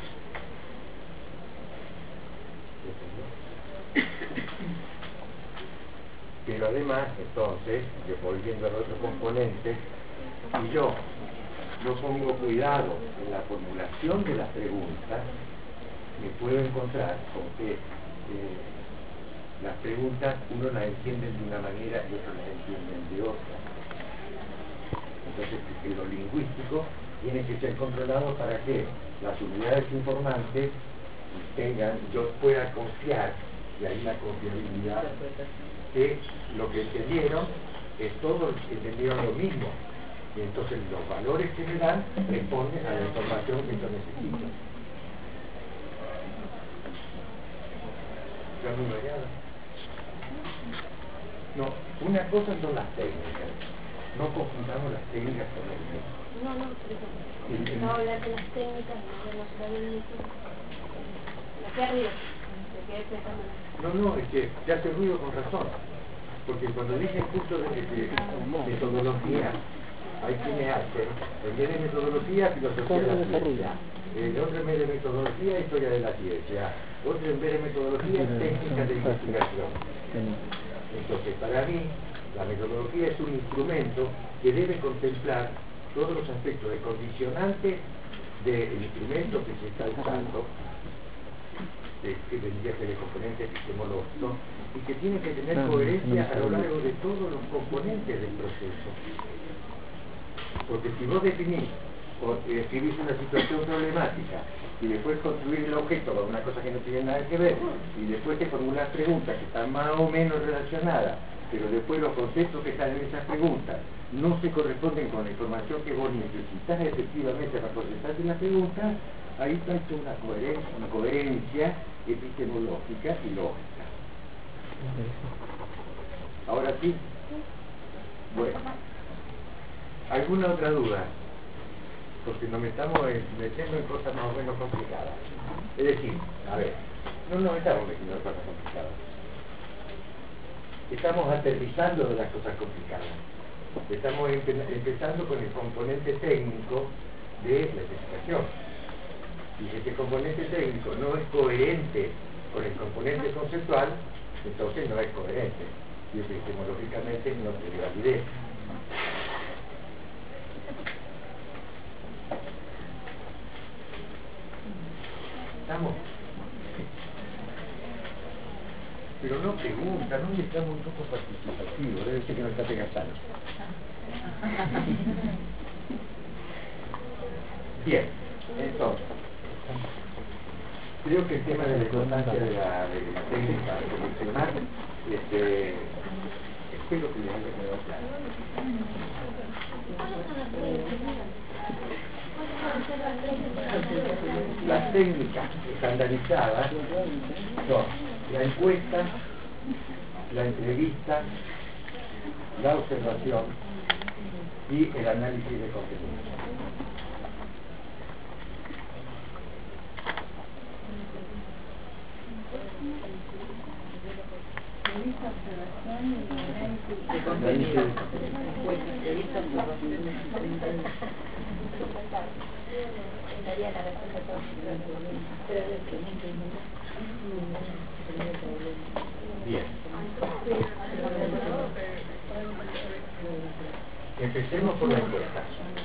Pero además, entonces, yo volviendo al otro componente, y yo no pongo cuidado en la formulación de las preguntas, me puedo encontrar con que eh, las preguntas uno las entiende de una manera y otros las entienden de otra. Entonces, lo lingüístico tiene que ser controlado para que las unidades informantes tengan, yo pueda confiar, y ahí la confiabilidad, que lo que entendieron es todo, entendieron lo mismo. Y entonces los valores que me dan responden a la información que yo necesito. ¿Está muy variada? No, una cosa son las técnicas. No confundamos las técnicas con el método. No, no, pero no hablar de las técnicas, no hablar del método. Me quedé arriba, me quedé pensando. No, no, es que te hace ruido con razón. Porque cuando dije el curso de, de, de metodología, hay quienes hacen, en vez de metodología, filosofía de la ciencia, el otro en vez de metodología, historia de la ciencia, otro en vez de metodología, técnica de investigación. Entonces, para mí, la metodología es un instrumento que debe contemplar todos los aspectos de condicionante del instrumento que se está usando, de, que tendría que ser el componente epistemológico, y que tiene que tener coherencia a lo largo de todos los componentes del proceso. Porque si vos definís o escribís una situación problemática y después construir el objeto con una cosa que no tiene nada que ver, y después te formulás preguntas que están más o menos relacionadas, pero después los conceptos que están en esas preguntas no se corresponden con la información que vos necesitas efectivamente para contestarte la pregunta, ahí está hecho una coherencia, una coherencia epistemológica y lógica. Ahora sí. Bueno. ¿Alguna otra duda? Porque nos estamos metiendo en cosas más o menos complicadas. Es decir, a ver, no nos estamos metiendo en cosas complicadas. Estamos aterrizando de las cosas complicadas. Estamos empe empezando con el componente técnico de la especificación. Y si ese componente técnico no es coherente con el componente conceptual, entonces no es coherente. Y epistemológicamente no tiene validez. ¿Estamos? Pero no pregunta, no estamos un poco participativos, debe ser que no está pegando. Bien, entonces, creo que el tema de la importancia de la, de la técnica seleccionar, este, espero que les haya quedado claro. Las técnicas estandarizadas son la encuesta, la entrevista, la observación y el análisis de contenido. De contenido. Entrevista, observación. Bien. Empecemos por la encuesta.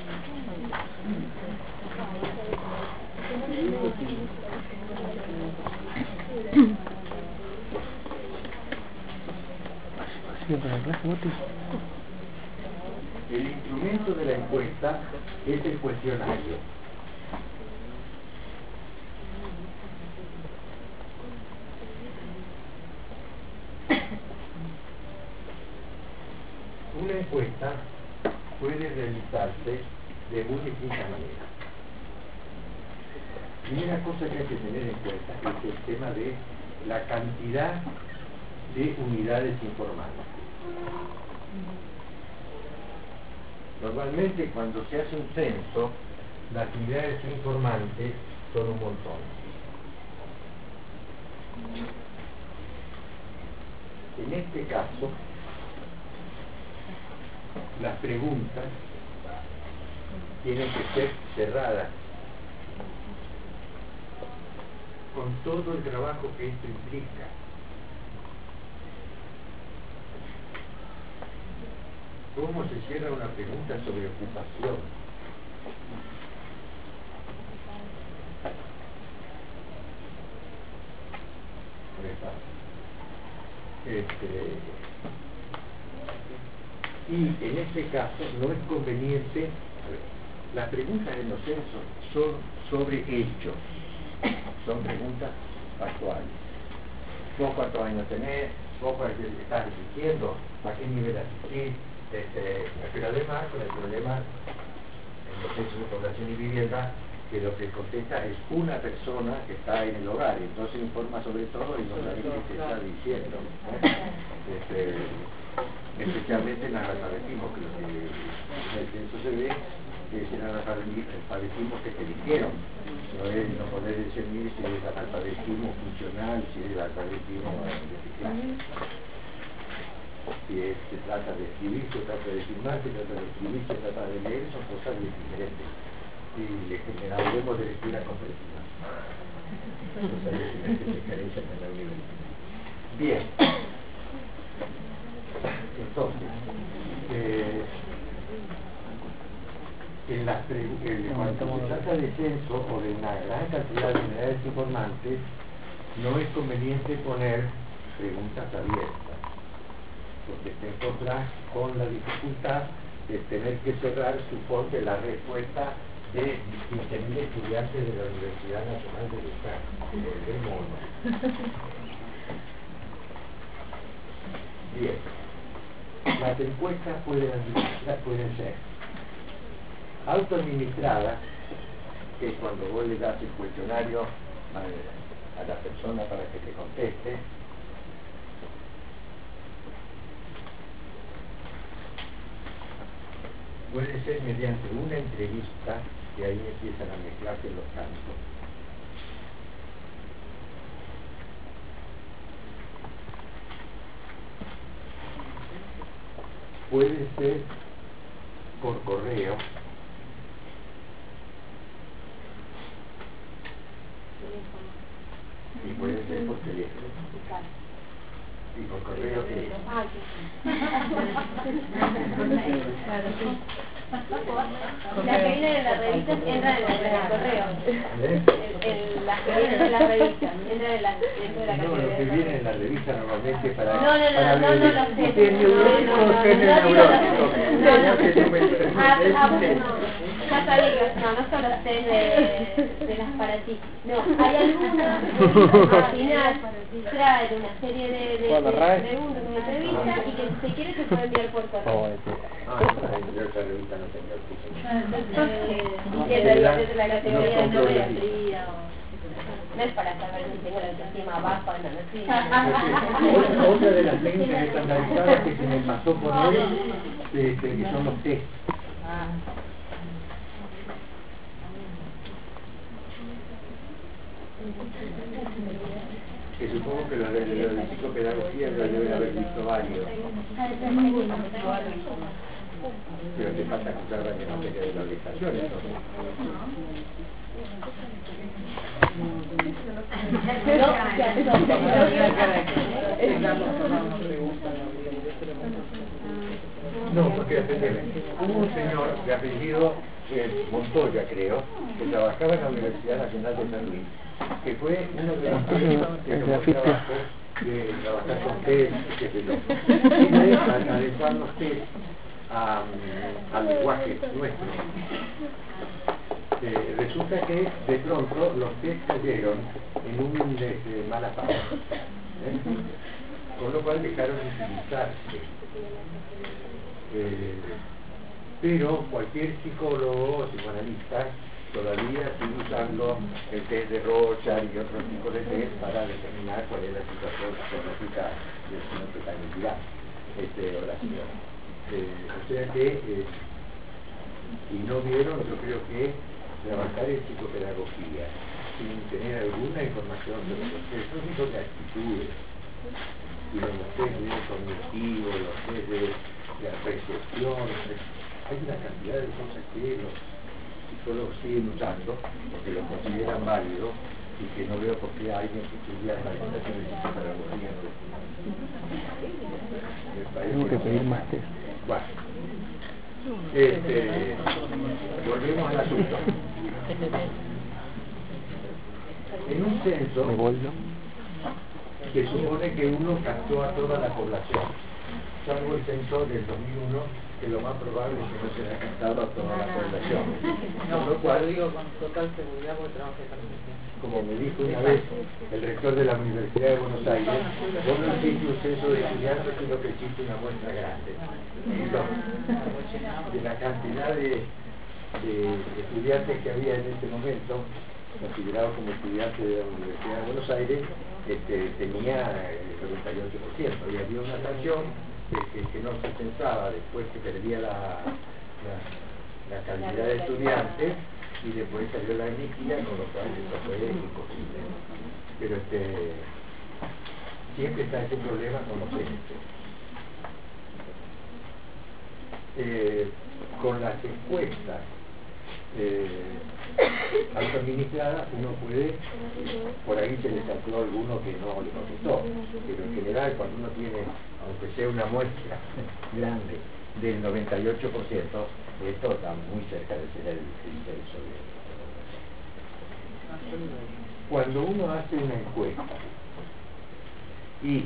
El instrumento de la encuesta es el cuestionario. Una encuesta puede realizarse de muy distintas maneras. Primera cosa que hay que tener en cuenta es el tema de la cantidad de unidades informales. Normalmente cuando se hace un censo, las unidades informantes son un montón. En este caso, las preguntas tienen que ser cerradas con todo el trabajo que esto implica. ¿Cómo se cierra una pregunta sobre ocupación? Este, y en este caso no es conveniente, a ver, las preguntas en los censos son sobre hechos, son preguntas actuales. ¿Vos cuántos años tenés? ¿Vos cuántos estás asistiendo? ¿A qué nivel asistís? Este, pero además, con el problema en los censos de población y vivienda, que lo que contesta es una persona que está en el hogar, entonces informa sobre todo y no sabe qué se está diciendo, ¿eh? Este, especialmente en analfabetismo, que lo que en el censo se ve es el analfabetismo que te dijeron, no es no poder discernir si es analfabetismo funcional, si es analfabetismo de si es, se trata de escribir, se trata de firmar, se trata de escribir, se trata de leer, son cosas muy diferentes. Y le generaremos de lectura comprensiva. Cosas diferentes que carecen en la universidad. Bien. Entonces, eh, en las en, cuando se trata de censo o de una gran cantidad de unidades informantes, no es conveniente poner preguntas abiertas, porque te encontrás con la dificultad de tener que cerrar, suponte, la respuesta de quince mil estudiantes de la Universidad Nacional del Estado. Volvemos. Bien. Las encuestas pueden, pueden ser autoadministradas que cuando vos le das el cuestionario a, a la persona para que te conteste, puede ser mediante una entrevista, que ahí empiezan a mezclarse los campos. Puede ser por correo, y puede ser por teléfono. Y por correo que las que vienen en la revista entran en el correo. Las que vienen en la revista entran en la dentro de la no, lo que viene en la revista normalmente para no, no, no, para no, no, no, no, usted es neurótico, usted es neurótico. Ah, no, ya sabía, no, no son los test de, de las para ti. No, hay algunas que al final traen una serie de, de, de preguntas, una entrevista y que si quiere se puede enviar por correo. Ah, yo esa revista no tengo el curso. Y que es la categoría de pediatría o... No es para saber si tengo la autoestima baja o no, no es otra de las técnicas estandarizadas que se me pasó por hoy, que, que son los test. Que supongo que los de, los de psicopedagogía ya deben haber visto varios. Pero te falta escuchar la materia de la orientación, entonces. No, porque atendeme. Hubo un señor de apellido eh, Montoya, creo, que trabajaba en la Universidad Nacional de San Luis, que fue uno de los primeros que tomó trabajo de trabajar con test, qué sé yo, y de adecuar los test a, al lenguaje nuestro. Eh, resulta que de pronto los test cayeron en un de, de mala fama, ¿eh? Con lo cual dejaron de utilizarse. Eh, pero cualquier psicólogo o psicoanalista todavía sigue usando el test de Rorschach y otros tipos de test para determinar cuál es la situación psicológica de su personalidad este, o la señora. Eh, o sea que, eh, si no vieron, yo creo que trabajar en psicopedagogía sin tener alguna información sobre los test, no son de actitudes, sino los test de cognitivo, los test de la percepción, hay una cantidad de cosas que los psicólogos siguen usando porque lo consideran válido y que no veo por qué alguien que estudia la orientación de psicopedagogía no lo tiene. Tengo que pedir más test. Bueno, este, volvemos al asunto. En un censo se supone que uno captó a toda la población, salvo el censo del dos mil uno, que lo más probable es que no se haya captado a toda la población. No, lo cual digo con total seguridad porque trabajé también. Como me dijo una vez el rector de la Universidad de Buenos Aires, vos no hiciste un censo de estudiantes, sino que hiciste una muestra grande. Entonces, de la cantidad de, de estudiantes que había en ese momento, considerados como estudiantes de la Universidad de Buenos Aires, este, tenía el noventa y ocho por ciento. Y había una fracción que, que, que no se pensaba después que perdía la, la, la cantidad de estudiantes, y después salió la energía, con lo cual eso fue imposible. Pero este, siempre está ese problema con los entes. Eh, con las encuestas eh, autoadministradas uno puede, por ahí se le sacó alguno que no le contestó, pero en general cuando uno tiene, aunque sea una muestra grande del noventa y ocho por ciento, esto está muy cerca de ser el censo de... Cuando uno hace una encuesta y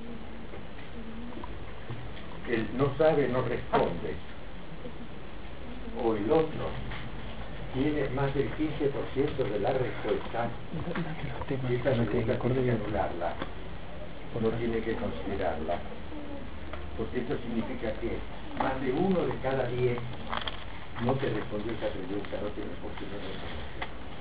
el no sabe, no responde, o el otro tiene más del quince por ciento de la respuesta, esta pregunta tiene que anularla, no tiene que considerarla, porque esto significa que más de uno de cada diez no te respondió esa pregunta, no te respondió esa pregunta.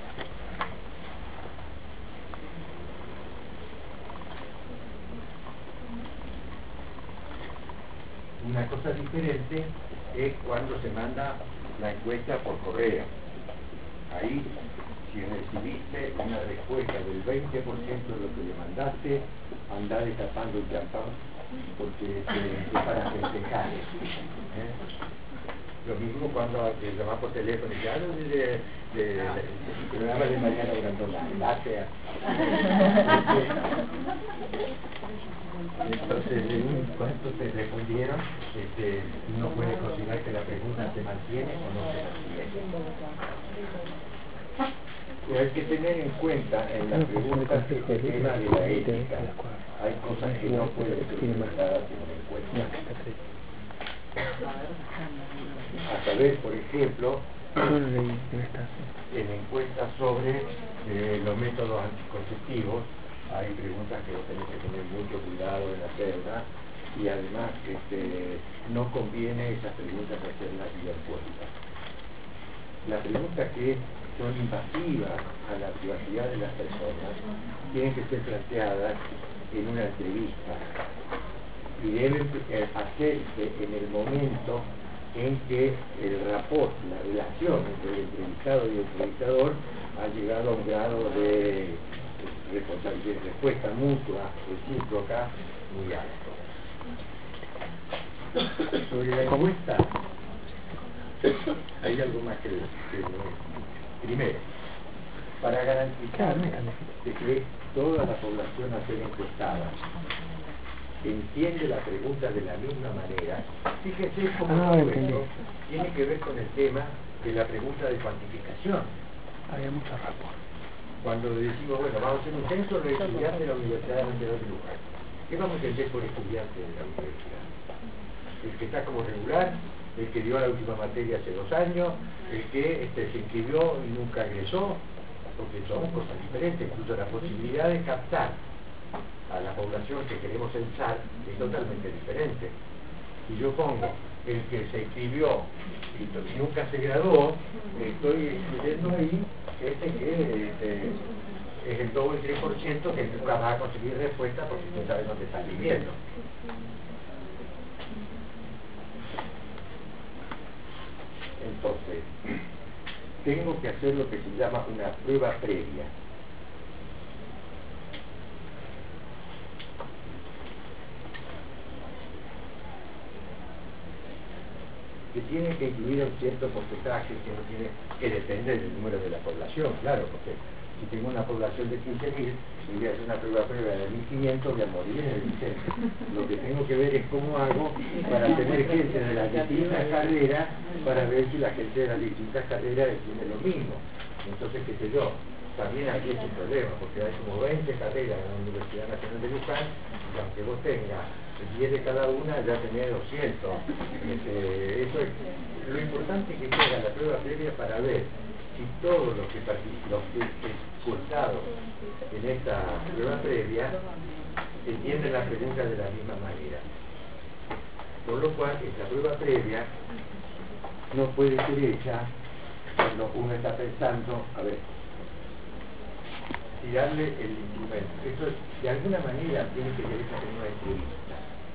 cosa diferente es cuando se manda la encuesta por correo. Ahí, si recibiste una respuesta del veinte por ciento de lo que le mandaste, andá destapando el champán porque eh, es para festejar. ¿eh? Lo mismo cuando te llamas por teléfono y te hablo de, de, de, de, del programa de Mariana Grandona, látea. Entonces, según cuánto te respondieron, este, uno puede considerar que la pregunta se mantiene o no se mantiene. Y hay que tener en cuenta en las preguntas que se tema de la ética. Hay cosas que no pueden ser tratadas en una encuesta. A saber, por ejemplo, en encuestas sobre eh, los métodos anticonceptivos, hay preguntas que vos tenés que tener mucho cuidado en hacerlas, y además este, no conviene esas preguntas hacerlas vía encuesta. Las preguntas que son invasivas a la privacidad de las personas tienen que ser planteadas en una entrevista y deben hacerse en el momento en que el rapport, la relación entre el entrevistado y el entrevistador ha llegado a un grado de responsabilidad, respuesta mutua, recíproca, muy alto. Sobre la encuesta, hay algo más que decir. Primero, para garantizar de que toda la población a ser encuestada entiende la pregunta de la misma manera, fíjese cómo ah, todo esto tiene que ver con el tema de la pregunta de cuantificación. Había mucho rapport. Cuando decimos, bueno, vamos a hacer un censo de estudiantes de la Universidad de Vendedor de Luján. ¿Qué vamos a entender por estudiante de la universidad? El que está como regular, el que dio la última materia hace dos años, el que este, se inscribió y nunca egresó, porque son cosas diferentes. Incluso la posibilidad de captar a la población que queremos censar es totalmente diferente. Si yo pongo el que se inscribió y nunca se graduó, estoy incluyendo ahí este que este, es el dos o el tres por ciento que nunca va a conseguir respuesta porque no sabe dónde está viviendo. Entonces, tengo que hacer lo que se llama una prueba previa. Que tiene que incluir un cierto porcentaje que no tiene que depender del número de la población, claro, porque si tengo una población de quince mil y voy a hacer una prueba previa de mil quinientos, voy a morir en el intento. Lo que tengo que ver es cómo hago para tener gente de las distintas carreras, para ver si la gente de las distintas carreras tiene lo mismo. Entonces, qué sé yo, también aquí es un problema, porque hay como veinte carreras en la Universidad Nacional de Luján, y aunque vos tengas diez de cada una, ya tenés doscientos. Este, eso es, lo importante es que se haga la prueba previa para ver si todos los que participan, los que cursados en esta prueba previa entienden la pregunta de la misma manera. Por lo cual, esta prueba previa no puede ser hecha cuando uno está pensando, a ver, tirarle el instrumento. Esto de alguna manera tiene que ver con una entrevista.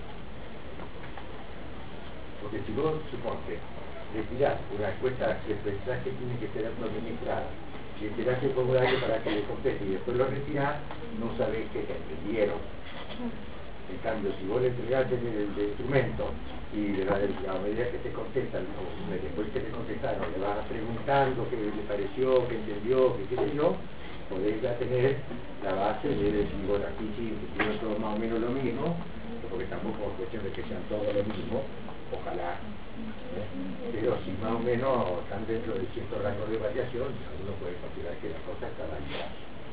Porque si vos suponte retirás una encuesta que pensás que tiene que ser administrada y esperás el formulario para que le conteste y después lo retirás, no sabés que te entendieron. En cambio, si vos le entregás el, el, el instrumento y de la, de la medida que te contestan o después que te contestaron le vas preguntando qué le pareció, qué entendió, qué qué sé yo, podés ya tener la base de decir, bueno, aquí sí, que todo más o menos lo mismo, porque tampoco es cuestión de que sean todos lo mismo, ojalá, ¿eh? Pero si más o menos están dentro de cierto rango de variación, uno puede considerar que la cosa está validada.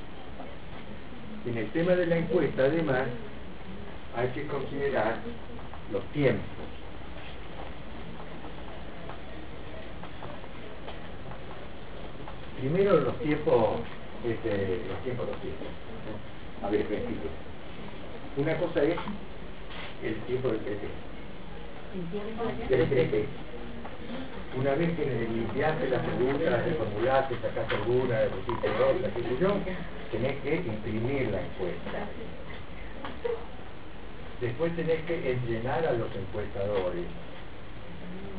En el tema de la encuesta, además, hay que considerar los tiempos. Primero los tiempos, este, los tiempos, los tiempos. A ver, me explico. Una cosa es el tiempo del pretexto. Del pretexto. Una vez que limpiaste las preguntas, reformulaste, sacaste alguna, pusiste otra, qué sé yo, tenés que imprimir la encuesta. Después tenés que entrenar a los encuestadores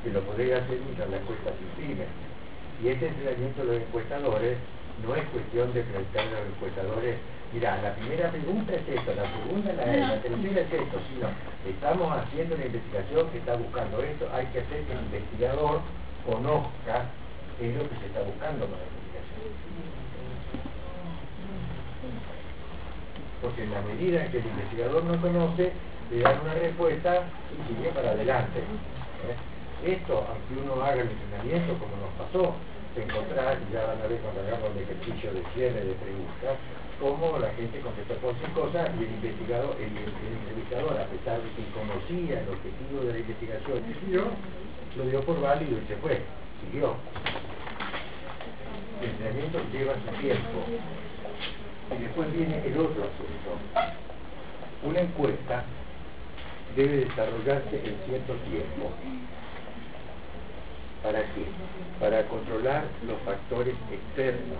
que lo podéis hacer mientras la encuesta se imprime. Y este entrenamiento de los encuestadores no es cuestión de preguntarle a los encuestadores, mira, la primera pregunta es esto, la segunda, la, la tercera es esto, sino estamos haciendo una investigación que está buscando esto, hay que hacer que el investigador conozca qué es lo que se está buscando con la investigación. Porque en la medida en que el investigador no conoce, le dan una respuesta y sigue para adelante. ¿eh? Esto, aunque uno haga el entrenamiento, como nos pasó, se encontrar, y ya van a ver cuando hagamos el ejercicio de cierre de preguntas, cómo la gente contestó por sí cosas y el investigador, el, el entrevistador, a pesar de que conocía el objetivo de la investigación, siguió, lo dio por válido y se fue, siguió. El entrenamiento lleva su tiempo. Y después viene el otro asunto. Una encuesta debe desarrollarse en cierto tiempo. ¿Para qué? Para controlar los factores externos,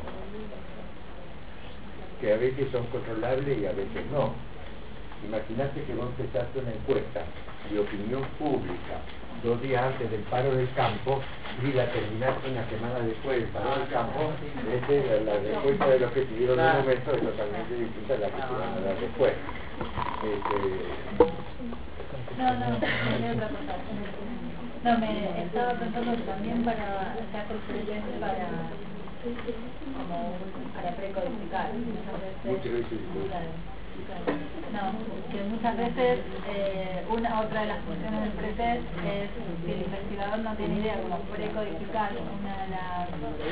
que a veces son controlables y a veces no. Imagínate que vos empezaste una encuesta de opinión pública dos días antes del paro del campo y la terminaste una semana después del paro del campo. Este, la, la respuesta de los que pidieron en un momento es totalmente distinta a la que se van a dar después. Este... No, no, es otra cosa. No, me estaba pensando también para hacer precedente para como para precodificar. Muchas veces. No, que muchas veces eh, una otra de las funciones del pretest es si el investigador no tiene idea como precodificar una de las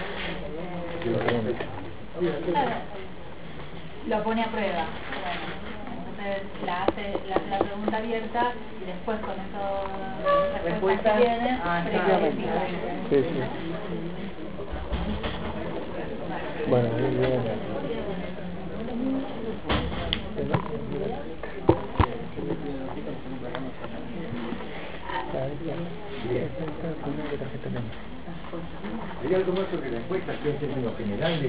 eh, claro, lo pone a prueba. Entonces la hace la, la pregunta abierta y después con eso respuestas que tiene ah, precodifica. Sí, sí. Bueno, bien, bien. Hay algo más sobre la encuesta que en términos generales.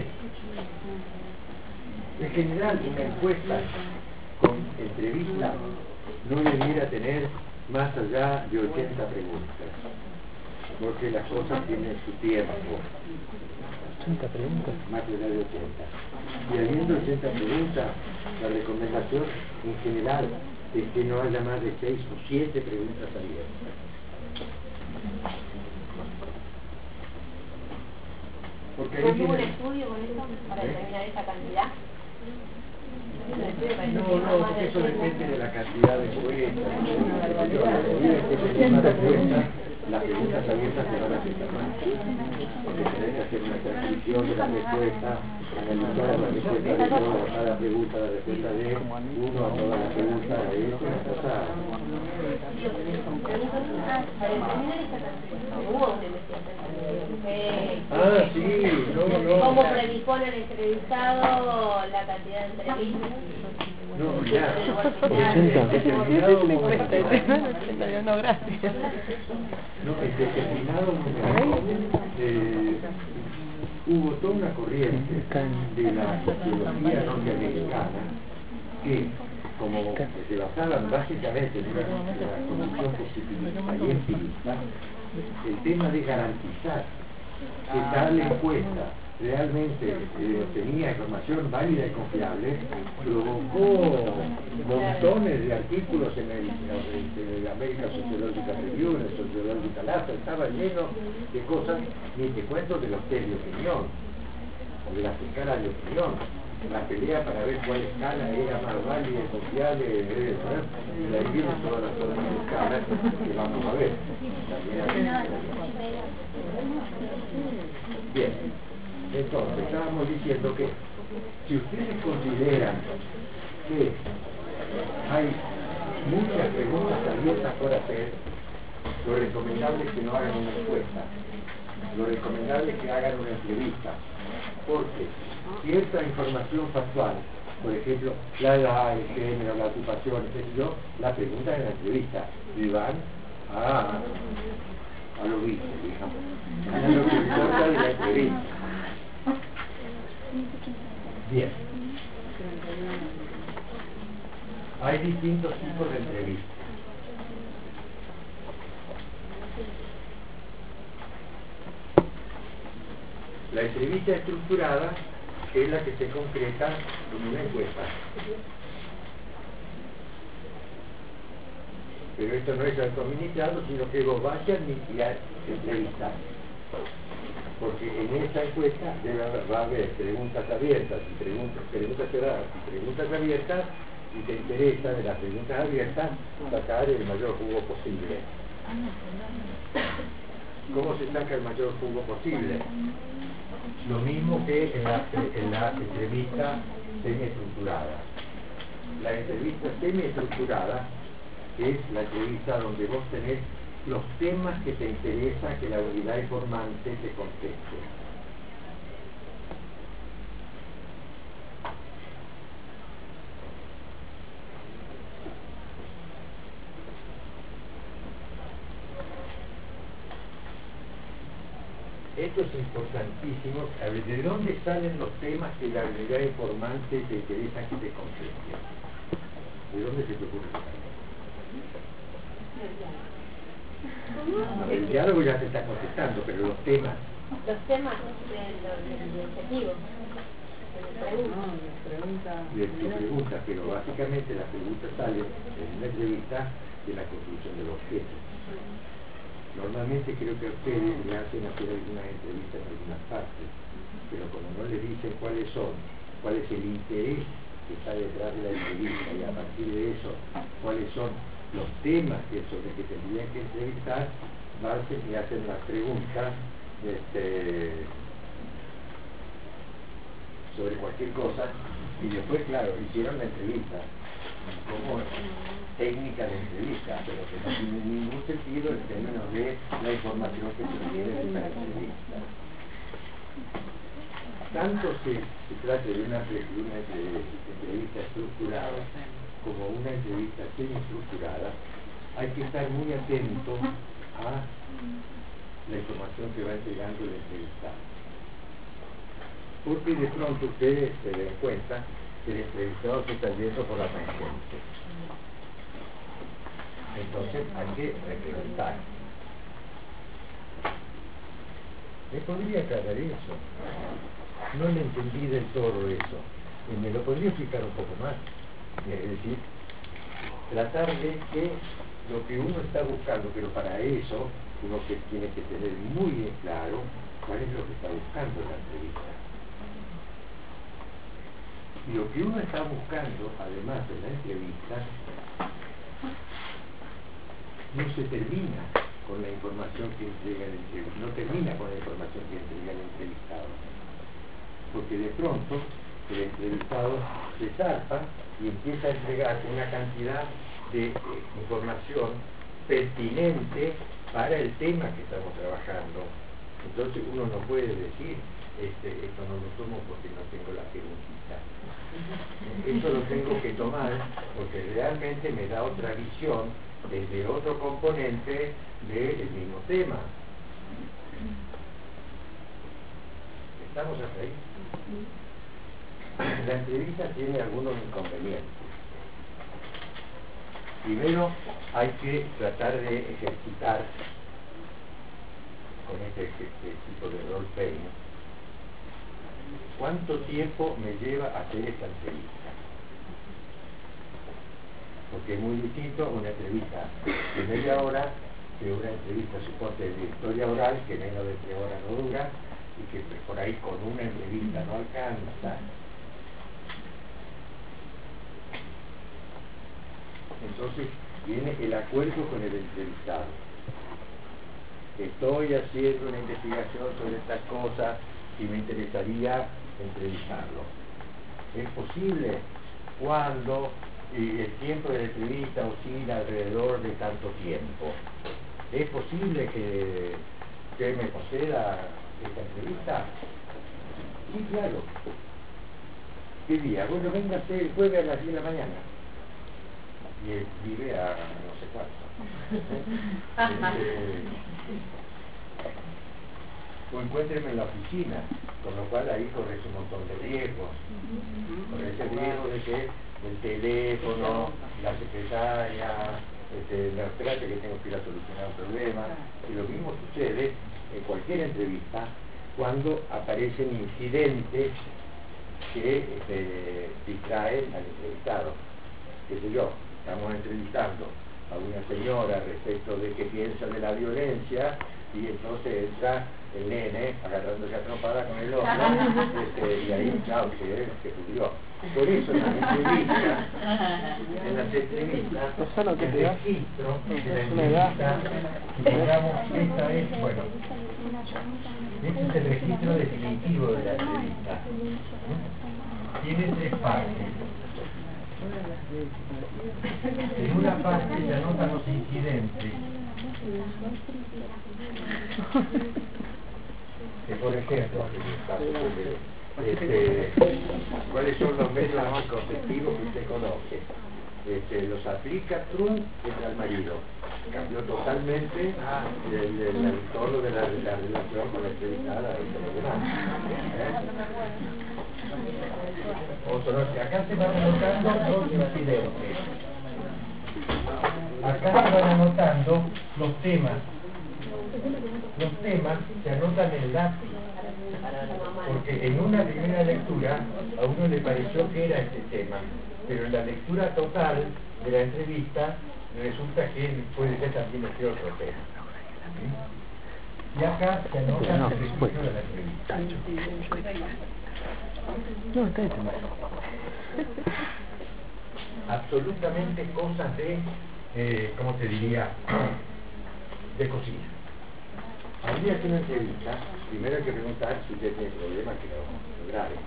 En general, una encuesta con entrevista no debiera tener más allá de ochenta preguntas, porque las cosas tienen su tiempo. ochenta preguntas. Más allá de ochenta. Y habiendo ochenta preguntas, la recomendación en general es que no haya más de seis o siete preguntas abiertas. Porque ahí ¿Hubo un estudio con eso para ¿Eh? determinar esa cantidad? No, no, porque eso depende de la cantidad de encuestas. A medida que se llama la encuesta, las preguntas abiertas se van a hacer más. Porque tenés que hacer una transcripción de la respuesta, analizar la respuesta de toda cada pregunta, la respuesta de uno a todas las preguntas, es una cosa. Para determinar esa cantidad, hubo una investigación. Ah, sí, no, no. ¿Cómo predispone el entrevistado la cantidad de entrevistas? No, ya. No, gracias. No, en determinado momento eh, hubo toda una corriente de la sociología norteamericana que, como se basaban básicamente en una, una condición positivista y empirista, el tema de garantizar que tal encuesta realmente eh, tenía información válida y confiable, provocó montones de artículos en el, en el American Sociological Review, en el Sociological Atlas, estaba lleno de cosas, ni te cuento de los test de opinión, o de las escalas de opinión, la pelea para ver cuál escala era más válida y confiable, eh, y ahí vienen todas las otras escalas que vamos a ver. También hay... Bien. Entonces, estábamos diciendo que si ustedes consideran que hay muchas preguntas abiertas por hacer, lo recomendable es que no hagan una encuesta, lo recomendable es que hagan una entrevista, porque cierta información factual, por ejemplo, la edad, el género, la ocupación, etcétera, la preguntan en la entrevista y van a, a lo visto, digamos, a lo que importa de la entrevista. Bien. Hay distintos tipos de entrevistas. La entrevista estructurada es la que se concreta en una encuesta. Pero esto no es autoadministrado, sino que vos vas a admitir entrevistar. Porque en esta encuesta debe haber, va a haber preguntas abiertas y preguntas, preguntas cerradas y preguntas abiertas, y te interesa de las preguntas abiertas sacar el mayor jugo posible. ¿Cómo se saca el mayor jugo posible? Lo mismo que en la, en la entrevista semiestructurada. La entrevista semiestructurada es la entrevista donde vos tenés los temas que te interesa que la unidad informante te conteste. Esto es importantísimo. A ver, ¿de dónde salen los temas que la unidad informante te interesa que te conteste? ¿De dónde se te ocurre que salen? El diálogo ya te está contestando, pero los temas... Los temas del objetivo. De tu pregunta, pero básicamente las preguntas salen en una entrevista de la construcción del objeto. Normalmente creo que a ustedes le hacen hacer algunas entrevistas en algunas partes, pero como no les dicen cuáles son, cuál es el interés que está detrás de la entrevista, y a partir de eso, cuáles son los temas que sobre que tendrían que entrevistar, van y hacen las preguntas este, sobre cualquier cosa, y después, claro, hicieron la entrevista como técnica de entrevista, pero que no tiene ningún sentido en términos de la información que se tiene de esta entrevista. Tanto se, se trata de una, de una entrevista estructurada como una entrevista semiestructurada, hay que estar muy atento a la información que va entregando el entrevistado. Porque de pronto ustedes se den cuenta que el entrevistado se está yendo por la tangente. Entonces hay que preguntar. ¿Me podría aclarar eso? No le entendí del todo eso. ¿Y me lo podría explicar un poco más? Es decir, tratar de que lo que uno está buscando, pero para eso uno que tiene que tener muy bien claro cuál es lo que está buscando en la entrevista. Y lo que uno está buscando, además de la entrevista, no se termina con la información que entrega el entrevistado, no termina con la información que entrega el entrevistado. Porque de pronto el entrevistado se zarpa y empieza a entregar una cantidad de eh, información pertinente para el tema que estamos trabajando. Entonces uno no puede decir, este, esto no lo tomo porque no tengo la preguntita. Esto lo tengo que tomar porque realmente me da otra visión desde otro componente del mismo tema. ¿Estamos hasta ahí? La entrevista tiene algunos inconvenientes. Primero, hay que tratar de ejercitar con este, este tipo de role-playing cuánto tiempo me lleva a hacer esta entrevista. Porque es muy distinto una entrevista de media hora que una entrevista, suponte, de historia oral, que menos de tres horas no dura, y que por ahí con una entrevista no alcanza. Entonces viene el acuerdo con el entrevistado. Estoy haciendo una investigación sobre estas cosas y me interesaría entrevistarlo. ¿Es posible? ¿Cuándo? Y el tiempo de la entrevista oscila alrededor de tanto tiempo. ¿Es posible que, que me conceda esta entrevista? Sí, claro. ¿Qué día? Bueno, véngase el jueves a las diez de la mañana. Y él vive a no sé cuánto. eh, o encuéntreme en la oficina, con lo cual ahí corres un montón de riesgos. Corres el riesgo de que el teléfono, la secretaria, este, no, espérate que tengo que ir a solucionar un problema. Y lo mismo sucede en cualquier entrevista, cuando aparecen incidentes que este, distraen al entrevistado. Qué sé yo, estamos entrevistando a una señora respecto de qué piensa de la violencia, y entonces entra el nene agarrándose a trompada con el otro, este, y ahí, claro, se, se pudrió. Por eso en las entrevistas, en las entrevistas, el registro de la entrevista, digamos, esta es, bueno, este es el registro definitivo de la entrevista. Tiene tres partes. En una parte se anotan los incidentes, que por ejemplo, este, cuáles son los métodos anticonceptivos que usted conoce. Este, los aplica Trump contra el marido. Cambió totalmente el, el, el tono de la, de la relación con la entrevistada y todo lo demás. ¿Eh? Otro, acá se van anotando los incidentes. Acá se van anotando los temas. Los temas se anotan en lápiz. Porque en una primera lectura a uno le pareció que era este tema, pero en la lectura total de la entrevista resulta que puede ser también este otro tema. ¿Sí? Y acá se anota el registro de la entrevista. No, está hecho. Absolutamente cosas de, eh, ¿cómo te diría? De cocina. Al día que una entrevista, primero hay que preguntar si usted tiene problemas que no grave.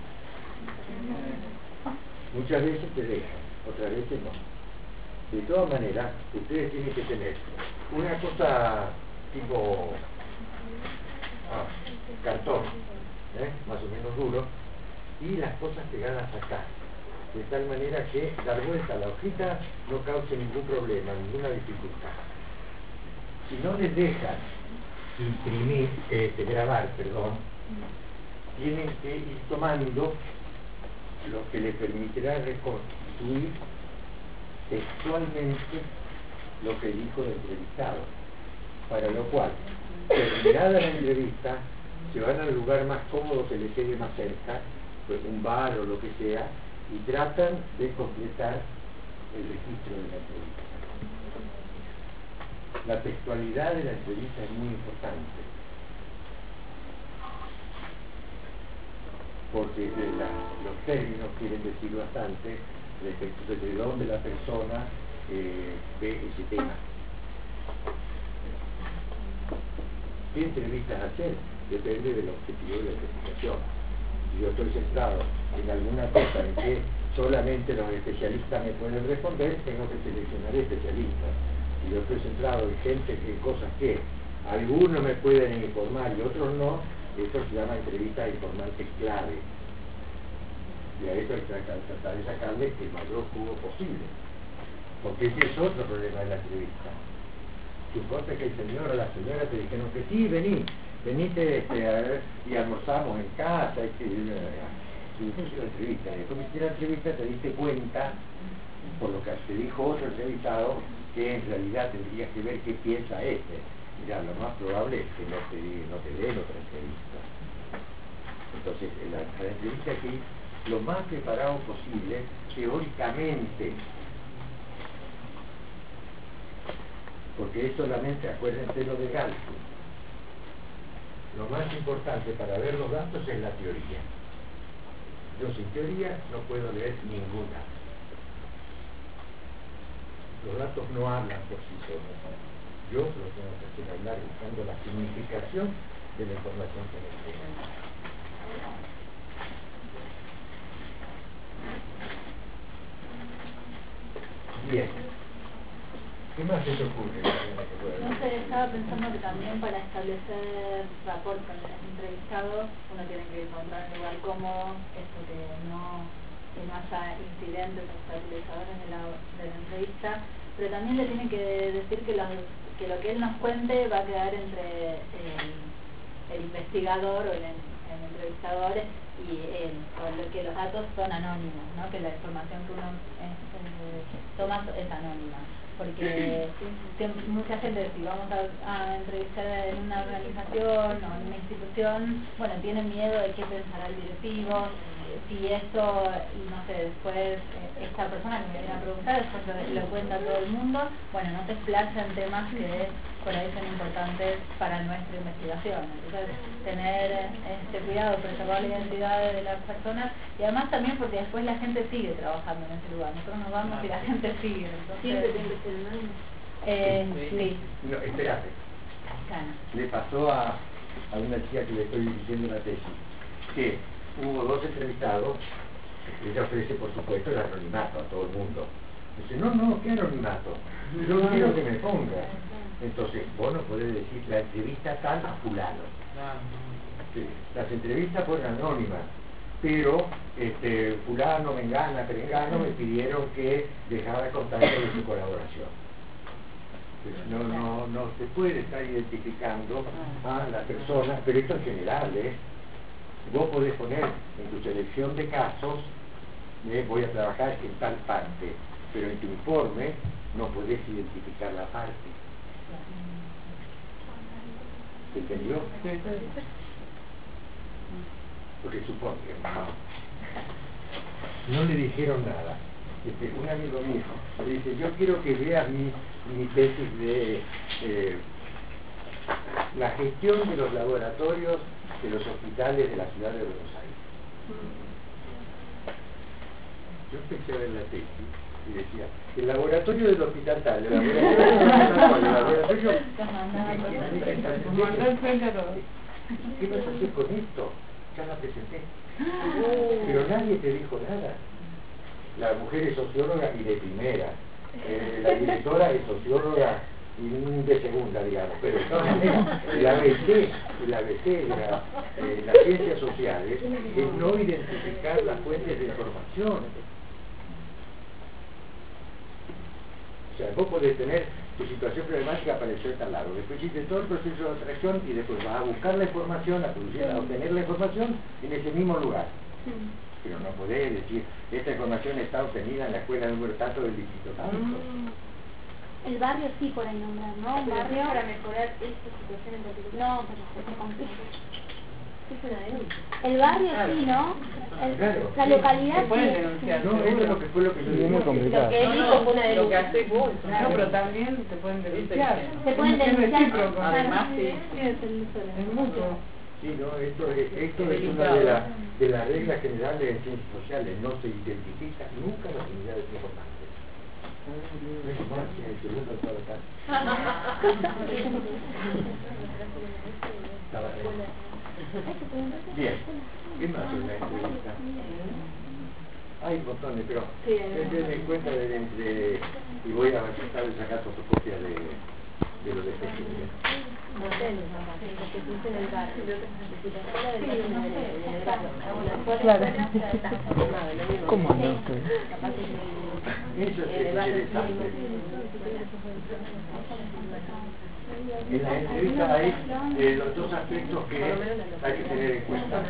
Muchas veces te dejan, otras veces no. De todas maneras, ustedes tienen que tener una cosa tipo ah, cartón, ¿eh? Más o menos duro, y las cosas pegadas acá, de tal manera que dar vuelta a la hojita no cause ningún problema, ninguna dificultad. Si no les dejan imprimir, eh, grabar, perdón, tienen que ir tomando lo que le permitirá reconstruir textualmente lo que dijo el entrevistado, para lo cual, terminada la entrevista, se van al lugar más cómodo que les quede más cerca, pues un bar o lo que sea, y tratan de completar el registro de la entrevista. La textualidad de la entrevista es muy importante, porque de la, los términos quieren decir bastante respecto de dónde la persona eh, ve ese tema. ¿Qué entrevistas hacer? Depende del objetivo de la investigación. Si yo estoy centrado en alguna cosa en que solamente los especialistas me pueden responder, tengo que seleccionar especialistas. Si yo estoy centrado en gente que cosas que algunos me pueden informar y otros no, eso se llama entrevista informante clave. Y a eso hay que tratar de sacarle el mayor jugo posible. Porque ese es otro problema de la entrevista. Suponte que el señor o la señora te dijeron que sí, vení, venite este, a ver, y almorzamos en casa, y que y la entrevista. Y después de la entrevista te diste cuenta, por lo que te dijo otro entrevistado, que en realidad tendrías que ver qué piensa este. Mira, lo más probable es que no te, no te den otra entrevista. Entonces, en la, la entrevista aquí, lo más preparado posible, teóricamente, porque es solamente, acuérdense lo de Galton, lo más importante para ver los datos es la teoría. Yo sin teoría no puedo leer ningún dato. Los datos no hablan por sí solos. Yo lo tengo que hacer hablar buscando la significación de la información que me entregan. Bien. ¿Qué más se te ocurre? No sé, estaba pensando que también para establecer rapport con el entrevistado uno tiene que encontrar un lugar cómodo, esto que no, que no haya incidentes o estabilizadores de la, de la entrevista, pero también le tiene que decir que, los, que lo que él nos cuente va a quedar entre el, el investigador o el, el entrevistador y eh, por lo que los datos son anónimos, ¿no? Que la información que uno eh, eh, toma es anónima. Porque siempre, mucha gente, si vamos a, a entrevistar en una organización o en una institución, bueno, tienen miedo de qué pensará el directivo, si esto, no sé, después eh, esta persona que me viene a preguntar, después lo, lo cuenta a todo el mundo, bueno, no te explayas en temas que por ahí son importantes para nuestra investigación. Entonces, tener este cuidado, preservar la identidad de las personas, y además también porque después la gente sigue trabajando en ese lugar. Nosotros nos vamos y la gente sigue. Entonces, Siempre tiene que ser anónimo. Eh, sí. No, espérate. Claro. Le pasó a, a una chica que le estoy diciendo la tesis, que hubo dos entrevistados, ella ofrece por supuesto el anonimato a todo el mundo. Dice, no, no, ¿qué anonimato? Yo no quiero que me ponga. Entonces, vos no podés decir la entrevista tal a fulano. Sí, las entrevistas fueron anónimas, pero este, fulano, mengana, perengano me pidieron que dejara constancia de su colaboración. No, no, no se puede estar identificando a la persona, pero esto en general, ¿eh? Vos podés poner en tu selección de casos, ¿eh? Voy a trabajar en tal parte, pero en tu informe no podés identificar la parte. ¿Se entendió? Porque supongo que no le dijeron nada. Este, un amigo mío le dice, yo quiero que veas mi, mi tesis de eh, la gestión de los laboratorios de los hospitales de la ciudad de Buenos Aires. Yo empecé a ver la tesis y decía, el laboratorio del hospital tal, el laboratorio del hospital, el laboratorio... ¿Qué vas a hacer con esto? Ya la presenté. Pero nadie te dijo nada. La mujer es socióloga y de primera. Eh, la directora es socióloga y de segunda, digamos. Pero de todas maneras, el A B C, el A B C de la, eh, las ciencias sociales es no identificar las fuentes de información. O sea, vos podés tener tu situación problemática apareció tan largo. Después hiciste todo el proceso de atracción y después vas a buscar la información, a producir, a obtener la información en ese mismo lugar. Pero no podés decir, esta información está obtenida en la escuela número tanto del distrito tanto. El barrio sí por ahí nombrar, ¿no? Un barrio para mejorar esta situación en particular. No, pero se complica. Es una denuncia. El barrio claro. Sí, ¿no? El, claro. La localidad sí. Denunciar. No, eso es lo que fue lo que yo dije. Muy complicado. Lo que él dijo fue una denuncia. Lo que haces vos. Claro. No, pero también te pueden denunciar. Se pueden denunciar. Además, sí. Sí, es el es mucho. Sí, no, esto es, esto es una de, la, de las reglas generales de ciencias sociales. No se identifica nunca las unidades importantes. Bien, ¿qué más es la entrevista? Hay montones, pero denme en cuenta de entre y voy a tratar de sacar fotocopia de, de lo de Cecilia. Claro. ¿Cómo no? Eso es interesante. En la entrevista hay eh, los dos aspectos que hay que tener en cuenta.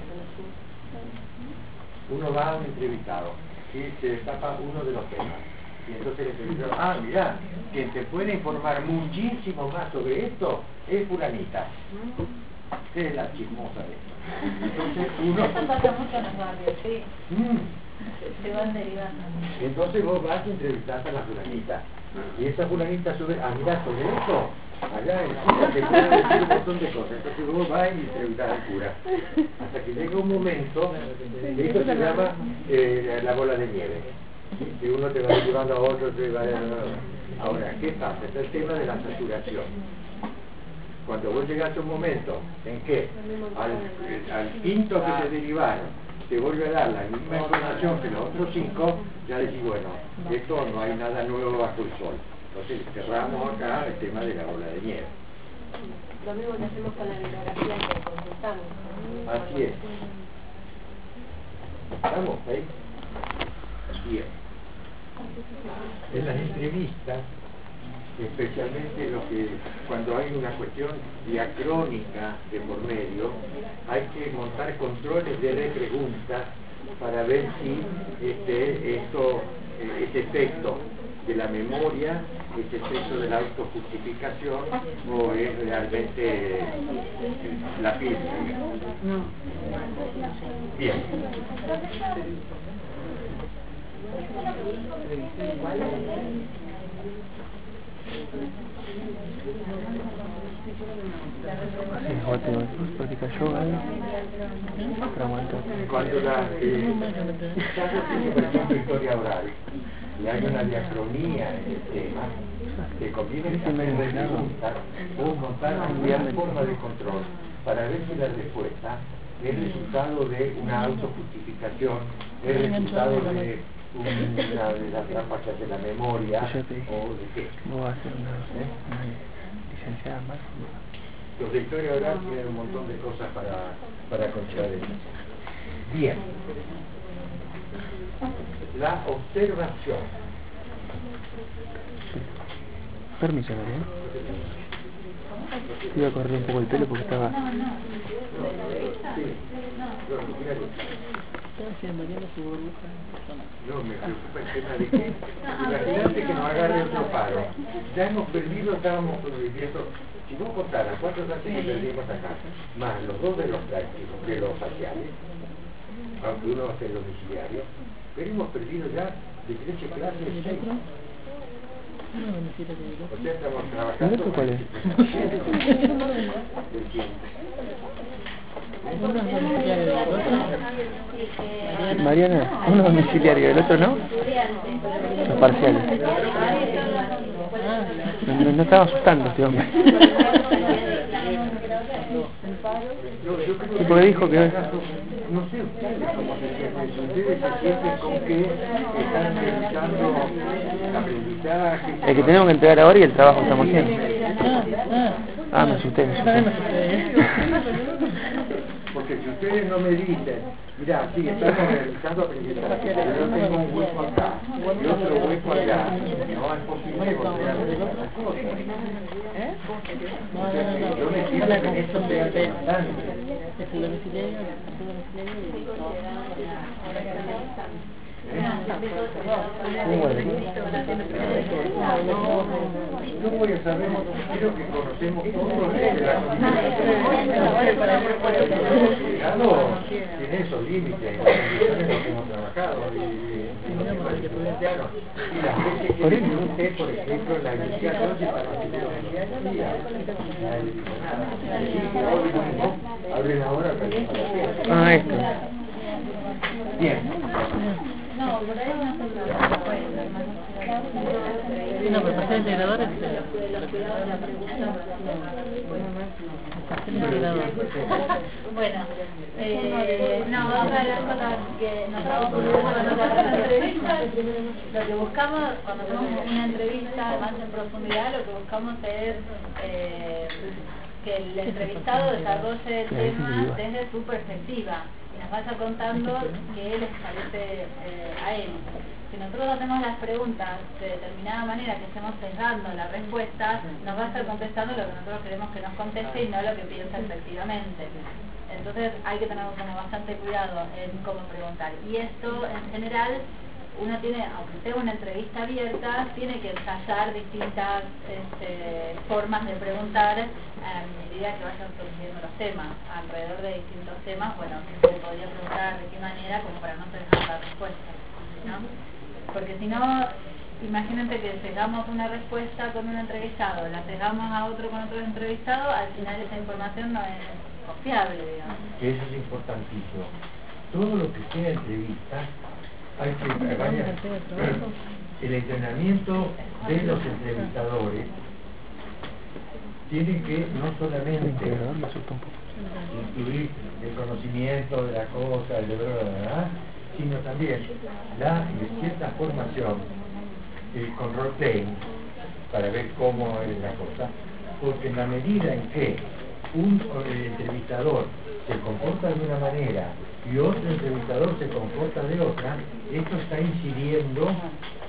Uno va a un entrevistado y se destapa uno de los temas. Y entonces el entrevistador, ah, mirá, quien te puede informar muchísimo más sobre esto es fulanita. Es la chismosa de esto. Entonces uno... Eso pasa mucho en los barrios, sí. Mm. Se van derivando. Entonces vos vas a entrevistar a la fulanita. Y esa fulanita sobre, ah, mirá, sobre esto, allá el cura te puede decir un montón de cosas. Entonces vos vas y entrevistas al cura. Hasta que llega un momento, esto se llama eh, la bola de nieve. Que uno te va llevando a otro, te va a... Ahora, ¿qué pasa? Está el tema de la saturación. Cuando vos llegas a un momento en que al, al quinto que te derivaron te vuelve a dar la misma información que los otros cinco, ya decís, bueno, esto no hay nada nuevo bajo el sol. Entonces cerramos acá el tema de la bola de nieve. Lo mismo que hacemos con la bibliografía que consultamos. Así es. ¿Estamos ahí? Bien. En las entrevistas especialmente lo que cuando hay una cuestión diacrónica de por medio, hay que montar controles de repreguntas para ver si este, esto, este efecto de la memoria es efecto de la autojustificación o es realmente la firma. Bien. Cuando la eh, por ejemplo, historia oral y hay una diacronía en el tema, que conviene hacer preguntas o montar una forma de control para ver si la respuesta es resultado de una autojustificación, es resultado de una de las trampas que hace la memoria o de qué. No va a ser una, ¿eh? una licenciada más. Los de historia oral tienen un montón de cosas para, para considerar eso. Bien. La observación. Permiso, María. Iba a correr un poco el pelo porque estaba... No, me preocupa el tema de que imagínate que nos agarre otro paro. Ya hemos perdido, estábamos viviendo. Si vos contaras cuántos años que perdimos acá, más los dos de los prácticos, de los faciales, aunque uno va a ser domiciliario, pero hemos perdido ya de trece clases seis. O sea, estamos trabajando. ¿El cuál es? Del tiempo. Mariana, uno domiciliario, el otro no. Los parciales. No, no estaba asustando este hombre. Sí, porque dijo que... No sé ustedes cómo se sienten. Ustedes se sienten con que están realizando aprendizaje. El que tenemos que entregar ahora y el trabajo que estamos haciendo. Ah, me asusté, me asusté. Porque si ustedes no me dicen, mira, sí, estamos realizando aprendizaje, pero yo tengo un hueco acá y otro hueco allá, no es posible volver a hacer las cosas. O sea que yo me siento que esto sea demandante. No voy a saber, creo que conocemos todos de la comunicación. Tiene esos límites, en las condiciones en las que hemos trabajado y en los temas estudiantianos. Y las veces que le pregunté, por ejemplo, la iniciación de participación, hoy mismo abren ahora para Ah, esto. bien. No, por ahí no Sí, no, pero para integrador es... Bueno, eh, no, vamos a hablar con las que nos estamos cuando hacemos entrevistas. Lo que buscamos cuando hacemos una entrevista más en profundidad, lo que buscamos es eh, que el entrevistado desarrolle el tema desde su perspectiva y nos vaya contando qué les parece eh, a él. Si nosotros hacemos las preguntas de determinada manera, que estemos sesgando la respuesta, nos va a estar contestando lo que nosotros queremos que nos conteste y no lo que piensa efectivamente. Entonces hay que tener como bastante cuidado en cómo preguntar. Y esto en general, uno tiene, aunque sea una entrevista abierta, tiene que ensayar distintas este, formas de preguntar a medida que vayan surgiendo los temas. Alrededor de distintos temas, bueno, se podría preguntar de qué manera como para no sesgar la respuesta, ¿no? Porque si no, imagínate que sesgamos una respuesta con un entrevistado, la sesgamos a otro con otro entrevistado, al final esa información no es confiable, digamos. Eso es importantísimo. Todo lo que sea entrevista, hay que vaya, el entrenamiento de los entrevistadores tiene que no solamente incluir el conocimiento de la cosa, el de verdad, sino también la cierta formación eh, con role-playing para ver cómo es la cosa, porque en la medida en que un eh, entrevistador se comporta de una manera y otro entrevistador se comporta de otra, esto está incidiendo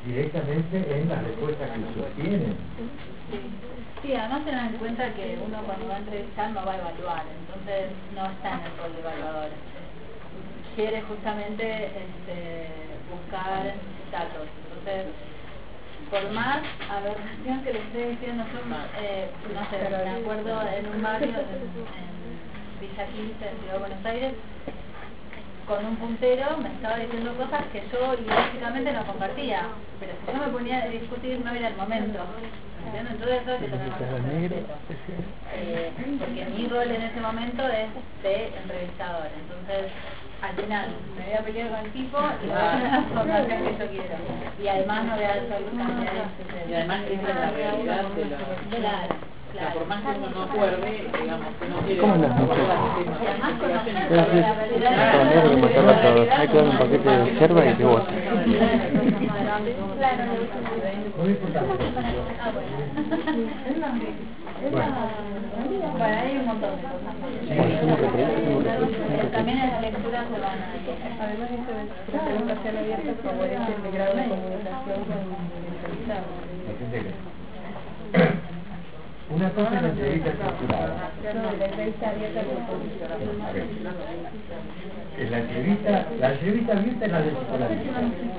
directamente en las respuestas que se obtienen. Sí, además tengan en cuenta que uno cuando va a entrevistar no va a evaluar, entonces no está en el rol de evaluador. Quiere justamente este, buscar datos. Entonces, por más aberración que le esté diciendo, yo, eh, no sé, me acuerdo en un barrio en, en Villa quince, en Ciudad de Buenos Aires, con un puntero me estaba diciendo cosas que yo ideológicamente no compartía, pero si yo me ponía a discutir no era el momento. ¿Entiendes? Entonces eso hay que tener más respeto. Eh, porque mi rol en ese momento es de entrevistador, entonces al final me voy a pelear con el tipo y voy a dar la formación que yo quiero, y además no voy a dar cantidad de... Y además esa es la realidad de la... Claro. O sea, por más que uno no acuerde, digamos, que no quiere... ¿Cómo andas, muchachos? Hay que matarlo a todos. Hay que dar un paquete de yerba y de bote. Muy importante. Bueno, hay un montón de cosas. También en la lectura se van a... Además, esto de las preguntas sean abiertas favorece el grado de comunicación con el entrevistado. Una cosa es la entrevista estructurada. La entrevista abierta con A ver. En la entrevista, la entrevista abierta es la de psicología,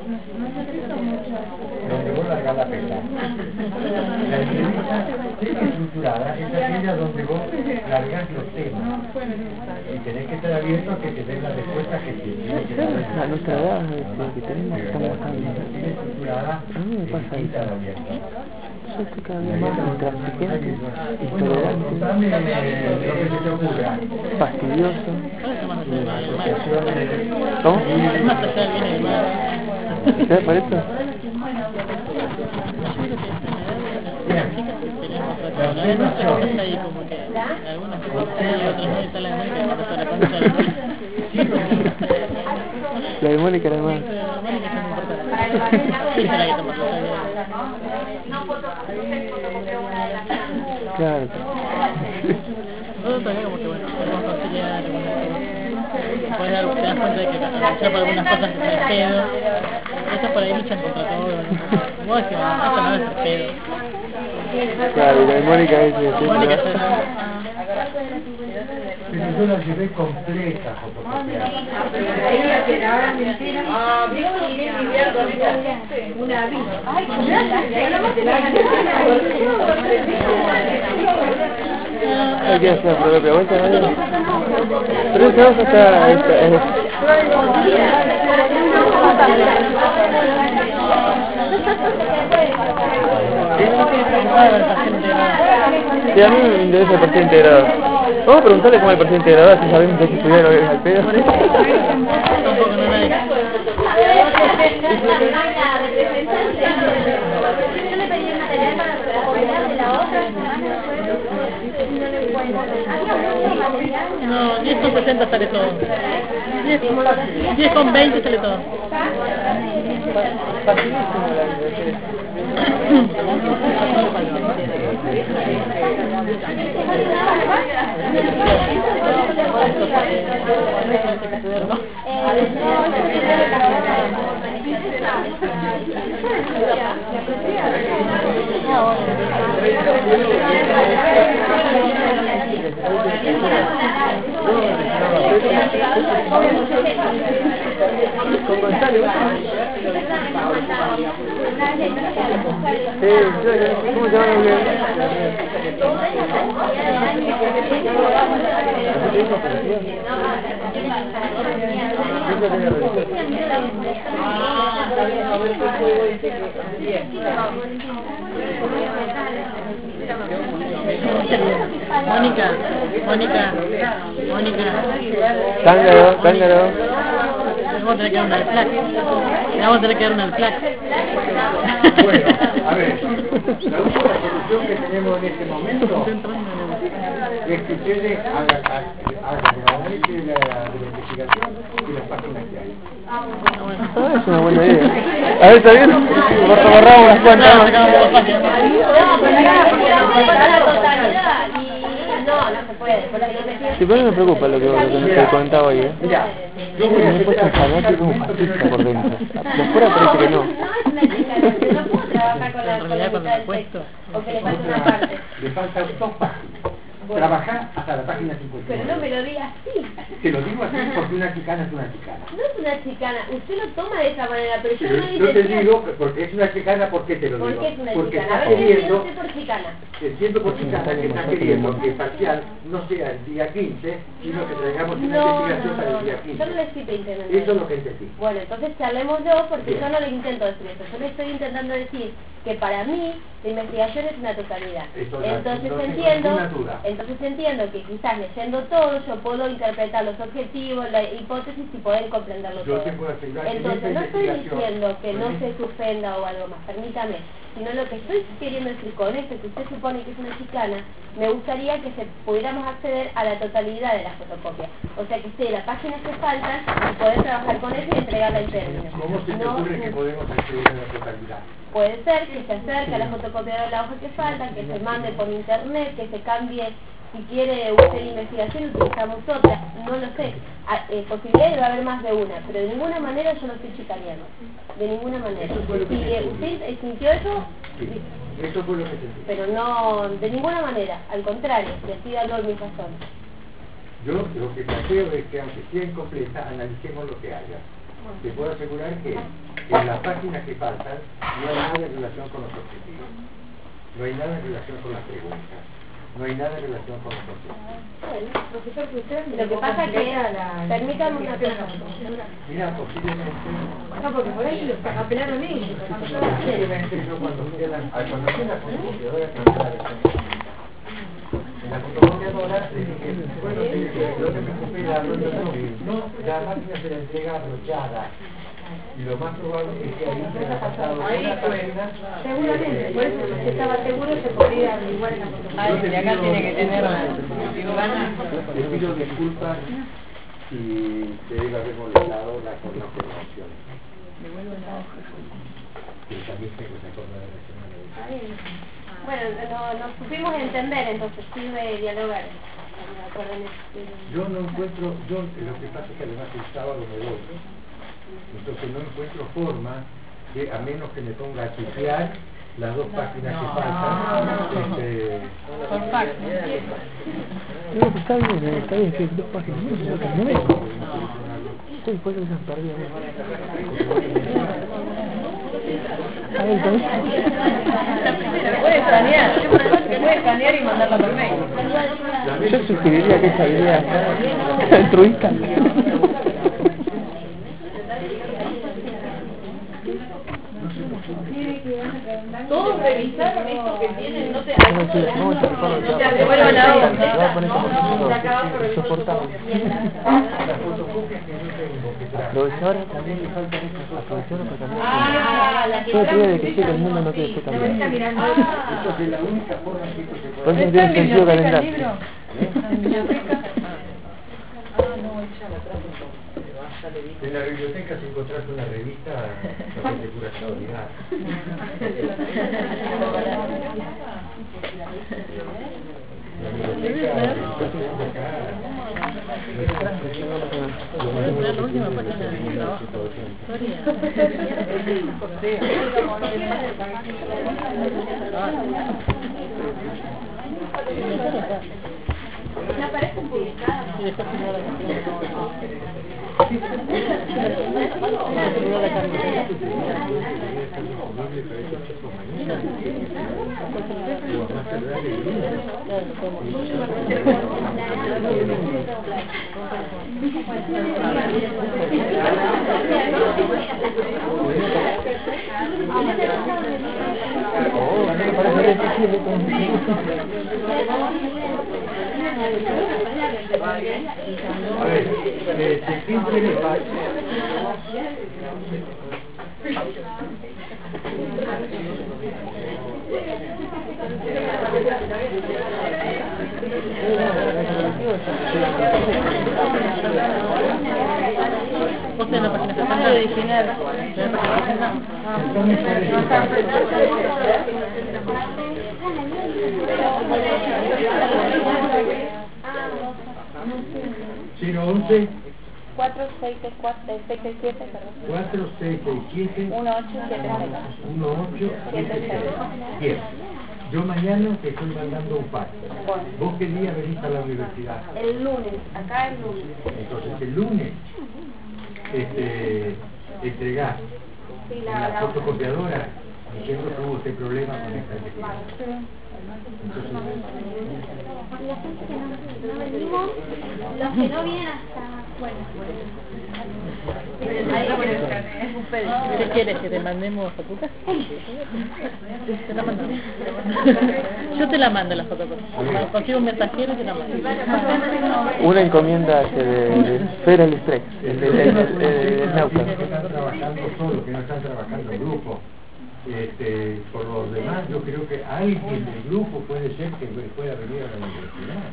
donde vos largás la pela. La entrevista estructurada es aquella donde vos largás los temas y tenés que estar abierto a que te den las respuestas que tienes que dar. La nuestra edad que tenemos estamos La entrevista estructurada es distinta a la abierta. Yo estoy cada vez más intransigente, Bueno, contame lo que se te ocurra. fastidioso. Asociaciones. ¿Cómo? Más allá del bien y del mal. ¿Te parece? Bien. La afirmación. Ahí como que algunas cosas sí, otras no, y está la Mónica que está la concha de la Mónica. La de Mónica era más. La Mónica no importa. Sí, será que está por Claro. Todo todavía como que bueno, podemos conciliar, puedes dar, te das cuenta de que ya por algunas cosas se hace pedo. Estos por ahí luchan contra todo. Vos que esto no es el pedo. Claro, y la de Mónica es de Mónica es Pero yo la llevé compleja, fotocopiada. Ah, ¿vieron que quieren lidiar con esa gente? Una vida. Ay, hay que hacer la propia vuelta, ¿no? Pero esa hoja está... está es... Sí, a mí me interesa el perfil integrado. Vamos a preguntarle cómo es el perfil integrado, si sabemos que hay que estudiar lo que es al pedo. tampoco no nadie. Yo le pedí el material para recomendar de la otra semana No, diez con sesenta sale todo. diez con veinte sale todo. Con Gonzalo. Sí, ¿cómo se llama? Mónica, Mónica, Mónica. Tángaro, tángaro. Vamos a tener que dar una del flac. Vamos a tener que dar una del flac. Bueno, a ver, la única solución que tenemos en este momento es que ustedes hagan, hagan el análisis de la, de la investigación y las páginas que hay. Ah, es una buena idea. A ver, ¿está bien? Borramos unas cuantas más. No, pero no, porque no fue para la totalidad y no, No, no se puede. Por la que Sí, pero no me preocupa lo que, lo que me comentaba hoy, ¿eh? Mira, yo voy a Me he puesto aceptar un fanático como fascista por dentro. De fuera parece que no. No es una chicana, yo no puedo trabajar con la, con la mitad del texto, o que le falta una parte. Le faltan dos páginas. Trabajar hasta la página cincuenta y nueve. Pero no me lo diga así. Te lo digo así porque una chicana es una chicana. No es una chicana, usted lo toma de esa manera, pero yo Pero no yo te decía- digo que porque es una chicana, ¿por qué te lo ¿Por digo? qué es una Porque chicana? A estás ver, ¿qué entiende queriendo, usted por chicana? entiendo por chicana que estás queriendo que el parcial no sea el día quince, sino que traigamos una No, investigación no, para el no, día no, quince. yo no le estoy intentando Eso es decir. lo que entendí. Bueno, entonces charlemos yo porque Bien. yo no le intento decir eso. Yo le estoy intentando decir que para mí la investigación es una totalidad. Eso no- Entonces no tengo entiendo, ninguna duda. entonces entiendo que quizás leyendo todo yo puedo interpretar los objetivos, la hipótesis y poder comprenderlo Yo todo. te puedo asegurar que en Entonces esta no estoy investigación- diciendo que no ¿sí? se suspenda o algo más, permítame, sino lo que estoy queriendo decir con esto, que usted supone que es una chicana, me gustaría que se pudiéramos acceder a la totalidad de las fotocopias. O sea que esté las páginas que faltan y poder trabajar con eso y entregarla en términos. ¿Cómo se te No, ocurre que podemos acceder a la totalidad? puede ser que se acerque a la fotocopiadora de la hoja que falta, que se mande por internet, que se cambie, si quiere usted investigación, utilizamos otra, no lo sé. A- eh, posibilidades va a haber más de una, pero de ninguna manera yo no estoy chicaneando, de ninguna manera. Eso fue lo que Si te eh, entendí. usted eh, sintió eso, Sí, eso fue lo que entendí. pero no, de ninguna manera, al contrario, y así dando mis razones. Yo lo que planteo es que aunque sea incompleta, analicemos lo que haya. Te puedo asegurar que en las páginas que faltan no hay nada en relación con los objetivos, no hay nada en relación con las preguntas, no hay nada en relación con los objetivos. Lo que pasa es que, permítame una cosa. Mira, posiblemente, No, porque por ahí los apelaron a mí. posiblemente yo cuando fui a la, cuando fui a la fotocopiadora a comprar en la fotocopiadora le dije, bueno, sí, lo que me supera la brochación, no, la máquina se la entrega abrochada. Y lo más probable es que ahí se haya pasado una página. Seguramente, por eso si estaba seguro se podía averiguar en la fotografía. Yo te pido- Te pido disculpas si te debe haber molestado la connotación. Pero también tengo esa forma de reaccionar. Bueno, no, nos supimos entender, entonces sirve dialogar. ¿De acuerdo en eso? Yo no encuentro, yo lo que pasa es que además el sábado me voy. Entonces no encuentro forma de, a menos que me ponga a chequear las dos páginas que faltan. Este, Por fax. No, está bien, eh, está bien, sí, dos páginas. No, otras nueve. Sí, puede que se han perdido. A ver, entonces. Puede escanear, se puede escanear y mandarla por mail. Yo sugeriría que esa idea sea altruista. Todos revisaron esto que tienen, no te Vamos a vamos a tratar de- no te devuelvan la Te voy a hoja. poner esta Se acaba por foto el insoportable. las fotocopias que yo tengo que traer. Aprovechar también le faltan estas cosas. Aprovechar para cambiar. Ah, la que Yo está creo de que sí, que el mundo no quiere ser cambiado. Entonces la única forma que esto se Por puede eso tiene sentido calendario. en la biblioteca, si encontrás una revista sobre de pura casualidad. La biblioteca, yo tengo acá, La última página de mi trabajo. Me aparece publicada. A ver, este, ¿quién tiene fax? Sí. Vos tenés la página sesenta original. ¿Tenés la página cero once cuatro seis seis cuatro seis seis siete, perdón. cuatro seis seis siete uno ocho siete seis. uno ocho siete seis. Bien. Yo mañana te estoy mandando un fax. ¿Vos qué día venís a la universidad? El lunes, acá el lunes. Entonces el lunes este, entregás Sí, en la, la la fotocopiadora diciendo que hubo este problema con esta investigación. Entonces, La gente que no, no venimos, los que no vienen hasta, bueno, ¿Qué quieres? ¿Que te mandemos a tu casa? Te la mando. Yo te la mando la fotocopia. Consigo un mensajero y te la mando. Una encomienda este, de, de Federal Express, el de, de, de, de, de Nauta. que están trabajando solos, que no están trabajando en grupo. Este, por los demás, yo creo que alguien del grupo puede ser que pueda venir a la universidad.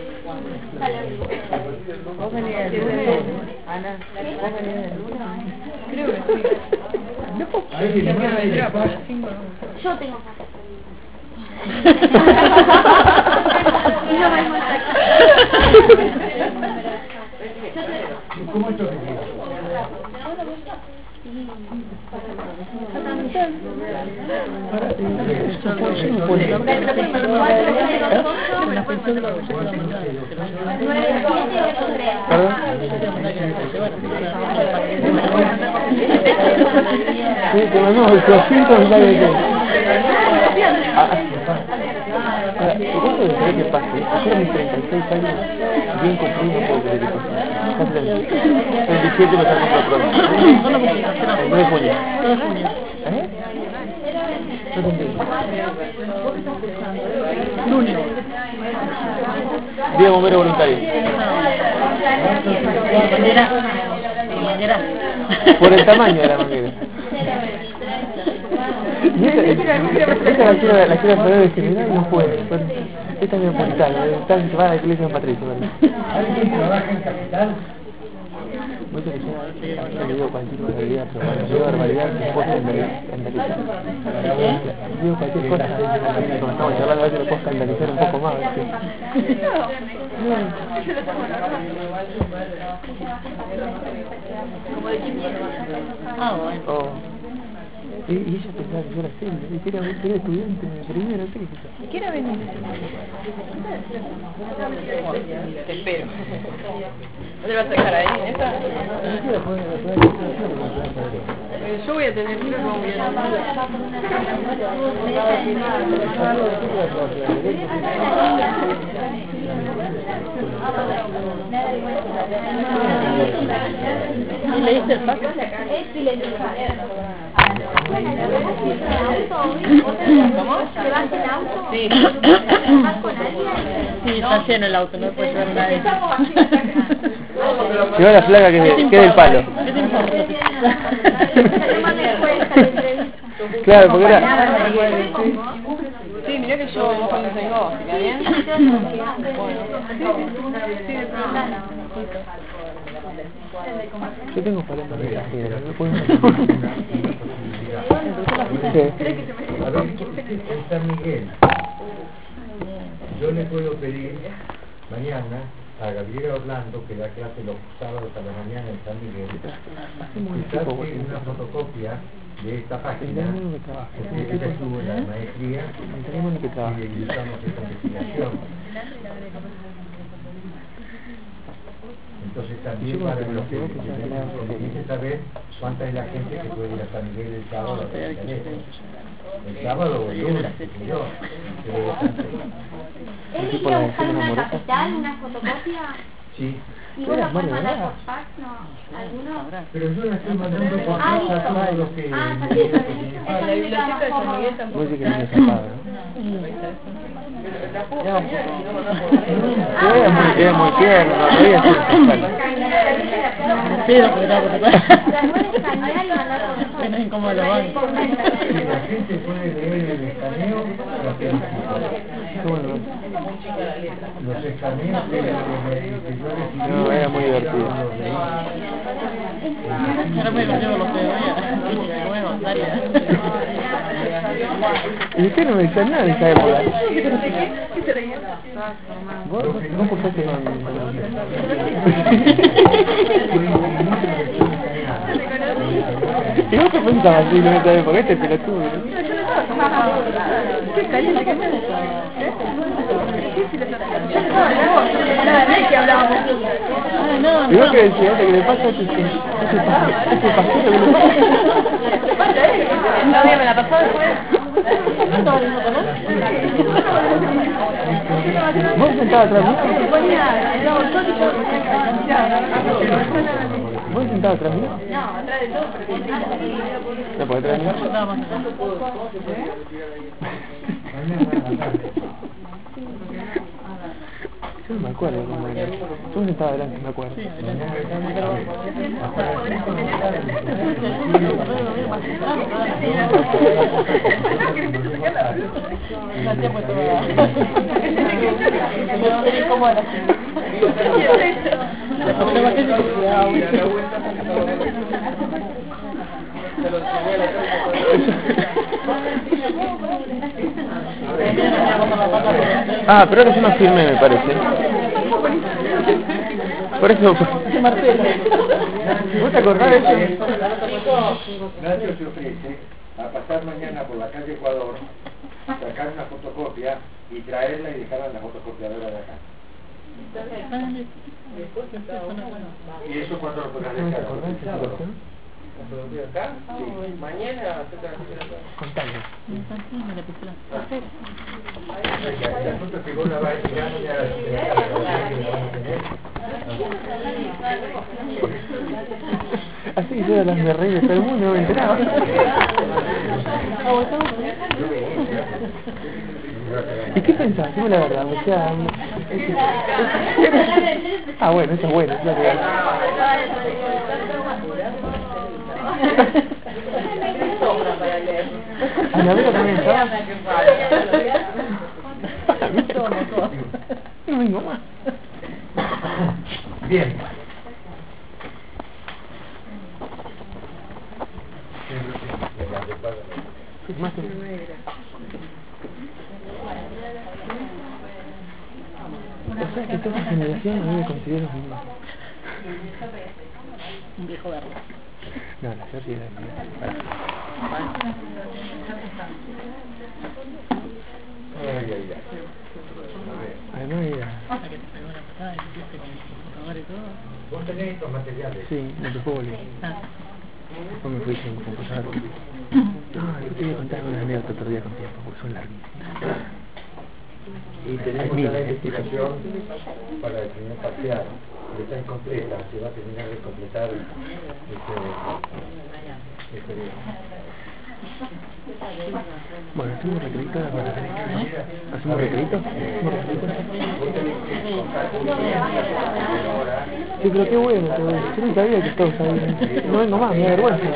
¿Vos venís el lunes? Ana, ¿vos venís el lunes? Creo que sí. ¿Alguien más tiene fax? yo tengo ¿Cómo es tu apellido? Sí, te mandamos el doscientos y nadie de ¿cuánto desearía que pase? Yo a mis treinta y seis años, bien cumplido, no puedo creer que pase. treinta y siete me está comprando pronto. El nueve de junio. ¿Eh? Junio. Día bombero voluntario. Manguera. Manguera. Por el tamaño de la manguera. Y esta, esta la quiero, la quiero poner de general y no puedo. Esta es metropolitana, está en va a la iglesia de Patricio. ¿Alguien trabaja en Capital? Mucho que yo no digo cualquier barbaridad, pero cuando digo barbaridad después escandalizar. Digo cualquier cosa, como estamos hablando a veces lo puedo escandalizar un poco más. Ah, bueno. Oh. Y, y ella pensaba que yo era serio, que era, que era estudiante de primero, ¿qué es eso? ¿Quiere venir? Te espero. ¿No te vas a dejar ahí? ¿Esta? Eh, yo voy a tener que ir con mi ¿Y leíste el fax? Es silencioso. ¿Cómo? ¿Te vas en auto? Sí. ¿Vas con alguien? Sí, está lleno el auto, no puede llevar nadie. Lleva la placa que es del palo. ¿Qué te importa? Claro, porque era... Sí, mirá que yo cuando tengo, ¿está bien? Yo tengo palabras de cajera, no puedo... A ver, en San Miguel, yo le puedo pedir mañana a Gabriela Orlando, que da clase los sábados a la mañana en San Miguel, que saque una fotocopia de esta página, porque ella estuvo en la maestría y le usamos esta investigación. Entonces también para los que conviene saber cuánta es la gente que puede ir a San Miguel el sábado. El sábado o el lunes, yo. ¿Él iría a buscar una capital, una fotocopia? Sí. ¿Y vos la puedes mandar por fax, no? ¿Alguno? Pero yo la estoy mandando por Ah, fax a todos los que... Ah, también. La biblioteca de San Miguel tampoco. No sé qué me zapado, ¿no? es muy, es muy tierno, no podía ser sexual. Pero, pero, pero, pero, incómodo lo van. Si la gente puede leer el escaneo, la felicidad. Los escaneos que yo recibí. No, era muy divertido. Ahora me llevo los dedos, ¿Y usted no me dice nada de esa época? ¿Vos, vos, vos cursaste con... ¿Y vos qué pensabas así en esa época? Este pelotudo. Qué caliente que me gusta. ¿Y vos qué decías? ¿Qué le pasa a este pasito? ¿Este pasito que le pasa? No, me la pasó después. ¿Vos sentabas atrás mío? ¿Vos sentabas atrás mío? No, atrás de todo, pero No, porque atrás mío. Yo no me acuerdo cómo era. Tú no estabas adelante, me acuerdo. Ah, pero ahora yo no firmé, me parece. Por eso... ¿Vos te acordás de eso? Nacho se ofrece a pasar mañana por la calle Ecuador, sacar una fotocopia y traerla y dejarla en la fotocopiadora de acá. ¿Y eso cuándo lo podrás dejar? ¿Acá? Sí. Mañana, Contale. El asunto es que vos la vas a tirar ya a Así que yo era las me reí de todo el mundo, no me enteraba. ¿Y qué pensás? Dime la verdad, o sea... Ah, bueno, eso es bueno, eso es bueno. ¿Anabela también estaba? No vengo más. Bien. Más que... O sea que toda esa generación a mí me considero un... Un viejo verde. No, la Sergi era... Ay, ay, ay. Además era... ¿Vos tenés estos materiales? Sí, no te puedo volver. Después me fui sin computador. No, yo te voy a contar una anécdota otro día con tiempo, porque son larguísimas. Y tenemos la investigación para el primer parcial, que está incompleta, se va a terminar de completar este, este bueno, hacemos recreito ahora para... ¿Hacemos recreito? ¿Hacemos recreito? Sí, pero qué bueno, qué bueno. Yo no sabía que estabas ahí. No vengo más, me da vergüenza.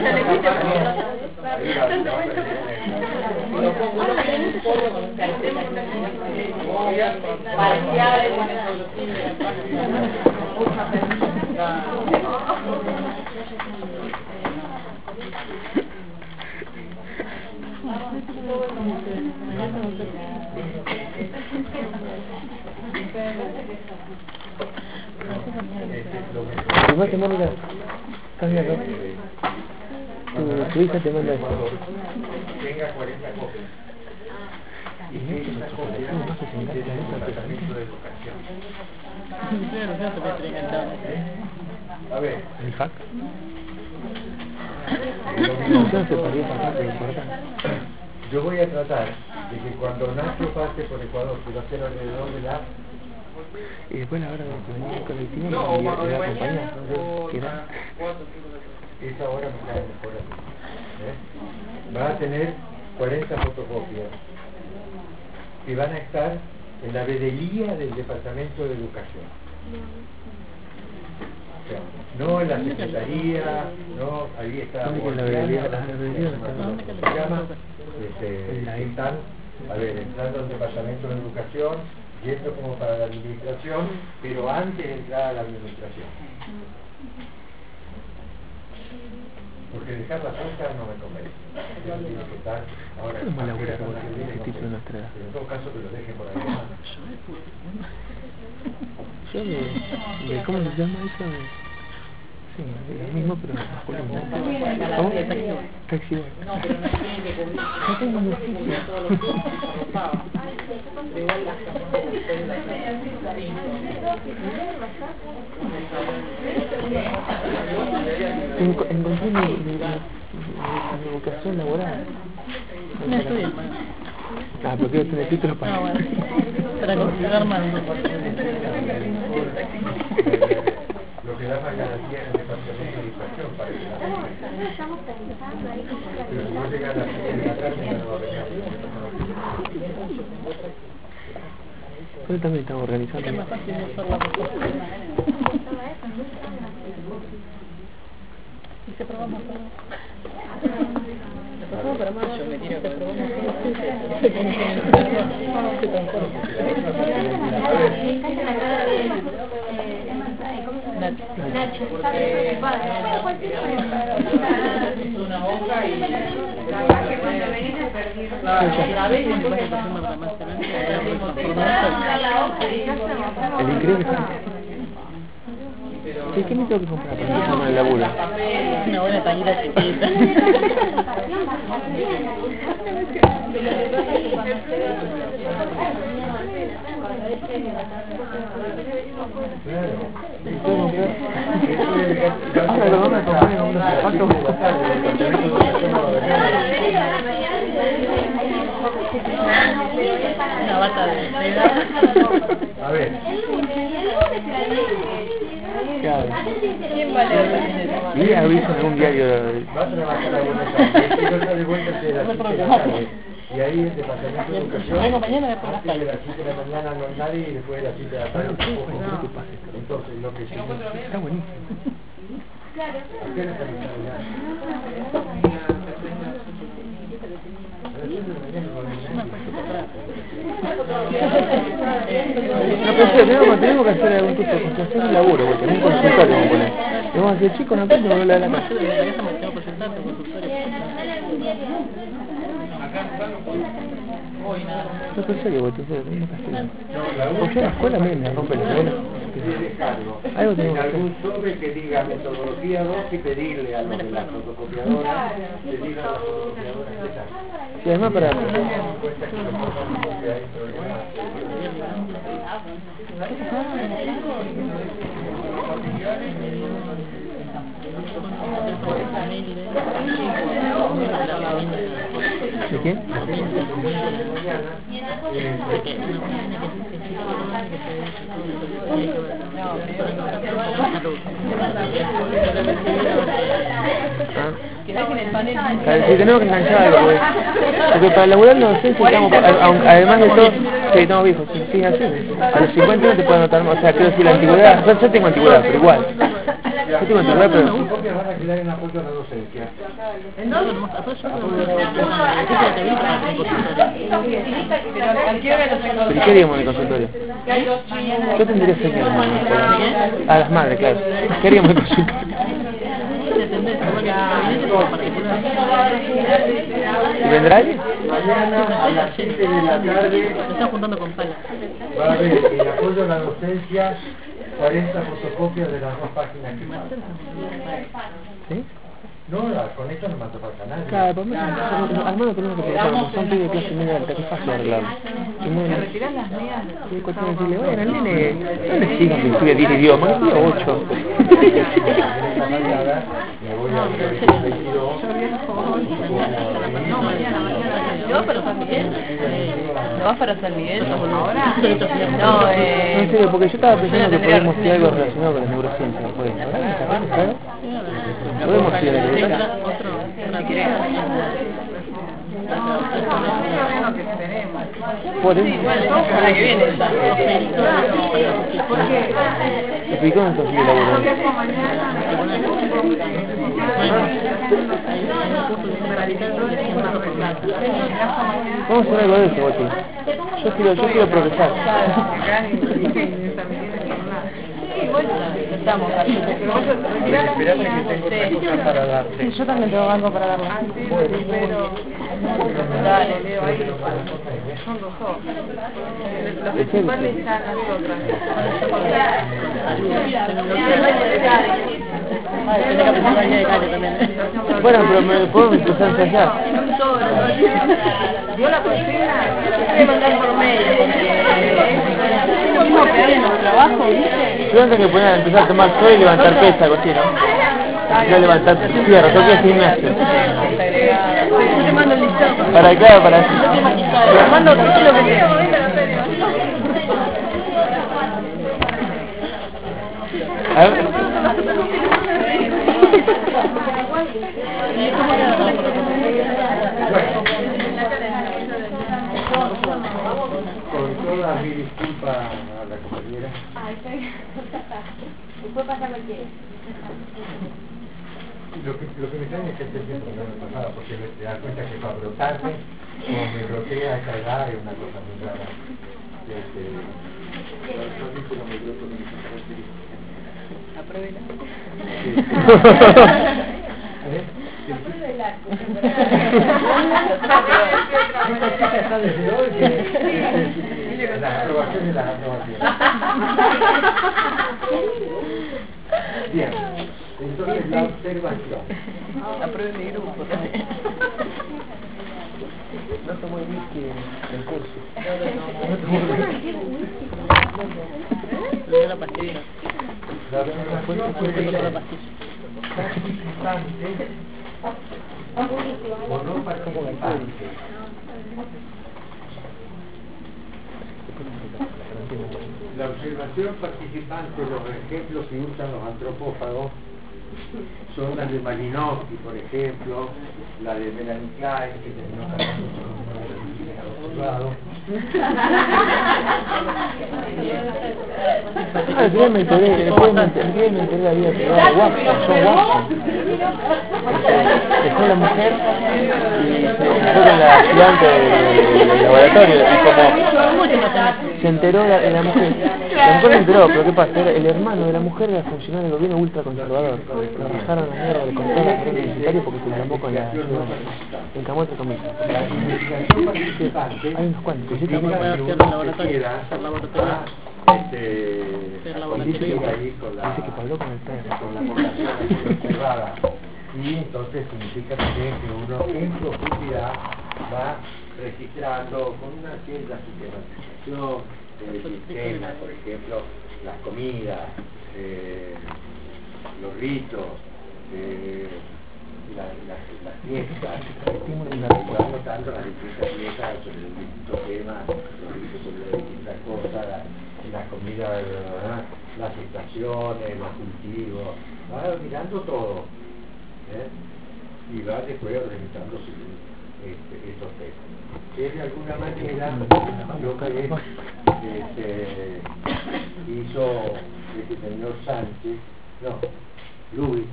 Además te manda, estás bien acá. Tu, tu hija te manda esto. Tenga cuarenta copias. Y esa copia no se es del Departamento de Educación. A ver. ¿El hack? No se podría pasar, pero importa. Yo voy a tratar de que cuando Nacho pase por Ecuador, que va a ser alrededor de la... Y después la hora de venir colectivo No, y o de la mañana, compañía. o ¿Qué era? cuatro, cinco, Esa hora me cae mejor a mí. ¿Eh? Va a tener cuarenta fotocopias que van a estar en la veeduría del Departamento de Educación. O sea, no en la Secretaría, no, ahí está ¿Dónde queda la veeduría? Guardiana, La veeduría no está. ¿cómo se llama? Este, están, a ver, entrando al Departamento de Educación, yendo como para la administración, pero antes de entrar a la administración. Porque dejar las cosas no me convence. Eso tiene que estar ahora. ¿Cómo elaborar ahora ese título de nuestra edad? Pero en todo caso que lo dejen por ahí. Yo de, de ¿cómo se llama eso? De, sí, de lo mismo pero masculino. ¿Cómo? Taxi. No, pero no tienen que cubrir. No tengo un oficio. Todos los cursos se rotaban. Pero igual las En- Encontré mi, mi, mi, mi vocación laboral. No estudié más. Ah, pero quiero tener título para... Ah, bueno. Para considerar más. Lo que da más garantía en el departamento de educación para que la pero si no llega a las siete de la tarde ya no va a venir. Pero también estamos organizando. Es más fácil usar la propuesta. Y se programa todo. Se programa para más. Yo me tiro que programa Nacho, está preocupada. una hoja y la que cuando venís a perder la vez después de pasar para más adelante. El increíble. ¿Qué, ¿Qué me tengo que comprar para hacer con el laburo? Una buena tañita chiquita. Ahora lo vamos a comprar en unos zapatos. Una bata de seda. A ver. Claro. Y aviso en un diario. Va a trabajar algunos años. Y otra de vuelta de las siete de la tarde. Y ahí el Departamento de Educación, Vengo mañana después de las antes de las siete de la mañana no hay nadie y después de las siete de la tarde tampoco. Entonces, lo que sí... Está buenísimo. ¿Por qué no está avisado ya? No pensé, tenemos, tenemos que hacer algún tipo de hacer un laburo, porque en un consultorio vamos a poner. Y vamos a decir, chicos, no tengo que hablar de la casa. No pensé que vos te tenemos que hacer. Porque la escuela me, me rompe la escuela. Algo En tenemos que hacer. algún sobre que diga metodología dos y pedirle a los de las fotocopiadoras, pedirle a las fotocopiadoras que tal. Y además para... Cuesta que lo pongan porque hay problemas. ¿De quién? Ah. Si tenemos que enganchar algo, porque, porque para laburar la docencia estamos, además de todo, sí, estamos viejos, sí, sí, así. A los cincuenta no te pueden notar más, o sea, quiero decir la antigüedad, yo, yo tengo antigüedad, pero igual. Yo tengo antigüedad, pero... Las copias van a quedar en apoyo a la docencia. ¿En dónde? ¿Y qué haríamos en el consultorio? Yo tendría que ser a las madres, claro. ¿Qué haríamos en el consultorio? ¿Y vendrá alguien? Mañana a las siete de la tarde Lo están juntando con pala. va a haber el apoyo a la docencia, cuarenta fotocopias de las dos páginas que faltan. ¿Sí? No, la- con esto no me hace falta nadie. Claro, por mí, al menos tenemos que pensar, como son pibes de clase media alta, que es fácil arreglarlo. Y no, no, Retirar las medias. sí, cuestión de decirle, bueno, el nene, no le exijan que estudie diez idiomas, que estudie ocho. Esta mañana me voy a el veintidós. No, mañana, mañana. Yo para San Miguel. ¿No vas para San Miguel ahora? No, No, eh... en serio, porque yo estaba pensando que podemos hacer algo relacionado con las neurociencias, ¿no pueden? ¿Verdad? Podemos ir a la biblioteca. Otro, otra Por eso. Para que viene. ¿Y por qué no consigue laburar? Vamos a hacer algo de eso, Boti. Yo quiero, yo quiero progresar. Sí, bueno, estamos. Espérame que tengo otra cosa para darte. Sí, yo también tengo algo para darle. Pero... Dale, Leo, ahí son dos ojos. Los principales están las otras. Bueno, pero me puedo empezar a ensayar. Yo la consigna, yo voy a mandar por mail. Es lo mismo que hay en los trabajos, ¿viste? Yo antes que poner empezar a tomar sol y levantar pesa, cocina. Yo levantar fierro, tengo que ir al gimnasio. Yo te mando el listado. Para acá, para acá. Te mando todo lo que tengo. A ver. Con toda mi disculpa a la compañera. Después pasa cualquiera. Lo que, lo que me extraña es que este tiempo no me pasaba, porque te das cuenta que para brotarme, como me brotea a esa edad, es una cosa muy rara. Este, yo dije no me broto con esa característica. Apruébela. ¿Eh? Apruébela. Esta chica está desde hoy que la aprobación y la aprobación. Bien, entonces la observación. Apruebe mi grupo. No tomó el whisky del curso. No tomó el la pastilla. La observación puede ser participante o no participante. La observación participante, los ejemplos que usan los antropófagos son las de Malinowski, por ejemplo, la de Melanie Klein, que terminó casando con un lado. Ah, el día me enteré, el día me enteré, el día me enteré la vida privada de Watson, John Watson. Dejó la mujer y se fue con la ayudante del laboratorio y como se enteró la, la mujer, la mujer se enteró, pero ¿qué pasa? Era el hermano de la mujer era funcionario del gobierno ultraconservador. Lo rajaron la mierda, le cortaron la corriente universitaria porque se encamó con la ayuda. Se encamó entre comillas. La investigación participante Hay unos cuantos. significa que uno se queda a este, convivir ahí con la, Dice que habló con el perro. con la población observada. Y entonces significa también que uno en profundidad va registrando con una cierta sistematización del sistema, por ejemplo, las comidas, eh, los ritos, eh, la, la, las fiestas, y va notando las distintas fiestas sobre los distintos temas, los ritos sobre las distintas cosas, la, las comidas, las estaciones, los cultivos, va mirando todo, ¿eh? Y va después organizando este, estos temas. Que de alguna manera lo que este, hizo este señor Sánchez, no, Luis,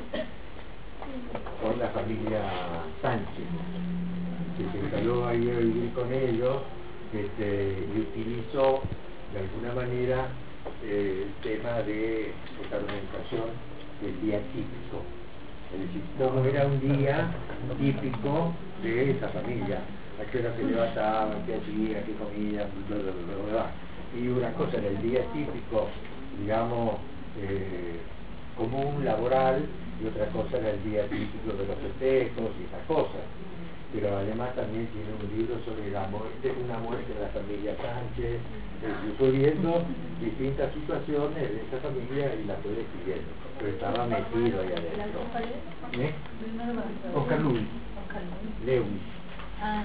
con la familia Sánchez, que se instaló ahí a vivir con ellos, este, y utilizó de alguna manera eh, el tema de esta organización del día típico. Es decir, cómo era un día típico de esa familia, a qué hora se levantaban, qué hacían, qué comían, bla, bla, bla, bla. Y una cosa era el día típico, digamos, eh, común, laboral, y otra cosa era el día típico de los festejos y esas cosas. Pero además también tiene un libro sobre la muerte, una muerte de la familia Sánchez. Yo fui viendo distintas situaciones de esa familia y la fui describiendo, pero estaba metido ahí adentro. ¿Eh? Oscar Luis. Lewis. Ah.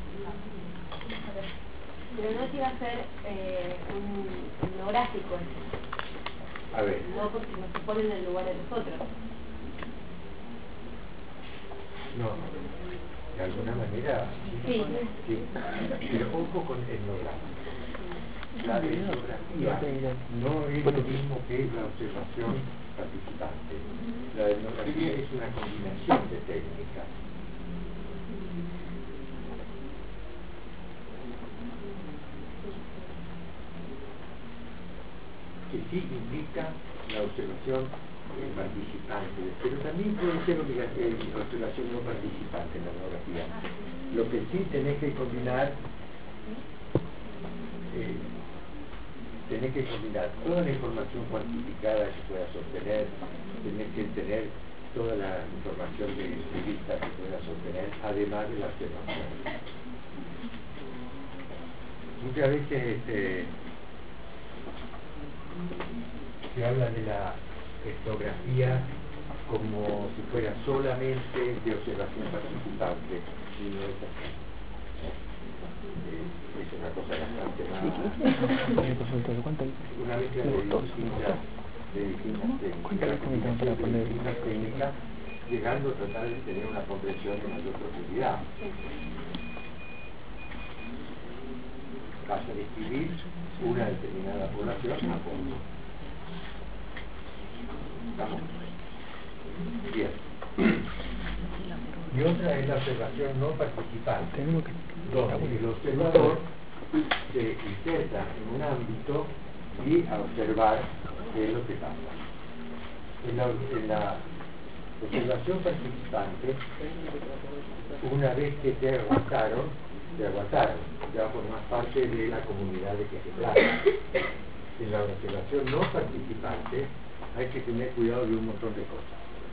Pero no se iba a hacer eh, un etnográfico. A ver. No, porque no se pone en el lugar de los otros. No. de alguna manera, Sí. sí. Pero ojo con etnografía. La etnografía no es lo mismo que la observación participante. La etnografía es una combinación de técnicas. Que sí implica la observación eh, participante, pero también puede ser obligación, observación no participante en la etnografía. Lo que sí tenés que combinar, eh, tenés que combinar toda la información cuantificada que puedas obtener, tenés que tener toda la información de entrevista que puedas obtener, además de la observación. Muchas veces este, se habla de la etnografía como si fuera solamente de observación participante, y no es así. Eh, es una cosa bastante más, una mezcla de distintas, de distintas técnicas, de distintas técnicas, llegando a tratar de tener una comprensión de mayor profundidad. Vas a describir una determinada población a fondo. ¿Estamos? Bien. Y otra es la observación no participante, donde el observador se inserta en un ámbito y a observar qué es lo que pasa. En la, en la observación participante, una vez que te aguantaron, te aguantaron, ya formás parte de la comunidad de que se trata. En la observación no participante hay que tener cuidado de un montón de cosas.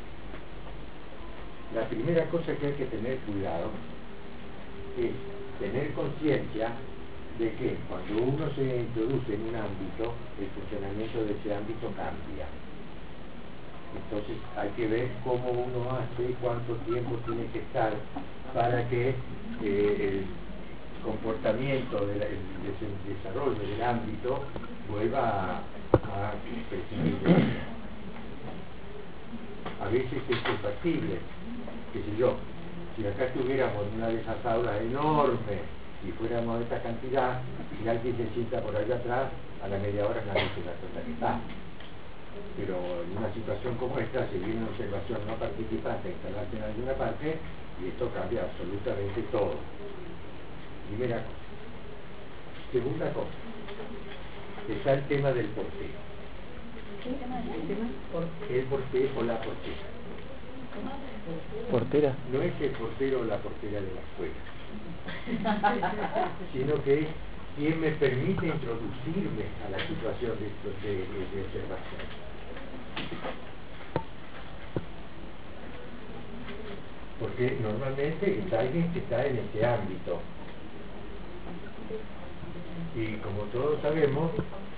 La primera cosa que hay que tener cuidado es tener conciencia de que cuando uno se introduce en un ámbito, el funcionamiento de ese ámbito cambia. Entonces hay que ver cómo uno hace, cuánto tiempo tiene que estar para que eh, el comportamiento del de desarrollo del ámbito vuelva a, a percibir. A veces es compatible, qué sé yo, si acá estuviéramos en una de esas aulas enormes y fuéramos de esta cantidad, y alguien se sienta por allá atrás, a la media hora nadie se da cuenta que está. Pero en una situación como esta, si viene una observación no participante instalarse en alguna parte, y esto cambia absolutamente todo. Primera cosa. Segunda cosa, está el tema del porqué. El porqué o la portera. ¿Portera? No es el portero o la portera de la escuela, sino que es quien me permite introducirme a la situación de, de, de, de observación. Porque normalmente está alguien que está en ese ámbito. Y como todos sabemos,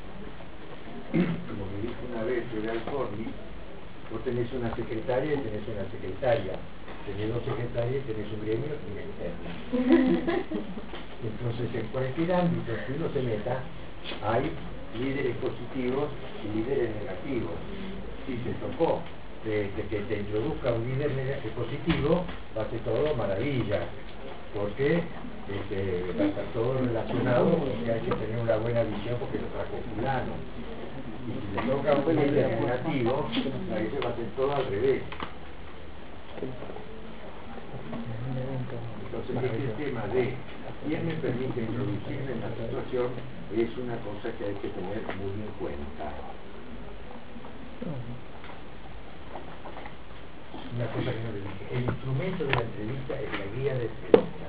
como me dijo una vez Joel Forney, vos tenés una secretaria y tenés una secretaria, tenés dos secretarias y tenés un gremio y una interna. Entonces en cualquier ámbito que uno se meta, hay líderes positivos y líderes negativos. Si te tocó de, de que te introduzca un líder positivo, va a ser todo maravilla, porque este, va a estar todo relacionado con que hay que tener una buena visión porque lo trajo fulano. Y si le toca un líder negativo, a veces va a ser todo al revés. Entonces este tema de quién me permite introducirme en la situación es una cosa que hay que tener muy en cuenta. Una cosa que no le dije, el instrumento de la entrevista es la guía de entrevista,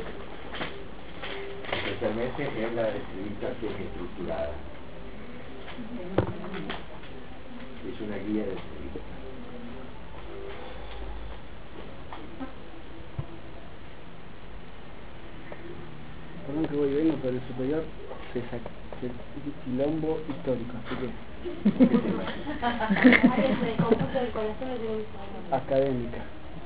especialmente en la entrevista semi-estructurada. Es una guía de entrevista. Perdón que voy y vengo, pero el superior se saca el quilombo histórico, así que académica.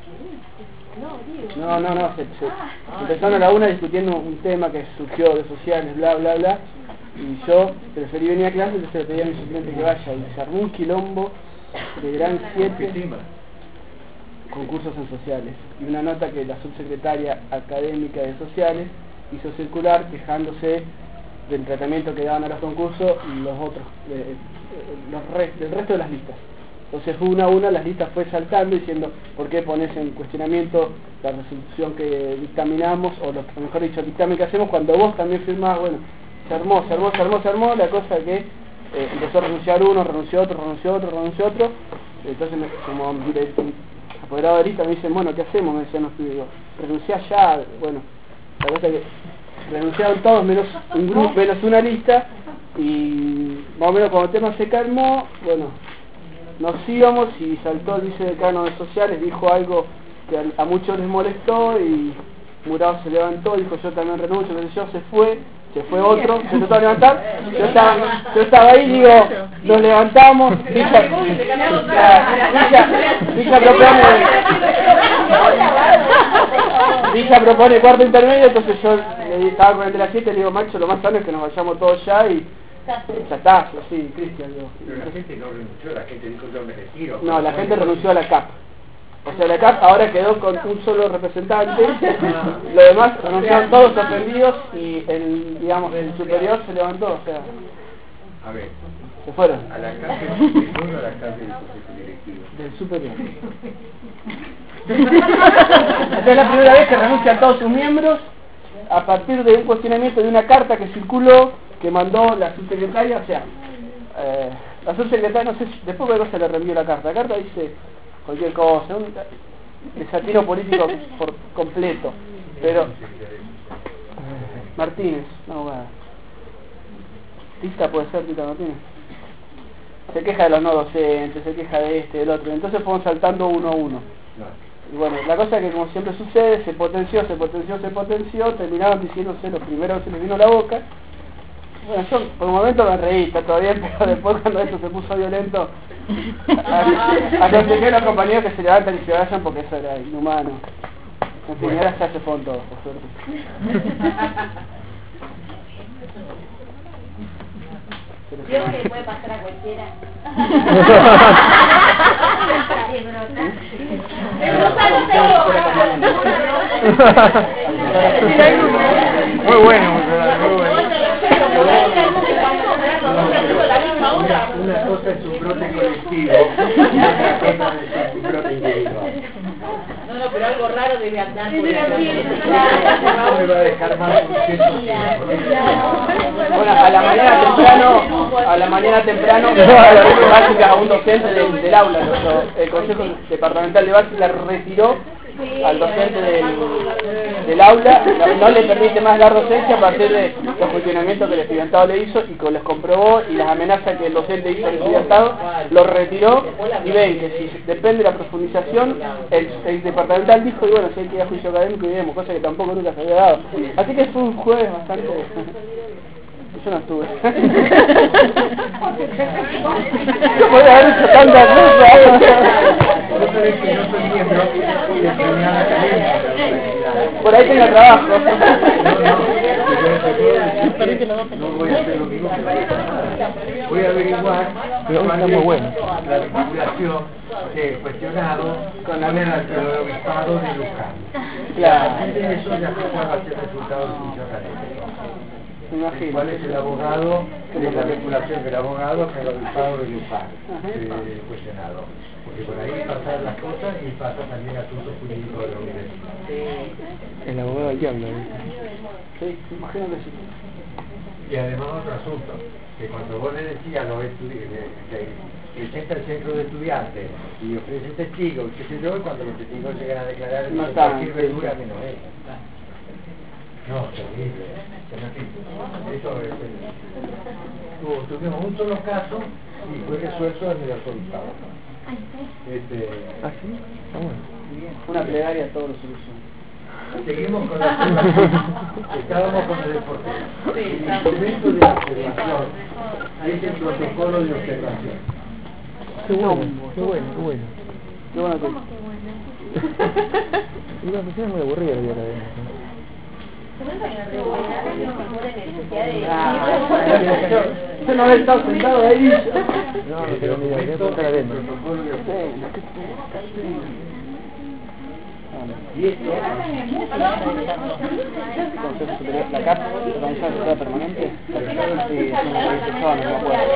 No, no, no, se, se, empezaron a la una discutiendo un tema que surgió de sociales, bla, bla, bla, y yo preferí venir a clase, entonces le pedí a mi suplente que vaya, y se armó un quilombo de gran siete. concursos en sociales, y una nota que la subsecretaria académica de sociales hizo circular quejándose del tratamiento que daban a los concursos los otros, eh, los rest, el resto de las listas. Entonces una a una las listas fue saltando diciendo por qué pones en cuestionamiento la resolución que dictaminamos, o lo, mejor dicho, el dictamen que hacemos cuando vos también firmás. Bueno, se armó, se armó, se armó, se armó, la cosa que eh, empezó a renunciar uno, renunció otro, renunció otro, renunció otro. Entonces me, como apoderado de lista me dicen, bueno, ¿qué hacemos? Me decían los pibes, renunciá ya. Bueno, la cosa que renunciaron todos menos un grupo, menos una lista, y más o menos cuando el tema se calmó, bueno, nos íbamos y saltó el vicedecano de sociales, dijo algo que a, a muchos les molestó, y Murado se levantó, dijo yo también renuncio, qué sé yo, se fue, se fue otro, se trató de levantar, yo estaba, yo estaba ahí, digo, nos levantamos, Villa, Villa propone, Villa propone cuarto intermedio, entonces yo le estaba con el de las siete, le digo, Macho, lo más sano es que nos vayamos todos ya y ya está, sí, Cristian, digo. Pero la gente no renunció, la gente dijo yo me retiro. No, la gente renunció a la C A P. O sea, la C A P ahora quedó con un solo representante, los demás renunciaron todos ofendidos y el, digamos, el superior se levantó, o sea, a ver, se fueron. A la C A P, ¿de a la C A P del Consejo Directivo? Del superior. Esta es la primera vez que renuncian todos sus miembros a partir de un cuestionamiento de una carta que circuló, que mandó la subsecretaria, o sea, eh, la subsecretaria, no sé si, después luego se le reenvió la carta, la carta dice cualquier cosa, un desatino político por completo, pero Martínez, no abogada, Tita puede ser, Tita Martínez, se queja de los no docentes, se queja de este, del otro, entonces fueron saltando uno a uno. Y bueno, la cosa es que como siempre sucede, se potenció, se potenció, se potenció, terminaron diciéndose los primeros que se les vino la boca. Bueno, yo por un momento me reí, está todo bien, pero después cuando esto se puso violento, aconsejé a los compañeros que se levantan y se vayan porque eso era inhumano. En fin, ahora ya se fueron todos, por suerte. Creo que puede pasar a cualquiera. Muy bueno, muy bueno. Una cosa es un brote colectivo y otra cosa es un brote individual. No, no, pero algo raro debe andar por ahí. No me va a dejar más un cierto tiempo. Bueno, a la mañana temprano, a la mañana temprano, básica a un docente del, del aula, nuestro, el Consejo Departamental de Básica retiró al docente del, del aula, no, no le permite más dar docencia a partir de los cuestionamientos que el estudiantado le hizo y que los comprobó, y las amenazas que el docente hizo al estudiantado, lo retiró, y ven que si depende de la profundización, el, el departamental dijo, y bueno, si hay que ir a juicio académico y vemos, cosa que tampoco nunca se había dado. Así que fue un jueves bastante... Yo no estuve. Yo podría haber hecho tantas cosas. Yo sabés que no soy miembro de la comunidad académica. Por ahí tengo trabajo. No, no, no voy a hacer lo mismo. Voy a averiguar pero está muy bueno. La vinculación de cuestionado con el obispado de Luján. Claro. Eso ya va a ser resultado del juicio académico. Imagino. ¿Cuál es el abogado de la vinculación del abogado con el obispado de Luján? Eh, cuestionado. Porque por ahí pasan las cosas y pasa también asuntos jurídicos de la universidad. El abogado del diablo. Sí, imagino que sí. Y además otro asunto, que cuando vos le decías a los estudiantes, que está el centro de estudiantes y ofrece testigos, qué sé yo, cuando los testigos llegan a declarar, no que está, cualquier sí. verdura menos es. No, terrible. Eso es, tuvo, tuvimos un solo caso y fue resuelto en el arzobispado. Este, ¿Ah, sí? Ah, bueno. Una plegaria todo lo soluciona. Seguimos con la estábamos con el portero. El instrumento de observación es el protocolo de observación. Qué bueno, qué bueno, qué bueno. Qué bueno que... Y la persona es muy aburrida la vida académica. Yo no había estado sentado ahí. No, no tengo ni idea, voy a preguntar adentro. Y esto, Consejo Superior, la C A P, la Organización Asesora Permanente, sí, son las personas, no me acuerdo.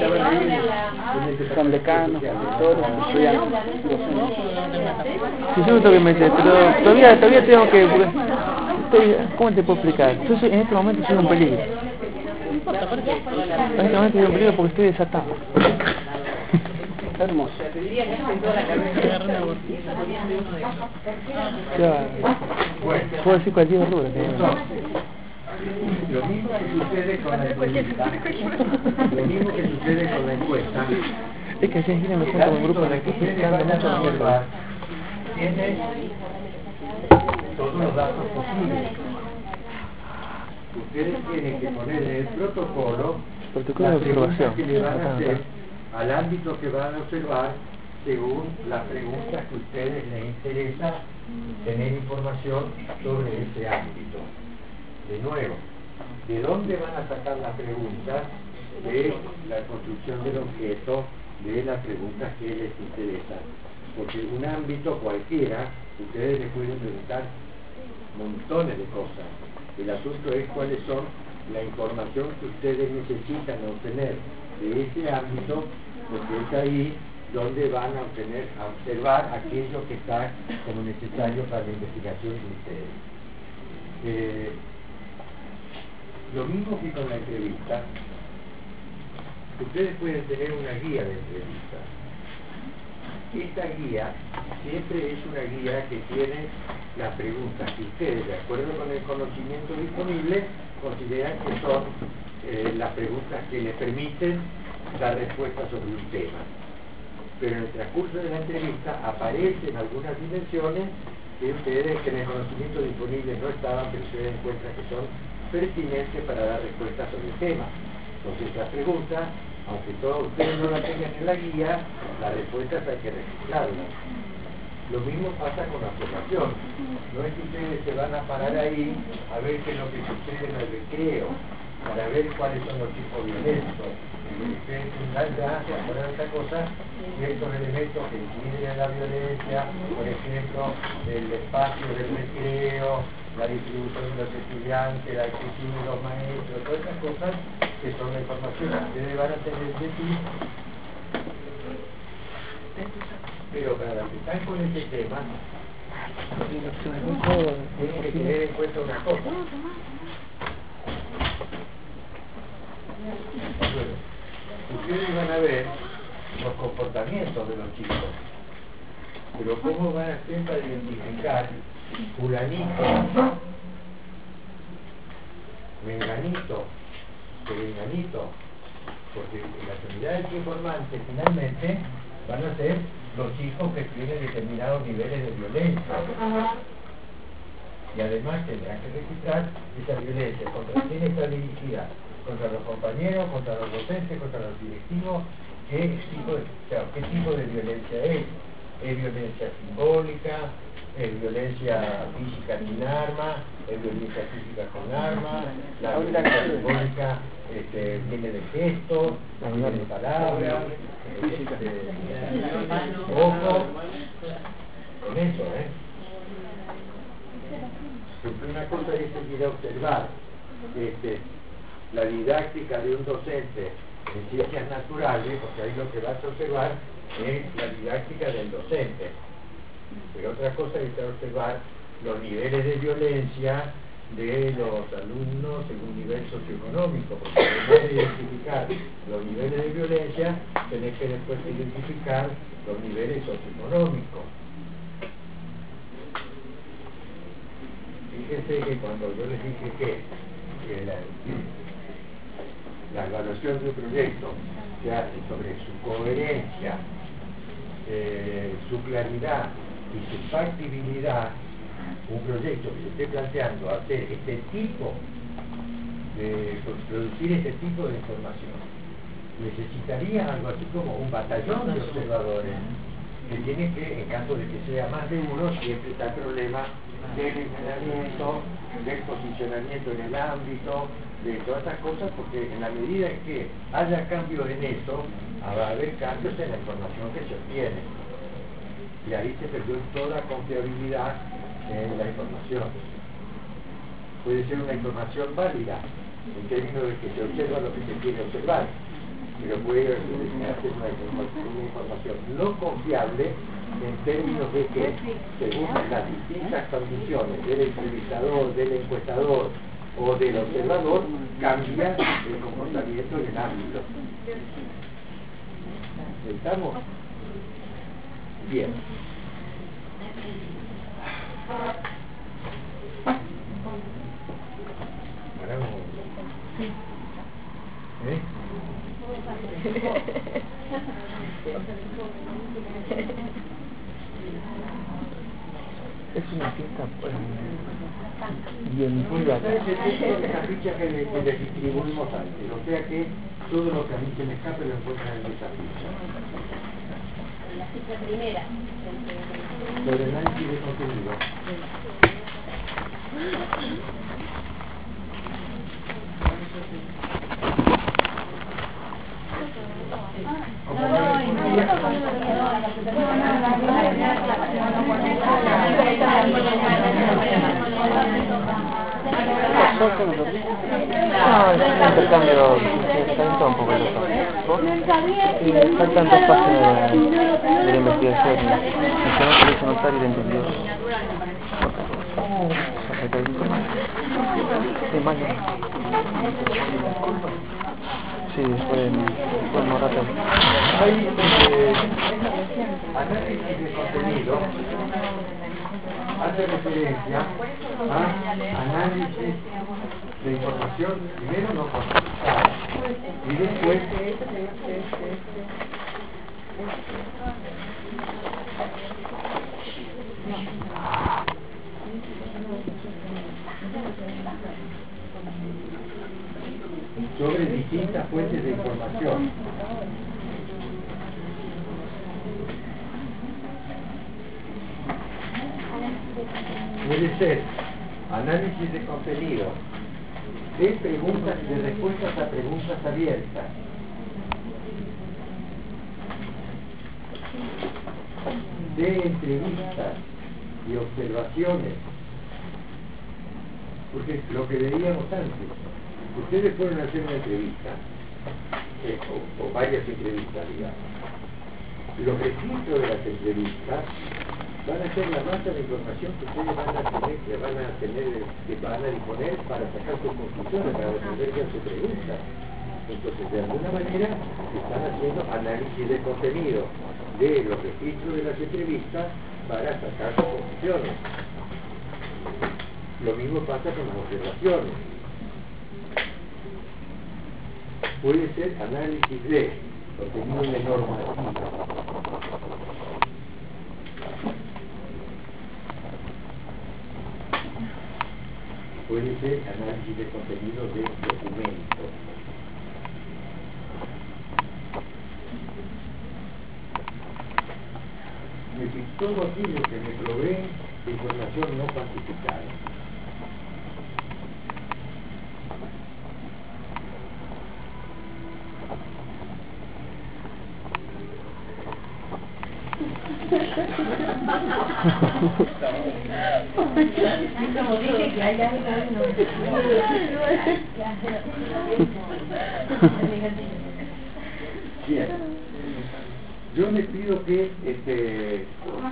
Son decanos, profesores, estudiantes, docentes. Sí, yo tengo que meter, pero todavía, todavía tengo que... Porque estoy, ¿cómo te puedo explicar? Yo soy, en este momento soy un peligro. En este momento soy un peligro porque estoy desatado. Hermoso. Claro. Puedo decir cualquier rubro. Que lo mismo que sucede con la encuesta, lo mismo que sucede con la encuesta, es que así en Chile me siento con un grupo de la encuesta y están mucho mierda. Tiene todos los datos posibles. Ustedes tienen que poner en el protocolo Protocolo de las preguntas observación. que le van a hacer al ámbito que van a observar según las preguntas que a ustedes les interesa tener información sobre ese ámbito. De nuevo, ¿de dónde van a sacar las preguntas? De la construcción del objeto, de las preguntas que les interesan. Porque un ámbito cualquiera, ustedes les pueden preguntar montones de cosas. El asunto es cuáles son la información que ustedes necesitan obtener de ese ámbito, porque es ahí donde van a obtener, a observar aquello que está como necesario para la investigación de ustedes. Eh, lo mismo que con la entrevista, ustedes pueden tener una guía de entrevista. Esta guía siempre es una guía que tiene las preguntas que ustedes, de acuerdo con el conocimiento disponible, consideran que son eh, las preguntas que les permiten dar respuesta sobre un tema. Pero en el transcurso de la entrevista aparecen algunas dimensiones que ustedes, que en el conocimiento disponible no estaban, pero se den cuenta que son pertinentes para dar respuesta sobre el tema. Entonces, estas preguntas, aunque todos ustedes no las tengan en la guía, las respuestas hay que registrarlas. Lo mismo pasa con la observación. No es que ustedes se van a parar ahí a ver qué es lo que sucede en el recreo, para ver cuáles son los tipos violentos. Ustedes tendrán ya a poner otra cosa, ciertos elementos que inciden en la violencia, por ejemplo, el espacio del recreo, la distribución de los estudiantes, la actitud de los maestros, todas esas cosas que son la información que ustedes van a tener de ti. Pero para los que están con este tema, tienen que tener en cuenta una cosa. Bueno, ustedes van a ver los comportamientos de los chicos, pero ¿cómo van a hacer para identificar fulanito, menganito, perenganito? Porque las unidades informantes finalmente van a ser los chicos que tienen determinados niveles de violencia. Y además tendrán que registrar esa violencia. ¿Contra quién está dirigida? Contra los compañeros, contra los docentes, contra los directivos. ¿Qué tipo de, o sea, ¿qué tipo de violencia es? ¿Es violencia simbólica? ¿Es violencia física sin arma? ¿Es violencia física con arma? La violencia simbólica este, viene de gestos, viene de palabras, este, ojo, con eso, ¿eh? Porque una cosa es ir a observar este, la didáctica de un docente en ciencias naturales, porque ahí lo que vas a observar es la didáctica del docente. Pero otra cosa es observar los niveles de violencia de los alumnos en un nivel socioeconómico, porque además de identificar los niveles de violencia, tenés que después identificar los niveles socioeconómicos. Fíjense que cuando yo les dije que, que la, la evaluación de un proyecto se hace sobre su coherencia, eh, su claridad y su factibilidad, un proyecto que se esté planteando hacer este tipo de producir este tipo de información necesitaría algo así como un batallón de observadores que tiene que, en caso de que sea más de uno, siempre está el problema del entrenamiento, del posicionamiento en el ámbito, de todas estas cosas, porque en la medida en que haya cambios en eso, va a haber cambios en la información que se obtiene. y ahí se perdió toda confiabilidad en la información. Puede ser una información válida, en términos de que se observa lo que se quiere observar, pero puede ser una información, una información no confiable en términos de que, según las distintas condiciones del entrevistador, del encuestador o del observador, cambia el comportamiento en el ámbito. ¿Estamos? Bien. ¿Eh? Es una fiesta pues, bien cuidada. Es la ficha que le, que le distribuimos antes, o sea que todo lo que a mí se me escape lo encuentran en esa ficha. La ficha primera. Sobre el análisis de contenido. No, es un intercambio, se calentó un poco el doctor. Y faltan dos páginas de, de la investigación. Y se no se lo hizo notar y lo entendió. Sí, mañana. Sí, después después de rato. Hay eh, análisis de contenido, hace referencia a análisis de información, primero no cuantificada, y después sobre distintas fuentes de información. Puede ser análisis de contenido, de preguntas y de respuestas a preguntas abiertas, de entrevistas y observaciones, porque lo que veíamos antes, ustedes fueron a hacer una entrevista, eh, o, o varias entrevistas, digamos. Los registros de las entrevistas van a ser la masa de información que ustedes van a tener, que van a tener, que van a disponer para sacar sus conclusiones, para responder a sus preguntas. Entonces, de alguna manera, están haciendo análisis de contenido de los registros de las entrevistas para sacar sus conclusiones. Lo mismo pasa con las observaciones. Puede ser análisis de contenido de normativa. Puede ser análisis de contenido de documentos. Es decir, todo aquello que me provee de información no cuantificada. Como dije que hay algo Bien. Yo les pido que este,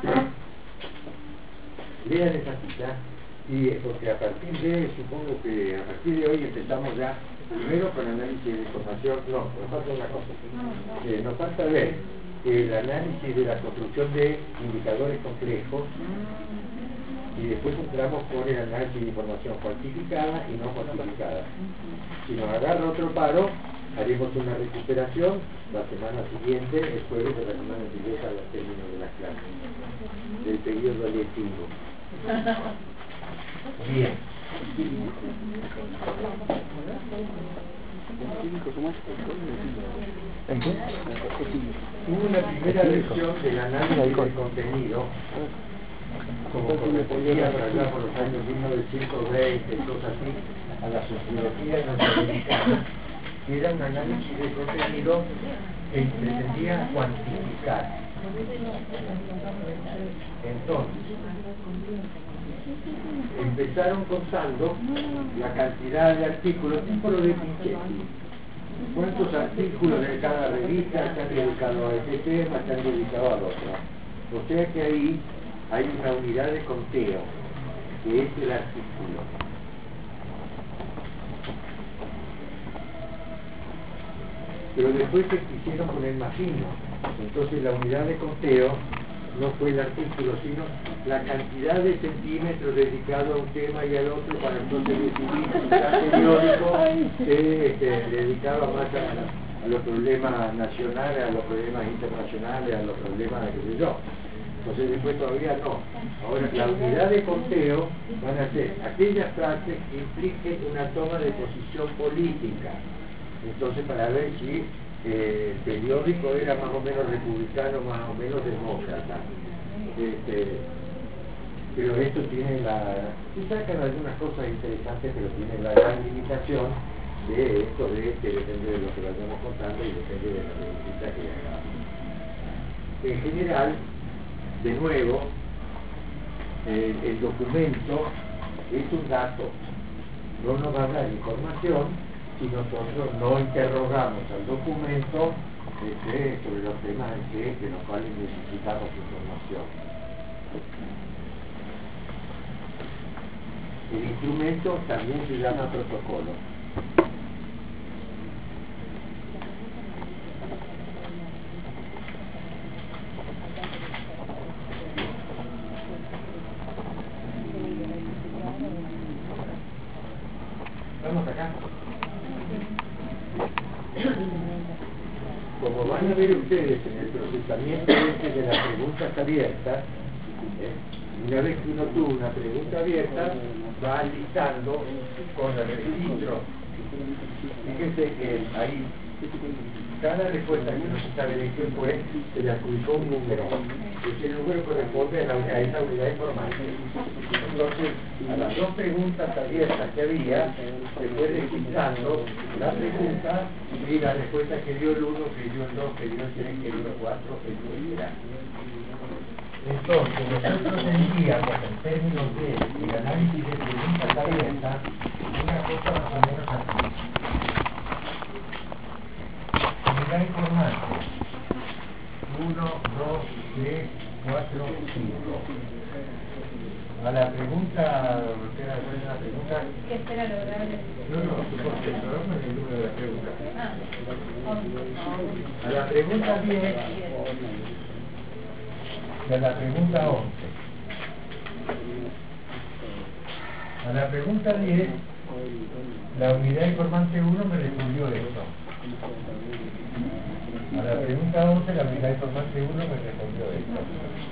lean esa cita, y porque a partir de, supongo que a partir de hoy empezamos ya, primero con análisis de información, no, nos falta una cosa, eh, nos falta ver el análisis de la construcción de indicadores complejos, y después entramos con el análisis de información cuantificada y no cuantificada. Si nos agarra otro paro, haremos una recuperación la semana siguiente, el jueves de la semana siguiente al término de las clases, del periodo lectivo. Bien. Hubo una primera versión del análisis de contenido, como correspondía por allá por los años mil novecientos veinte, cosas así, a la sociología norteamericana, que era un análisis de contenido que pretendía cuantificar. Entonces, empezaron contando la cantidad de artículos, títulos de Pinchetti. ¿Cuántos artículos de cada revista se han dedicado a este tema, se han dedicado al otro? O sea que ahí hay una unidad de conteo, que es el artículo. Pero después se quisieron poner más fino. Entonces la unidad de conteo no fue el artículo, sino la cantidad de centímetros dedicado a un tema y al otro, para entonces decidir si cada periódico se este, dedicaba más a, a los problemas nacionales, a los problemas internacionales, a los problemas de qué sé yo. Entonces después todavía no. Ahora la unidad de conteo van a ser aquellas frases que impliquen una toma de posición política. Entonces para ver si eh, el periódico era más o menos republicano, más o menos demócrata. Este, pero esto tiene la... se sacan algunas cosas interesantes, pero tiene la gran limitación de esto, de que depende de lo que vayamos contando y depende de la preguntita que hagamos. En general, de nuevo, el, el documento es un dato, no nos va a dar información si nosotros no interrogamos al documento este, sobre los temas que, de los cuales necesitamos información. El instrumento también se llama protocolo. ¿Estamos acá? Como van a ver ustedes en el procesamiento este de las preguntas abiertas, ¿eh? Una vez que uno tuvo una pregunta abierta, va listando con el registro. Fíjense que ahí, cada respuesta que no se sabe de quién fue, se le adjudicó un número. Ese número corresponde a, la, a esa unidad informática. Entonces, a las dos preguntas abiertas que había, se fue registrando la pregunta y la respuesta que dio el uno, que dio el dos, que dio el tres, que dio el cuatro, etcétera. Entonces, nosotros tendríamos, en términos de, de análisis de preguntas abiertas, una cosa más o menos así. Unidad informante. uno, dos, tres, cuatro, cinco. A la pregunta, ¿qué era la pregunta? ¿Qué espera lograr? No, no, supongo que no es el número de la pregunta. Ah, A la pregunta diez, y a la pregunta once. A la pregunta diez, la unidad informante uno me respondió esto. A la pregunta once, la unidad informante uno me respondió esto.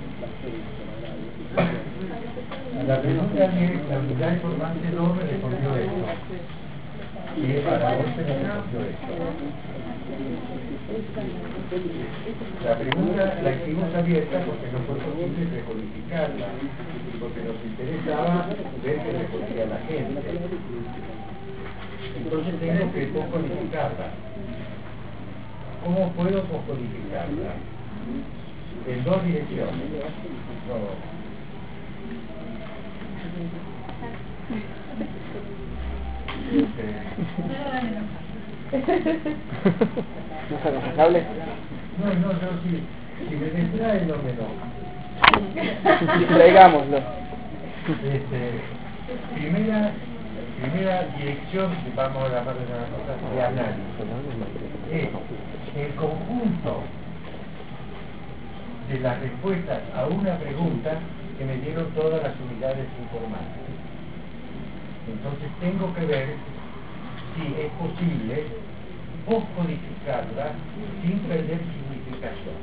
A la pregunta diez, la unidad informante dos me respondió esto. Y a la once me respondió esto. La pregunta la hicimos abierta porque no fue posible recodificarla, porque nos interesaba ver qué recogía la gente. Entonces tengo que poscodificarla. ¿Cómo puedo poscodificarla? En dos direcciones. No. ¿No es aconsejable? No, no, no, si, si me distrae no me no. Distraigámoslo. Este, primera, primera dirección, vamos a llamar de una cosa, de análisis. Es el conjunto de las respuestas a una pregunta que me dieron todas las unidades informáticas. Entonces tengo que ver si es posible poscodificarla sin perder significación.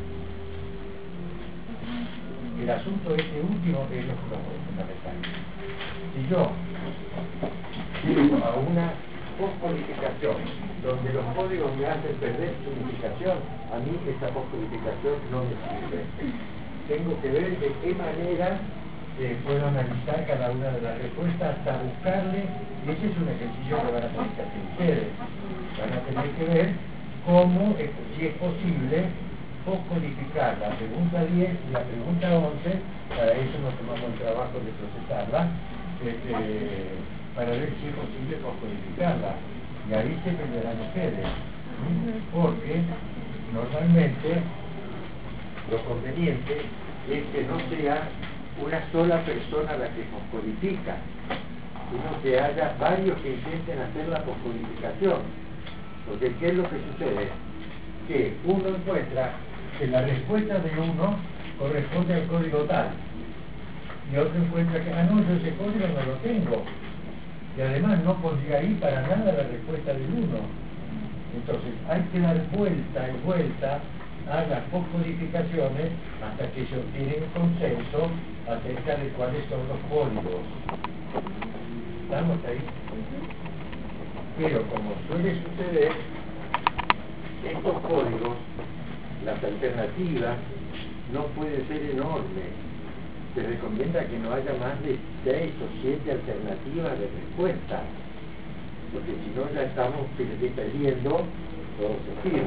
El asunto este último es lo fundamental. Si yo llego a una poscodificación donde los códigos me hacen perder significación, a mí esa poscodificación no me sirve. Tengo que ver de qué manera eh, puedo analizar cada una de las respuestas hasta buscarle, y ese es un ejercicio que van a tener que hacer ustedes. Van a tener que ver cómo, es, si es posible, poscodificar la pregunta diez y la pregunta once, para eso nos tomamos el trabajo de procesarla, este, para ver si es posible poscodificarla. Y ahí se pelearán ustedes, ¿sí? Porque normalmente lo conveniente es que no sea una sola persona la que poscodifica, sino que haya varios que intenten hacer la poscodificación. Porque ¿qué es lo que sucede? Que uno encuentra que la respuesta de uno corresponde al código tal, y otro encuentra que, ah no, yo ese código no lo tengo, y además no pondría ahí para nada la respuesta del uno. Entonces hay que dar vuelta y vuelta a las poscodificaciones hasta que se obtiene un consenso acerca de cuáles son los códigos. ¿Estamos ahí? Pero como suele suceder, estos códigos, las alternativas, no pueden ser enormes. Se recomienda que no haya más de seis o siete alternativas de respuesta, porque si no ya estamos perdiendo todo sentido.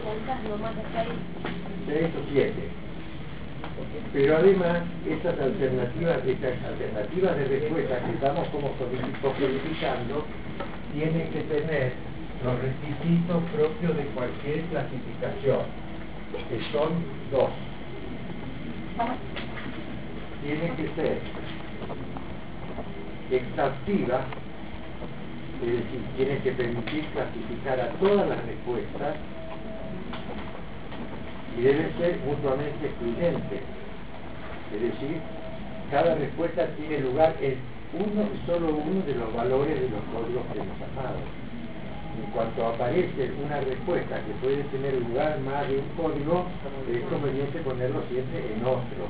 Seis o siete. Pero además, estas alternativas, estas alternativas de respuesta que estamos como codificando, tienen que tener los requisitos propios de cualquier clasificación, que son dos. Tiene que ser exhaustiva, es decir, tiene que permitir clasificar a todas las respuestas, y debe ser mutuamente excluyente, es decir, cada respuesta tiene lugar en uno y solo uno de los valores de los códigos que hemos armado. En cuanto aparece una respuesta que puede tener lugar más de un código, es conveniente ponerlo siempre en otro.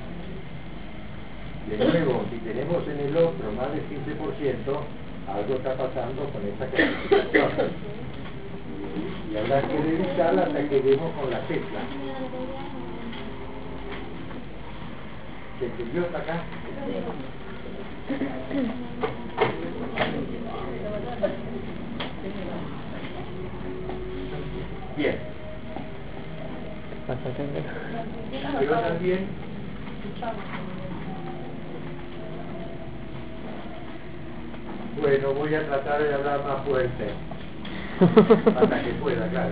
De nuevo, si tenemos en el otro más del quince por ciento, algo está pasando con esta clasificación. Y habrá que revisarla hasta que demos con la tecla. ¿Se entendió hasta acá? Bien. Pero también bueno, voy a tratar de hablar más fuerte hasta que pueda, claro.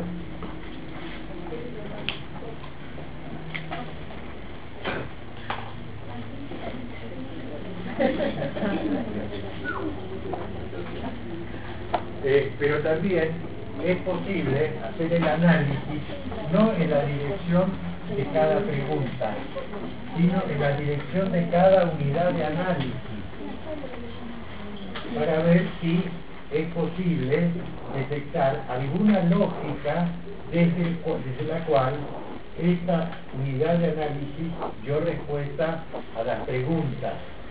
Eh, pero también es posible hacer el análisis no en la dirección de cada pregunta, sino en la dirección de cada unidad de análisis, para ver si es posible detectar alguna lógica desde, el, desde la cual esta unidad de análisis dio respuesta a las preguntas.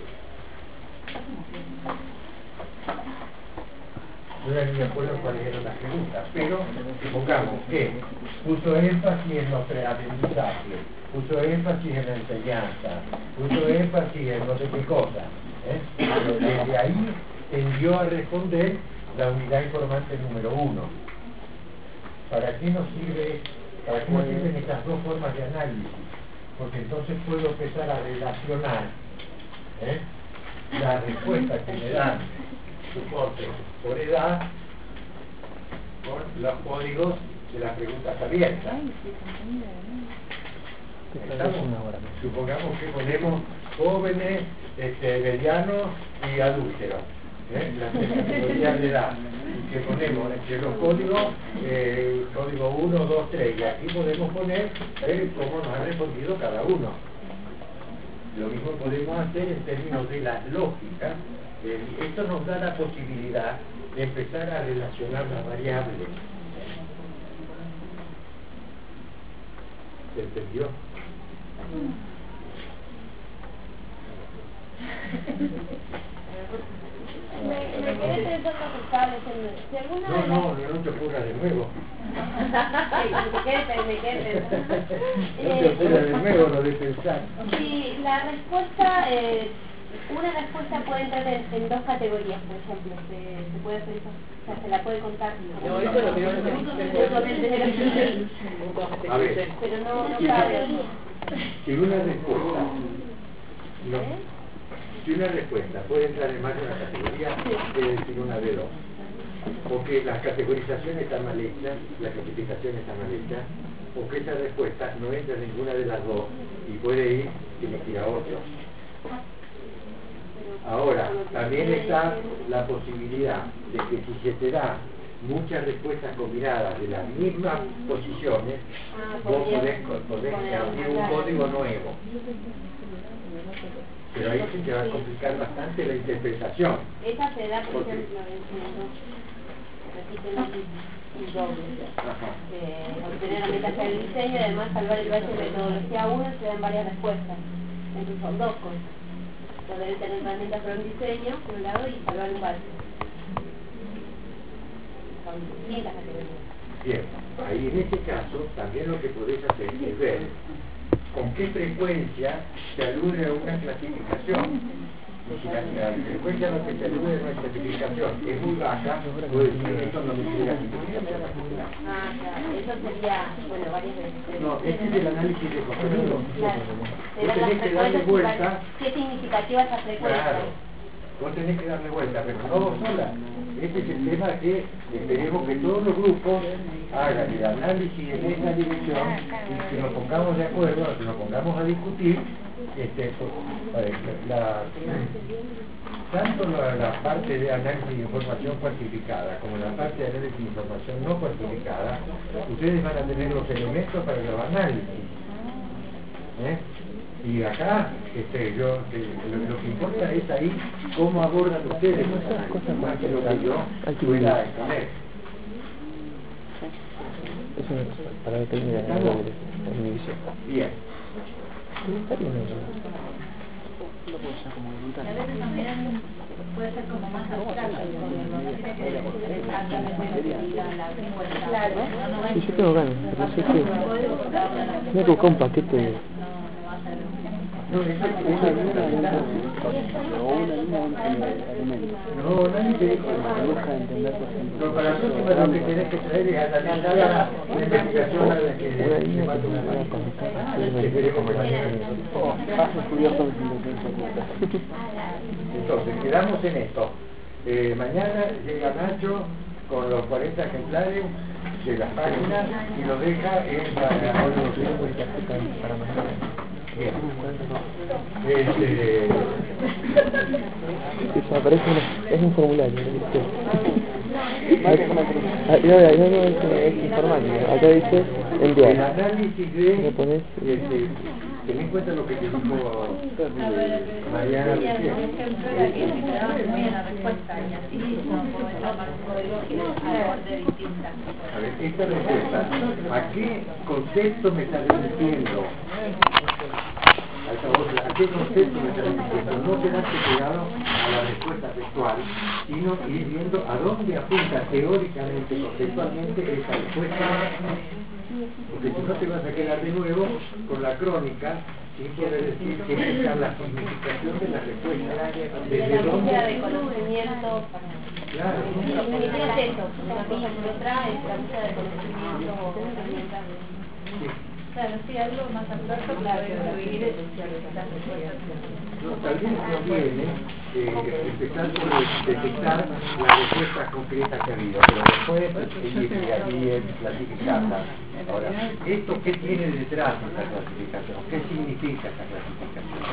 Yo ya ni me acuerdo cuáles eran las preguntas, pero supongamos que puso énfasis en los aprendizajes, puso énfasis en la enseñanza, puso énfasis en no sé qué cosa, ¿eh? Pero desde ahí tendió a responder la unidad informante número uno. ¿Para qué nos sirve, para qué nos sirven estas dos formas de análisis? Porque entonces puedo empezar a relacionar ¿eh? la respuesta que me dan soporte por edad con los códigos de las preguntas abiertas. ¿Estamos? Supongamos que ponemos jóvenes, este, medianos y adúlteros, ¿eh? las categorías de edad, y que ponemos entre los códigos eh, código uno, dos, tres, y aquí podemos poner eh, cómo nos ha respondido cada uno. Lo mismo podemos hacer en términos de la lógica. Eh, esto nos da la posibilidad de empezar a relacionar las variables. ¿Se entendió? Me, me quedé pensando que estaba diciendo, si alguna No, de las... no, no te ocurra de nuevo. Sí, me quedé, me quedé pensando. No te ocurra de nuevo lo de pensar. Si la respuesta, eh, una respuesta puede entrar en, en dos categorías, por ejemplo, se, se puede hacer eso, o sea, se la puede contar. No, eso es lo que yo A ver, pero no, no cabe. si una respuesta, no, si una respuesta puede entrar en más de una categoría, quiere decir una de dos. Porque las categorizaciones están mal hechas, la clasificación está mal hecha, o que esa respuesta no entra en ninguna de las dos y puede ir, tiene que ir a otro. Ahora, también está la posibilidad de que si se te da muchas respuestas combinadas de las mismas posiciones, vos podés, podés abrir un código nuevo. Pero ahí sí te va a complicar bastante la interpretación. Esa se da, por ejemplo, en repiten un doble. Eh, obtener la metalla del diseño y además salvar el bache de metodología uno se dan varias respuestas. Entonces son dos cosas. Poder tener herramientas para un diseño, por un lado, y salvar un bache. Son distintas categorías. Bien, ahí en ese caso también lo que podés hacer es ver con qué frecuencia se alude a una clasificación. Y si la, la frecuencia a lo que se alude a una clasificación es muy baja, puede decir que esto no tiene clasificación. Ah, claro, eso sería, bueno, varias veces. No, este es el análisis de contenido. Claro. Vos tenés que darle vuelta. ¿Qué significativa esa frecuencia? Claro, vos tenés que darle vuelta, pero no vos sola. Este es el tema que esperemos que todos los grupos hagan el análisis en esa dirección y que nos pongamos de acuerdo, que nos pongamos a discutir este, la, tanto la, la parte de análisis de información cuantificada como la parte de análisis de información no cuantificada. Ustedes van a tener los elementos para los análisis. ¿Eh? Y acá, este, yo, que, lo, lo que importa es ahí cómo abordan ustedes los análisis, más que lo que yo pueda exponer. Eso es para que termine la visión. Bien. Está bien eso. Y a veces también puede ser como más abstracto el gobierno, no tiene que ser exactamente lo que diga la respuesta. Sí, yo tengo ganas, pero sé que... Mira que buscar un paquete... No, eso es no, nadie te dijo no, para la próxima lo que tenés que traer es analizar la investigación a la que le mando entonces, quedamos en esto. Eh, mañana llega Nacho con los cuarenta ejemplares de las páginas y lo deja en la... Bien. Este... Eso aparece una, es un formulario, ¿viste? Ah, no, no, no, es, es informática. Acá dice enviar. El análisis de... ¿Le pones? Este, ten en cuenta lo que te dijo Mariana recién. A ver, esta respuesta, ¿a qué concepto me está remitiendo? ¿A qué concepto me está remitiendo? No quedarse pegado a la respuesta textual, sino ir viendo a dónde apunta teóricamente, conceptualmente esa respuesta. Porque si no te vas a quedar de nuevo con la crónica sin poder decir que explicar la significación de la respuesta. ¿Desde dónde? De conocimiento. Claro. Y es eso, la cosa que lo trae es la búsqueda de conocimiento o herramientas. Claro, sí, algo más abstracto, claro, que vivir las respuestas. No, tal vez conviene eh, empezar por detectar las respuestas concretas que ha habido, pero después seguir y clasificarlas. Ahora, ¿esto qué tiene detrás de esta clasificación? ¿Qué significa esta clasificación?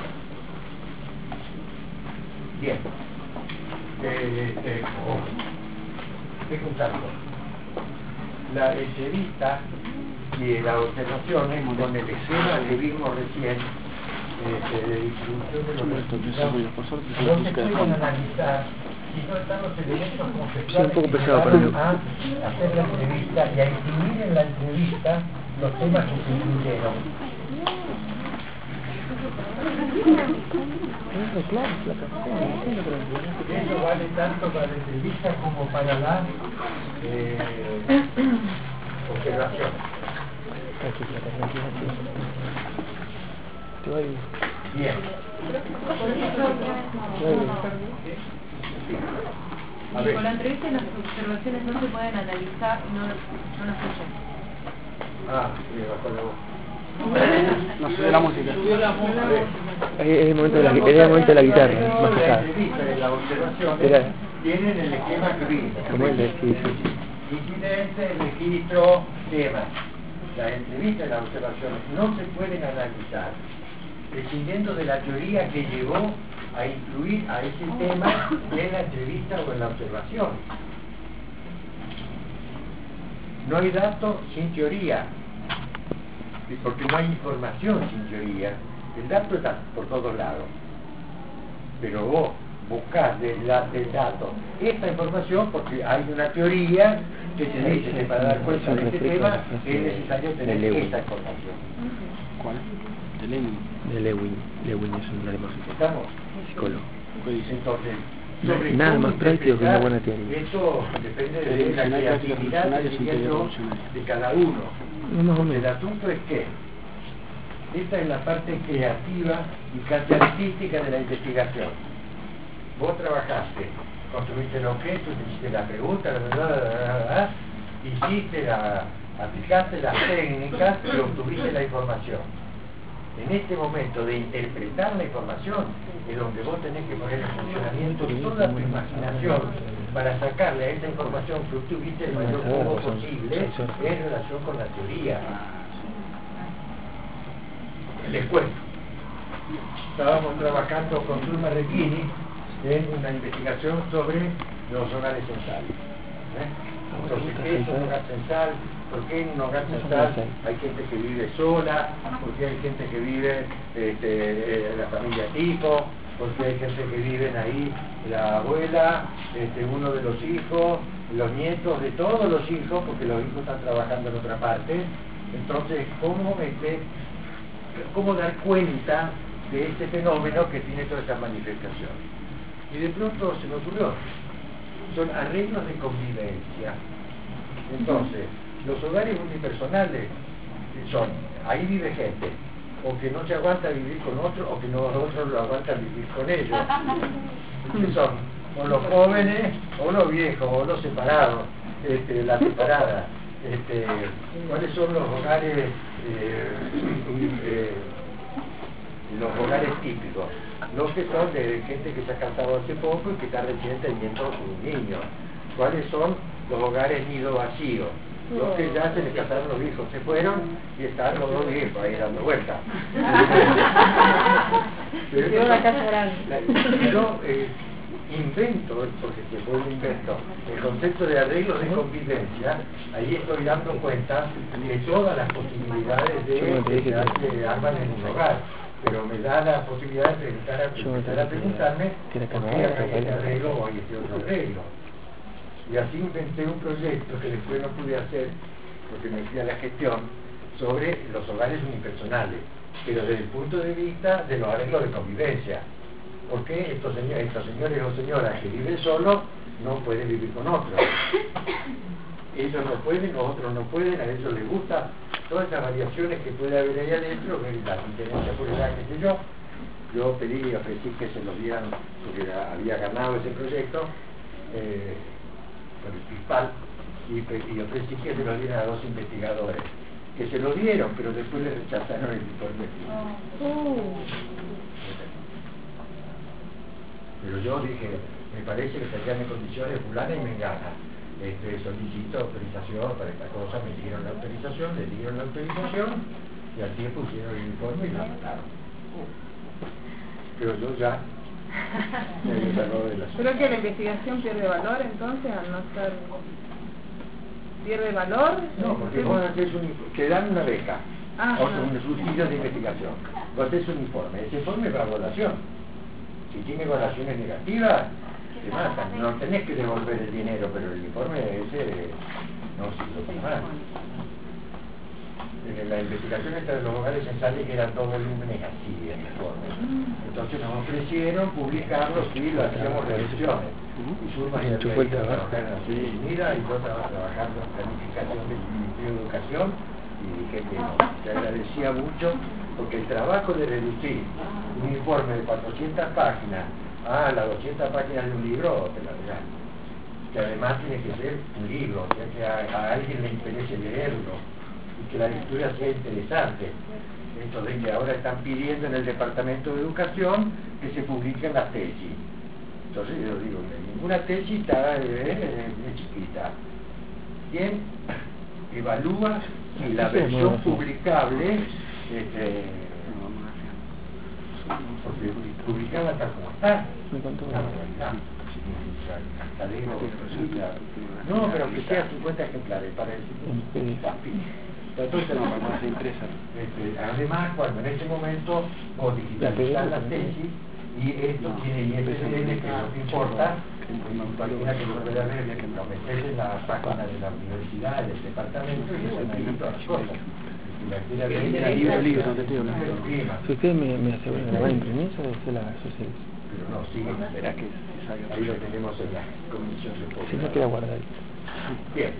Bien. Eh, eh, oh, estoy contando. La entrevista y las observaciones con el esquema que vimos recién eh, de distribución de los resultados no se pueden analizar si no están los elementos conceptuales que llevaron a hacer la entrevista y a incluir en la entrevista los temas que se incluyeron. Eso vale tanto para la entrevista como para la eh, observación. Aquí, aquí, aquí. Te va a ir. Bien. A ver. Con la entrevista y las observaciones no se pueden analizar y no, no las escuchan. Ah, me bajó la voz. No subió la música. Es el momento de la, era el momento de la guitarra, más La pesada. entrevista y la observación Era, tienen el esquema que como el de, sí, sí. incidente, registro, tema. Las entrevistas y las observaciones no se pueden analizar prescindiendo de la teoría que llevó a incluir a ese tema en la entrevista o en la observación. No hay datos sin teoría, porque no hay información sin teoría. El dato está por todos lados, pero vos buscás del, del dato esta información porque hay una teoría que te dice que para dar cuenta de este tema es necesario tener esta información. ¿Cuál? De Lenin. De Lewin. Lewin es un alemán. ¿Estamos? Psicólogo. Entonces, sobre nada cómo más práctico que una buena interpretar, teoría. eso depende de la creatividad de cada uno. No, más o menos. El asunto es que esta es la parte creativa y casi artística de la investigación. Vos trabajaste, construiste el objeto, hiciste la pregunta, la, la, la, la, la, hiciste la, aplicaste las técnicas y obtuviste la información. En este momento de interpretar la información es donde vos tenés que poner en funcionamiento toda tu imaginación para sacarle a esa información que obtuviste el mayor jugo posible en relación con la teoría. Les cuento. Estábamos trabajando con Zulma Recchini en una investigación sobre los hogares censales. ¿eh? Entonces, ¿qué es un hogar censal? ¿Por qué en un hogar censal hay gente que vive sola? ¿Por qué hay gente que vive este, la familia tipo? ¿Por qué hay gente que viven ahí la abuela, este, uno de los hijos, los nietos de todos los hijos, porque los hijos están trabajando en otra parte? Entonces, ¿cómo meter, cómo dar cuenta de este fenómeno que tiene todas estas manifestaciones? Y de pronto se me ocurrió, son arreglos de convivencia. Entonces, los hogares unipersonales son, ahí vive gente, o que no se aguanta vivir con otro, o que no, otros lo aguantan vivir con ellos. Que son, o los jóvenes, o los viejos, o los separados, este, la separada. Este, ¿Cuáles son los hogares, eh, eh, los hogares típicos? Los que son de gente que se ha casado hace poco y que está recién teniendo un niño. ¿Cuáles son los hogares nido vacío? Los que ya se les casaron los hijos, se fueron y están los dos viejos ahí dando vueltas. Pero una casa grande. Yo eh, invento, porque se fue un invento, el concepto de arreglos de convivencia. Ahí estoy dando cuenta de todas las posibilidades de que se arman en un hogar. Pero me da la posibilidad de empezar a, empezar a preguntarme por qué hay este arreglo o hay este otro arreglo. Y así inventé un proyecto que después no pude hacer porque me fui a la gestión sobre los hogares unipersonales, pero desde el punto de vista de los arreglos de convivencia. Porque estos señores, estos señores o señoras que viven solos no pueden vivir con otros. Ellos no pueden, los otros no pueden, a ellos les gusta todas esas variaciones que puede haber ahí adentro, las diferencias por edad, qué sé yo. Yo pedí y ofrecí que se lo dieran, porque era, había ganado ese proyecto eh, con el Pispal, y, y ofrecí que se lo dieran a dos investigadores, que se lo dieron, pero después le rechazaron el informe. Oh. Pero yo dije, me parece que estarían en condiciones fulana y mengana. Este, solicito autorización para esta cosa, me dieron la autorización, le dieron la autorización y al tiempo pusieron el informe y la mataron. Pero yo ya me había sacado de la zona. ¿Creo que la investigación pierde valor entonces al no ser... pierde valor? No, porque vos haces un, te dan una beca, ah, o no. un subsidio de investigación. Vos haces un informe, ese informe va a evaluación. Si tiene evaluaciones negativas, te matan. No tenés que devolver el dinero, pero el informe ese no sirve para más. En la investigación esta de los hogares censales que eran dos volúmenes así de informe. Entonces nos ofrecieron publicarlos y lo hacíamos revisiones. Y Zulma y el trabajar así, mira, y yo estaba trabajando en planificación del Ministerio de Educación y dije que no, te agradecía mucho Porque el trabajo de reducir un informe de cuatrocientas páginas a las doscientas páginas de un libro, te la verdad, que además tiene que ser un libro, o sea, que a, a alguien le interese leerlo y que la lectura sea interesante. Entonces, que ahora están pidiendo en el Departamento de Educación que se publiquen las tesis. Entonces yo digo, ninguna tesis está eh, eh, chiquita. ¿Quién evalúa si la versión publicable, este, porque publicada tal como está, una barbaridad. No, pero que sea cincuenta ejemplares para el entonces no, más impresa. Este, además, cuando en ese momento vos digitalizás la tesis y esto tiene I S B N que no te importa, cualquiera que lo pueda ver, que lo metes en la página de la universidad, del departamento y eso ahí todas las cosas. Si ustedes me, me aseguran que la van a imprimir, eso debe ser la sociedad. Pero no, sí, verá que ahí lo tenemos en la comisión de si no queda guardado. Bien.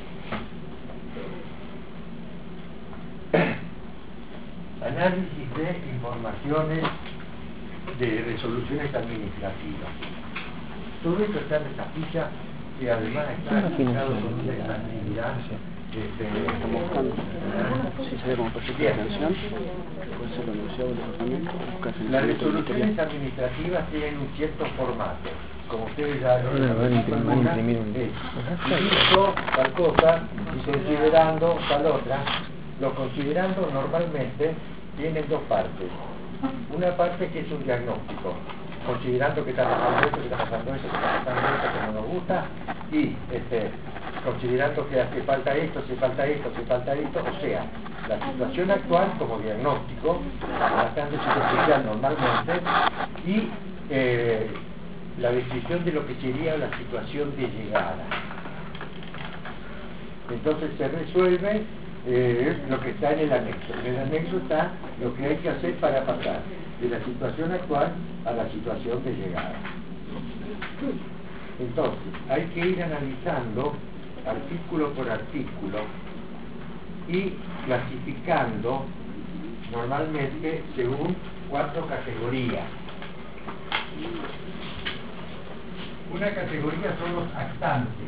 Análisis de informaciones de resoluciones administrativas. Todo esto está en esta ficha que además está asociado con una actividad. Este, estamos buscando si sale como proyecto de atención, puede ser anunciado el departamento. Las resoluciones administrativas tienen un cierto formato. Como ustedes ya lo van a imprimir un visto tal cosa y considerando tal otra. Los considerando normalmente tienen dos partes. Una parte que es un diagnóstico, considerando que está pasando esto, que está pasando esto, que está pasando esto, que no nos gusta, y este, considerando que hace falta esto, hace falta esto, hace falta esto, o sea, la situación actual como diagnóstico, bastante superficial normalmente, y eh, la descripción de lo que sería la situación de llegada. Entonces se resuelve Eh, lo que está en el anexo. En el anexo está lo que hay que hacer para pasar de la situación actual a la situación de llegada. Entonces, hay que ir analizando artículo por artículo y clasificando normalmente según cuatro categorías. Una categoría son los actantes.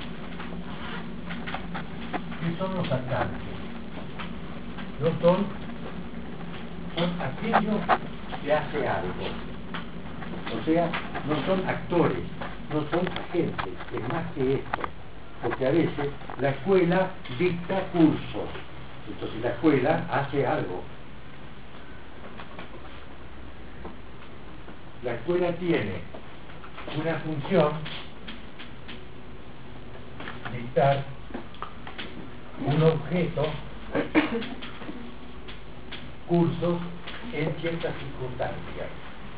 ¿Qué son los actantes? No son, son aquello que hace algo. O sea, no son actores, no son agentes, es más que esto. Porque a veces la escuela dicta cursos, entonces la escuela hace algo. La escuela tiene una función, dictar un objeto, cursos en ciertas circunstancias.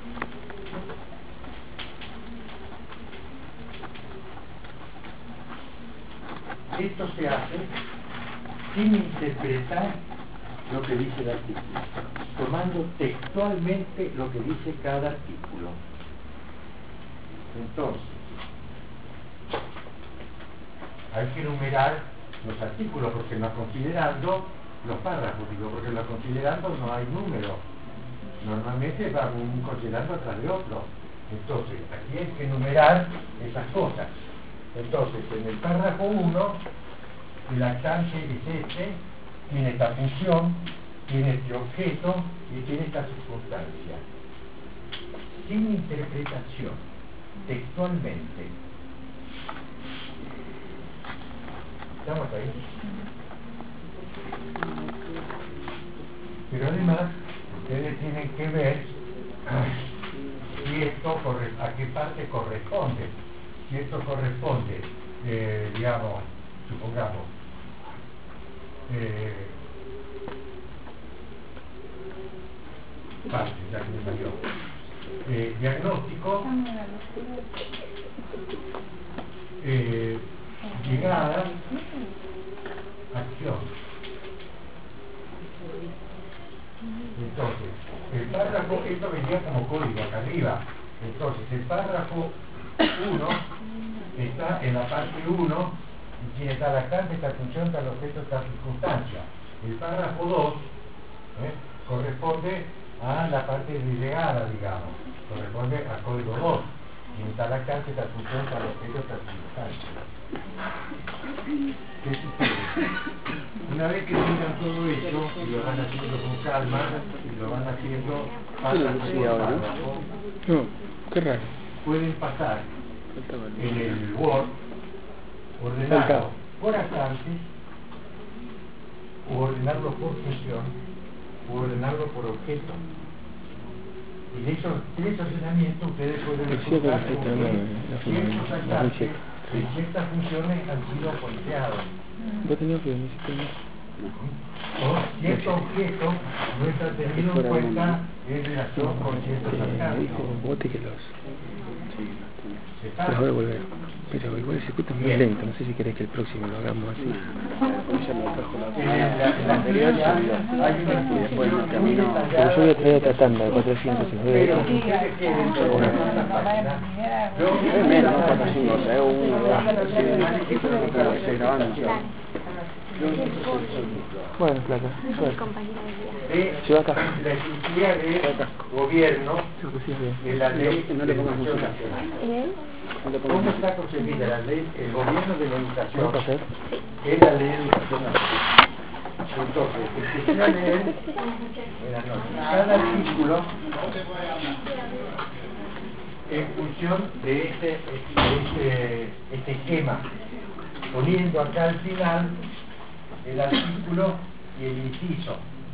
Esto se hace sin interpretar lo que dice el artículo, tomando textualmente lo que dice cada artículo. Entonces, hay que enumerar los artículos, porque no considerando los párrafos, digo, porque no considerando no hay número. Normalmente va un considerando atrás de otro. Entonces, aquí hay que enumerar esas cosas. Entonces, en el párrafo uno, el actante es este, tiene esta función, tiene este objeto y tiene esta circunstancia. Sin interpretación, textualmente. ¿Estamos ahí? Pero además, ustedes tienen que ver si esto corre, a qué parte corresponde. Si esto corresponde, eh, digamos, supongamos, eh, parte, ya que me salió, eh, diagnóstico, eh, llegada, acción. Entonces, el párrafo, esto venía como código acá arriba. Entonces, el párrafo uno está en la parte uno y tiene tal actante, tal función, tal objeto, tal circunstancia. El párrafo dos, ¿eh? corresponde a la parte de llegada, digamos, corresponde a código dos. En tal alcance, tal función, tal objeto, tal circunstancia. ¿Qué sucede? Una vez que tengan todo esto, y lo van haciendo con calma, y lo van haciendo paso por párrafo, No, qué raro. pueden pasar en el Word, ordenarlo por alcances, o ordenarlo por función, o ordenarlo por objeto. Y de esos tres ordenamientos ustedes pueden encontrar con que ciertos alcances de ciertas funciones han sido pointeados. ¿Vos tenías que venir O cierto objeto no está tenido en cuenta en relación con ciertos alcances. dijo Bote que los... ¿Se Pero voy a volver. Pero igual el circuito es muy lento, no sé si querés que el próximo lo hagamos así. En la anterior ya hay una Después no camino. Pero yo voy a traer otra tanda de cuatrocientos y los voy a pero dejar. si ustedes quieren sobre una página, yo Menos, no cuatrocientos, es uno, dos, pero estoy grabando. Bueno, plata, suerte. de Lleva acá. la estructura de gobierno Creo que sí es bien. de la ley No de le pongas educación música. nacional. No le pongas ¿Cómo música. está concebida la ley, el gobierno de la educación? ¿Puedo pasar? Es la ley de educación nacional. Entonces, el que quiera leer, buenas noches, cada artículo en función de este, de este, este esquema, poniendo acá al final el artículo y el inciso.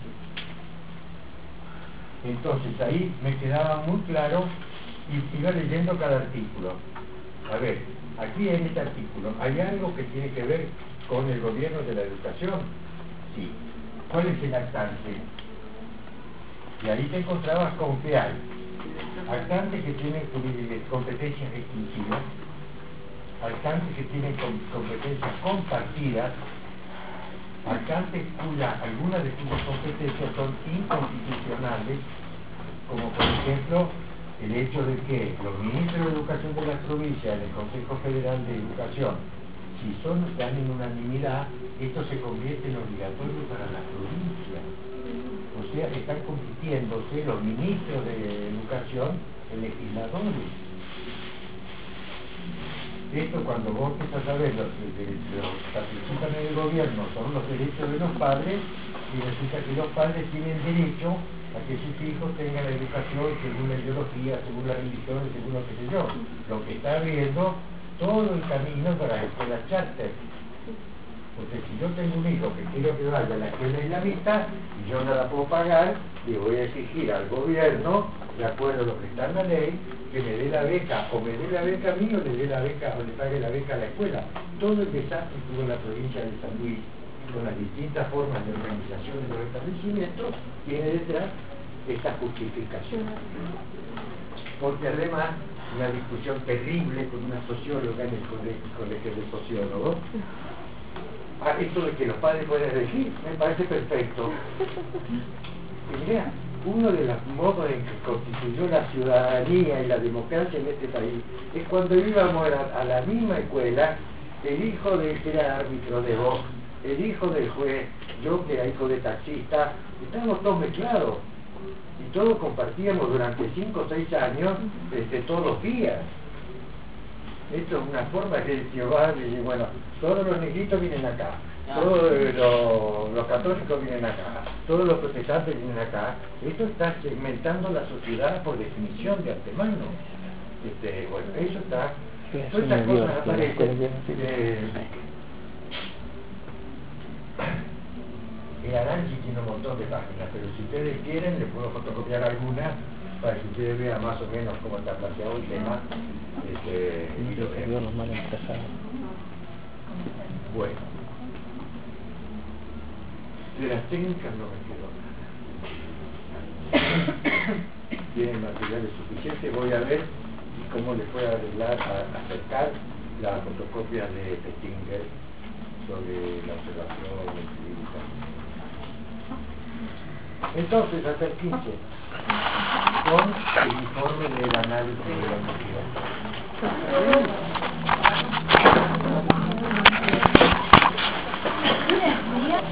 Entonces ahí me quedaba muy claro y iba leyendo cada artículo. A ver, aquí en este artículo, ¿hay algo que tiene que ver con el gobierno de la educación? Sí. ¿Cuál es el alcance? Y ahí te encontrabas con que hay alcances que tienen competencias exclusivas, alcances que tienen competencias compartidas, alcances cuya, algunas de cuyas competencias son inconstitucionales, como por ejemplo el hecho de que los ministros de educación de las provincias en el Consejo Federal de Educación, si son dan en unanimidad, esto se convierte en obligatorio para las provincias. O sea, están convirtiéndose los ministros de educación en legisladores. Esto cuando vos empezás a ver los que participan en el gobierno son los derechos de los padres, y resulta que los padres tienen derecho a que sus hijos tengan la educación según la ideología, según la religión, según lo que sé yo. Lo que está abriendo todo el camino para la escuela charter. Porque si yo tengo un hijo que quiero que vaya a la escuela islamista y yo no la puedo pagar, le voy a exigir al gobierno, de acuerdo a lo que está en la ley, que me dé la beca, o me dé la beca a mí, o le dé la beca, o le pague la beca a la escuela. Todo el desastre que hubo en la provincia de San Luis, con las distintas formas de organización de los establecimientos, tiene detrás esta justificación. Porque además, una discusión terrible con una socióloga en el colegio, colegio de sociólogos, a esto de que los padres pueden elegir, me parece perfecto. Y mira, uno de los modos en que constituyó la ciudadanía y la democracia en este país es cuando íbamos a la, a la misma escuela, el hijo del que era árbitro de voz, el hijo del juez, yo que era hijo de taxista, estábamos todos mezclados y todos compartíamos durante cinco o seis años este, todos los días. Esto es una forma que el Jehová dice, bueno, todos los negritos vienen acá, todos los, los católicos vienen acá, todos los protestantes vienen acá. Esto está segmentando la sociedad por definición de antemano. Este, bueno, eso está, todas estas cosas aparecen. Eh, el análisis tiene un montón de páginas, pero si ustedes quieren les puedo fotocopiar algunas para que ustedes vean más o menos cómo está planteado el tema. Este, y lo vean. Bueno, de las técnicas no me quedo nada. Tienen materiales suficientes, voy a ver cómo les puedo arreglar, a acercar la fotocopia de Pettinger sobre la observación de civilización. Entonces, hasta el quince, con el informe del análisis de la sociedad.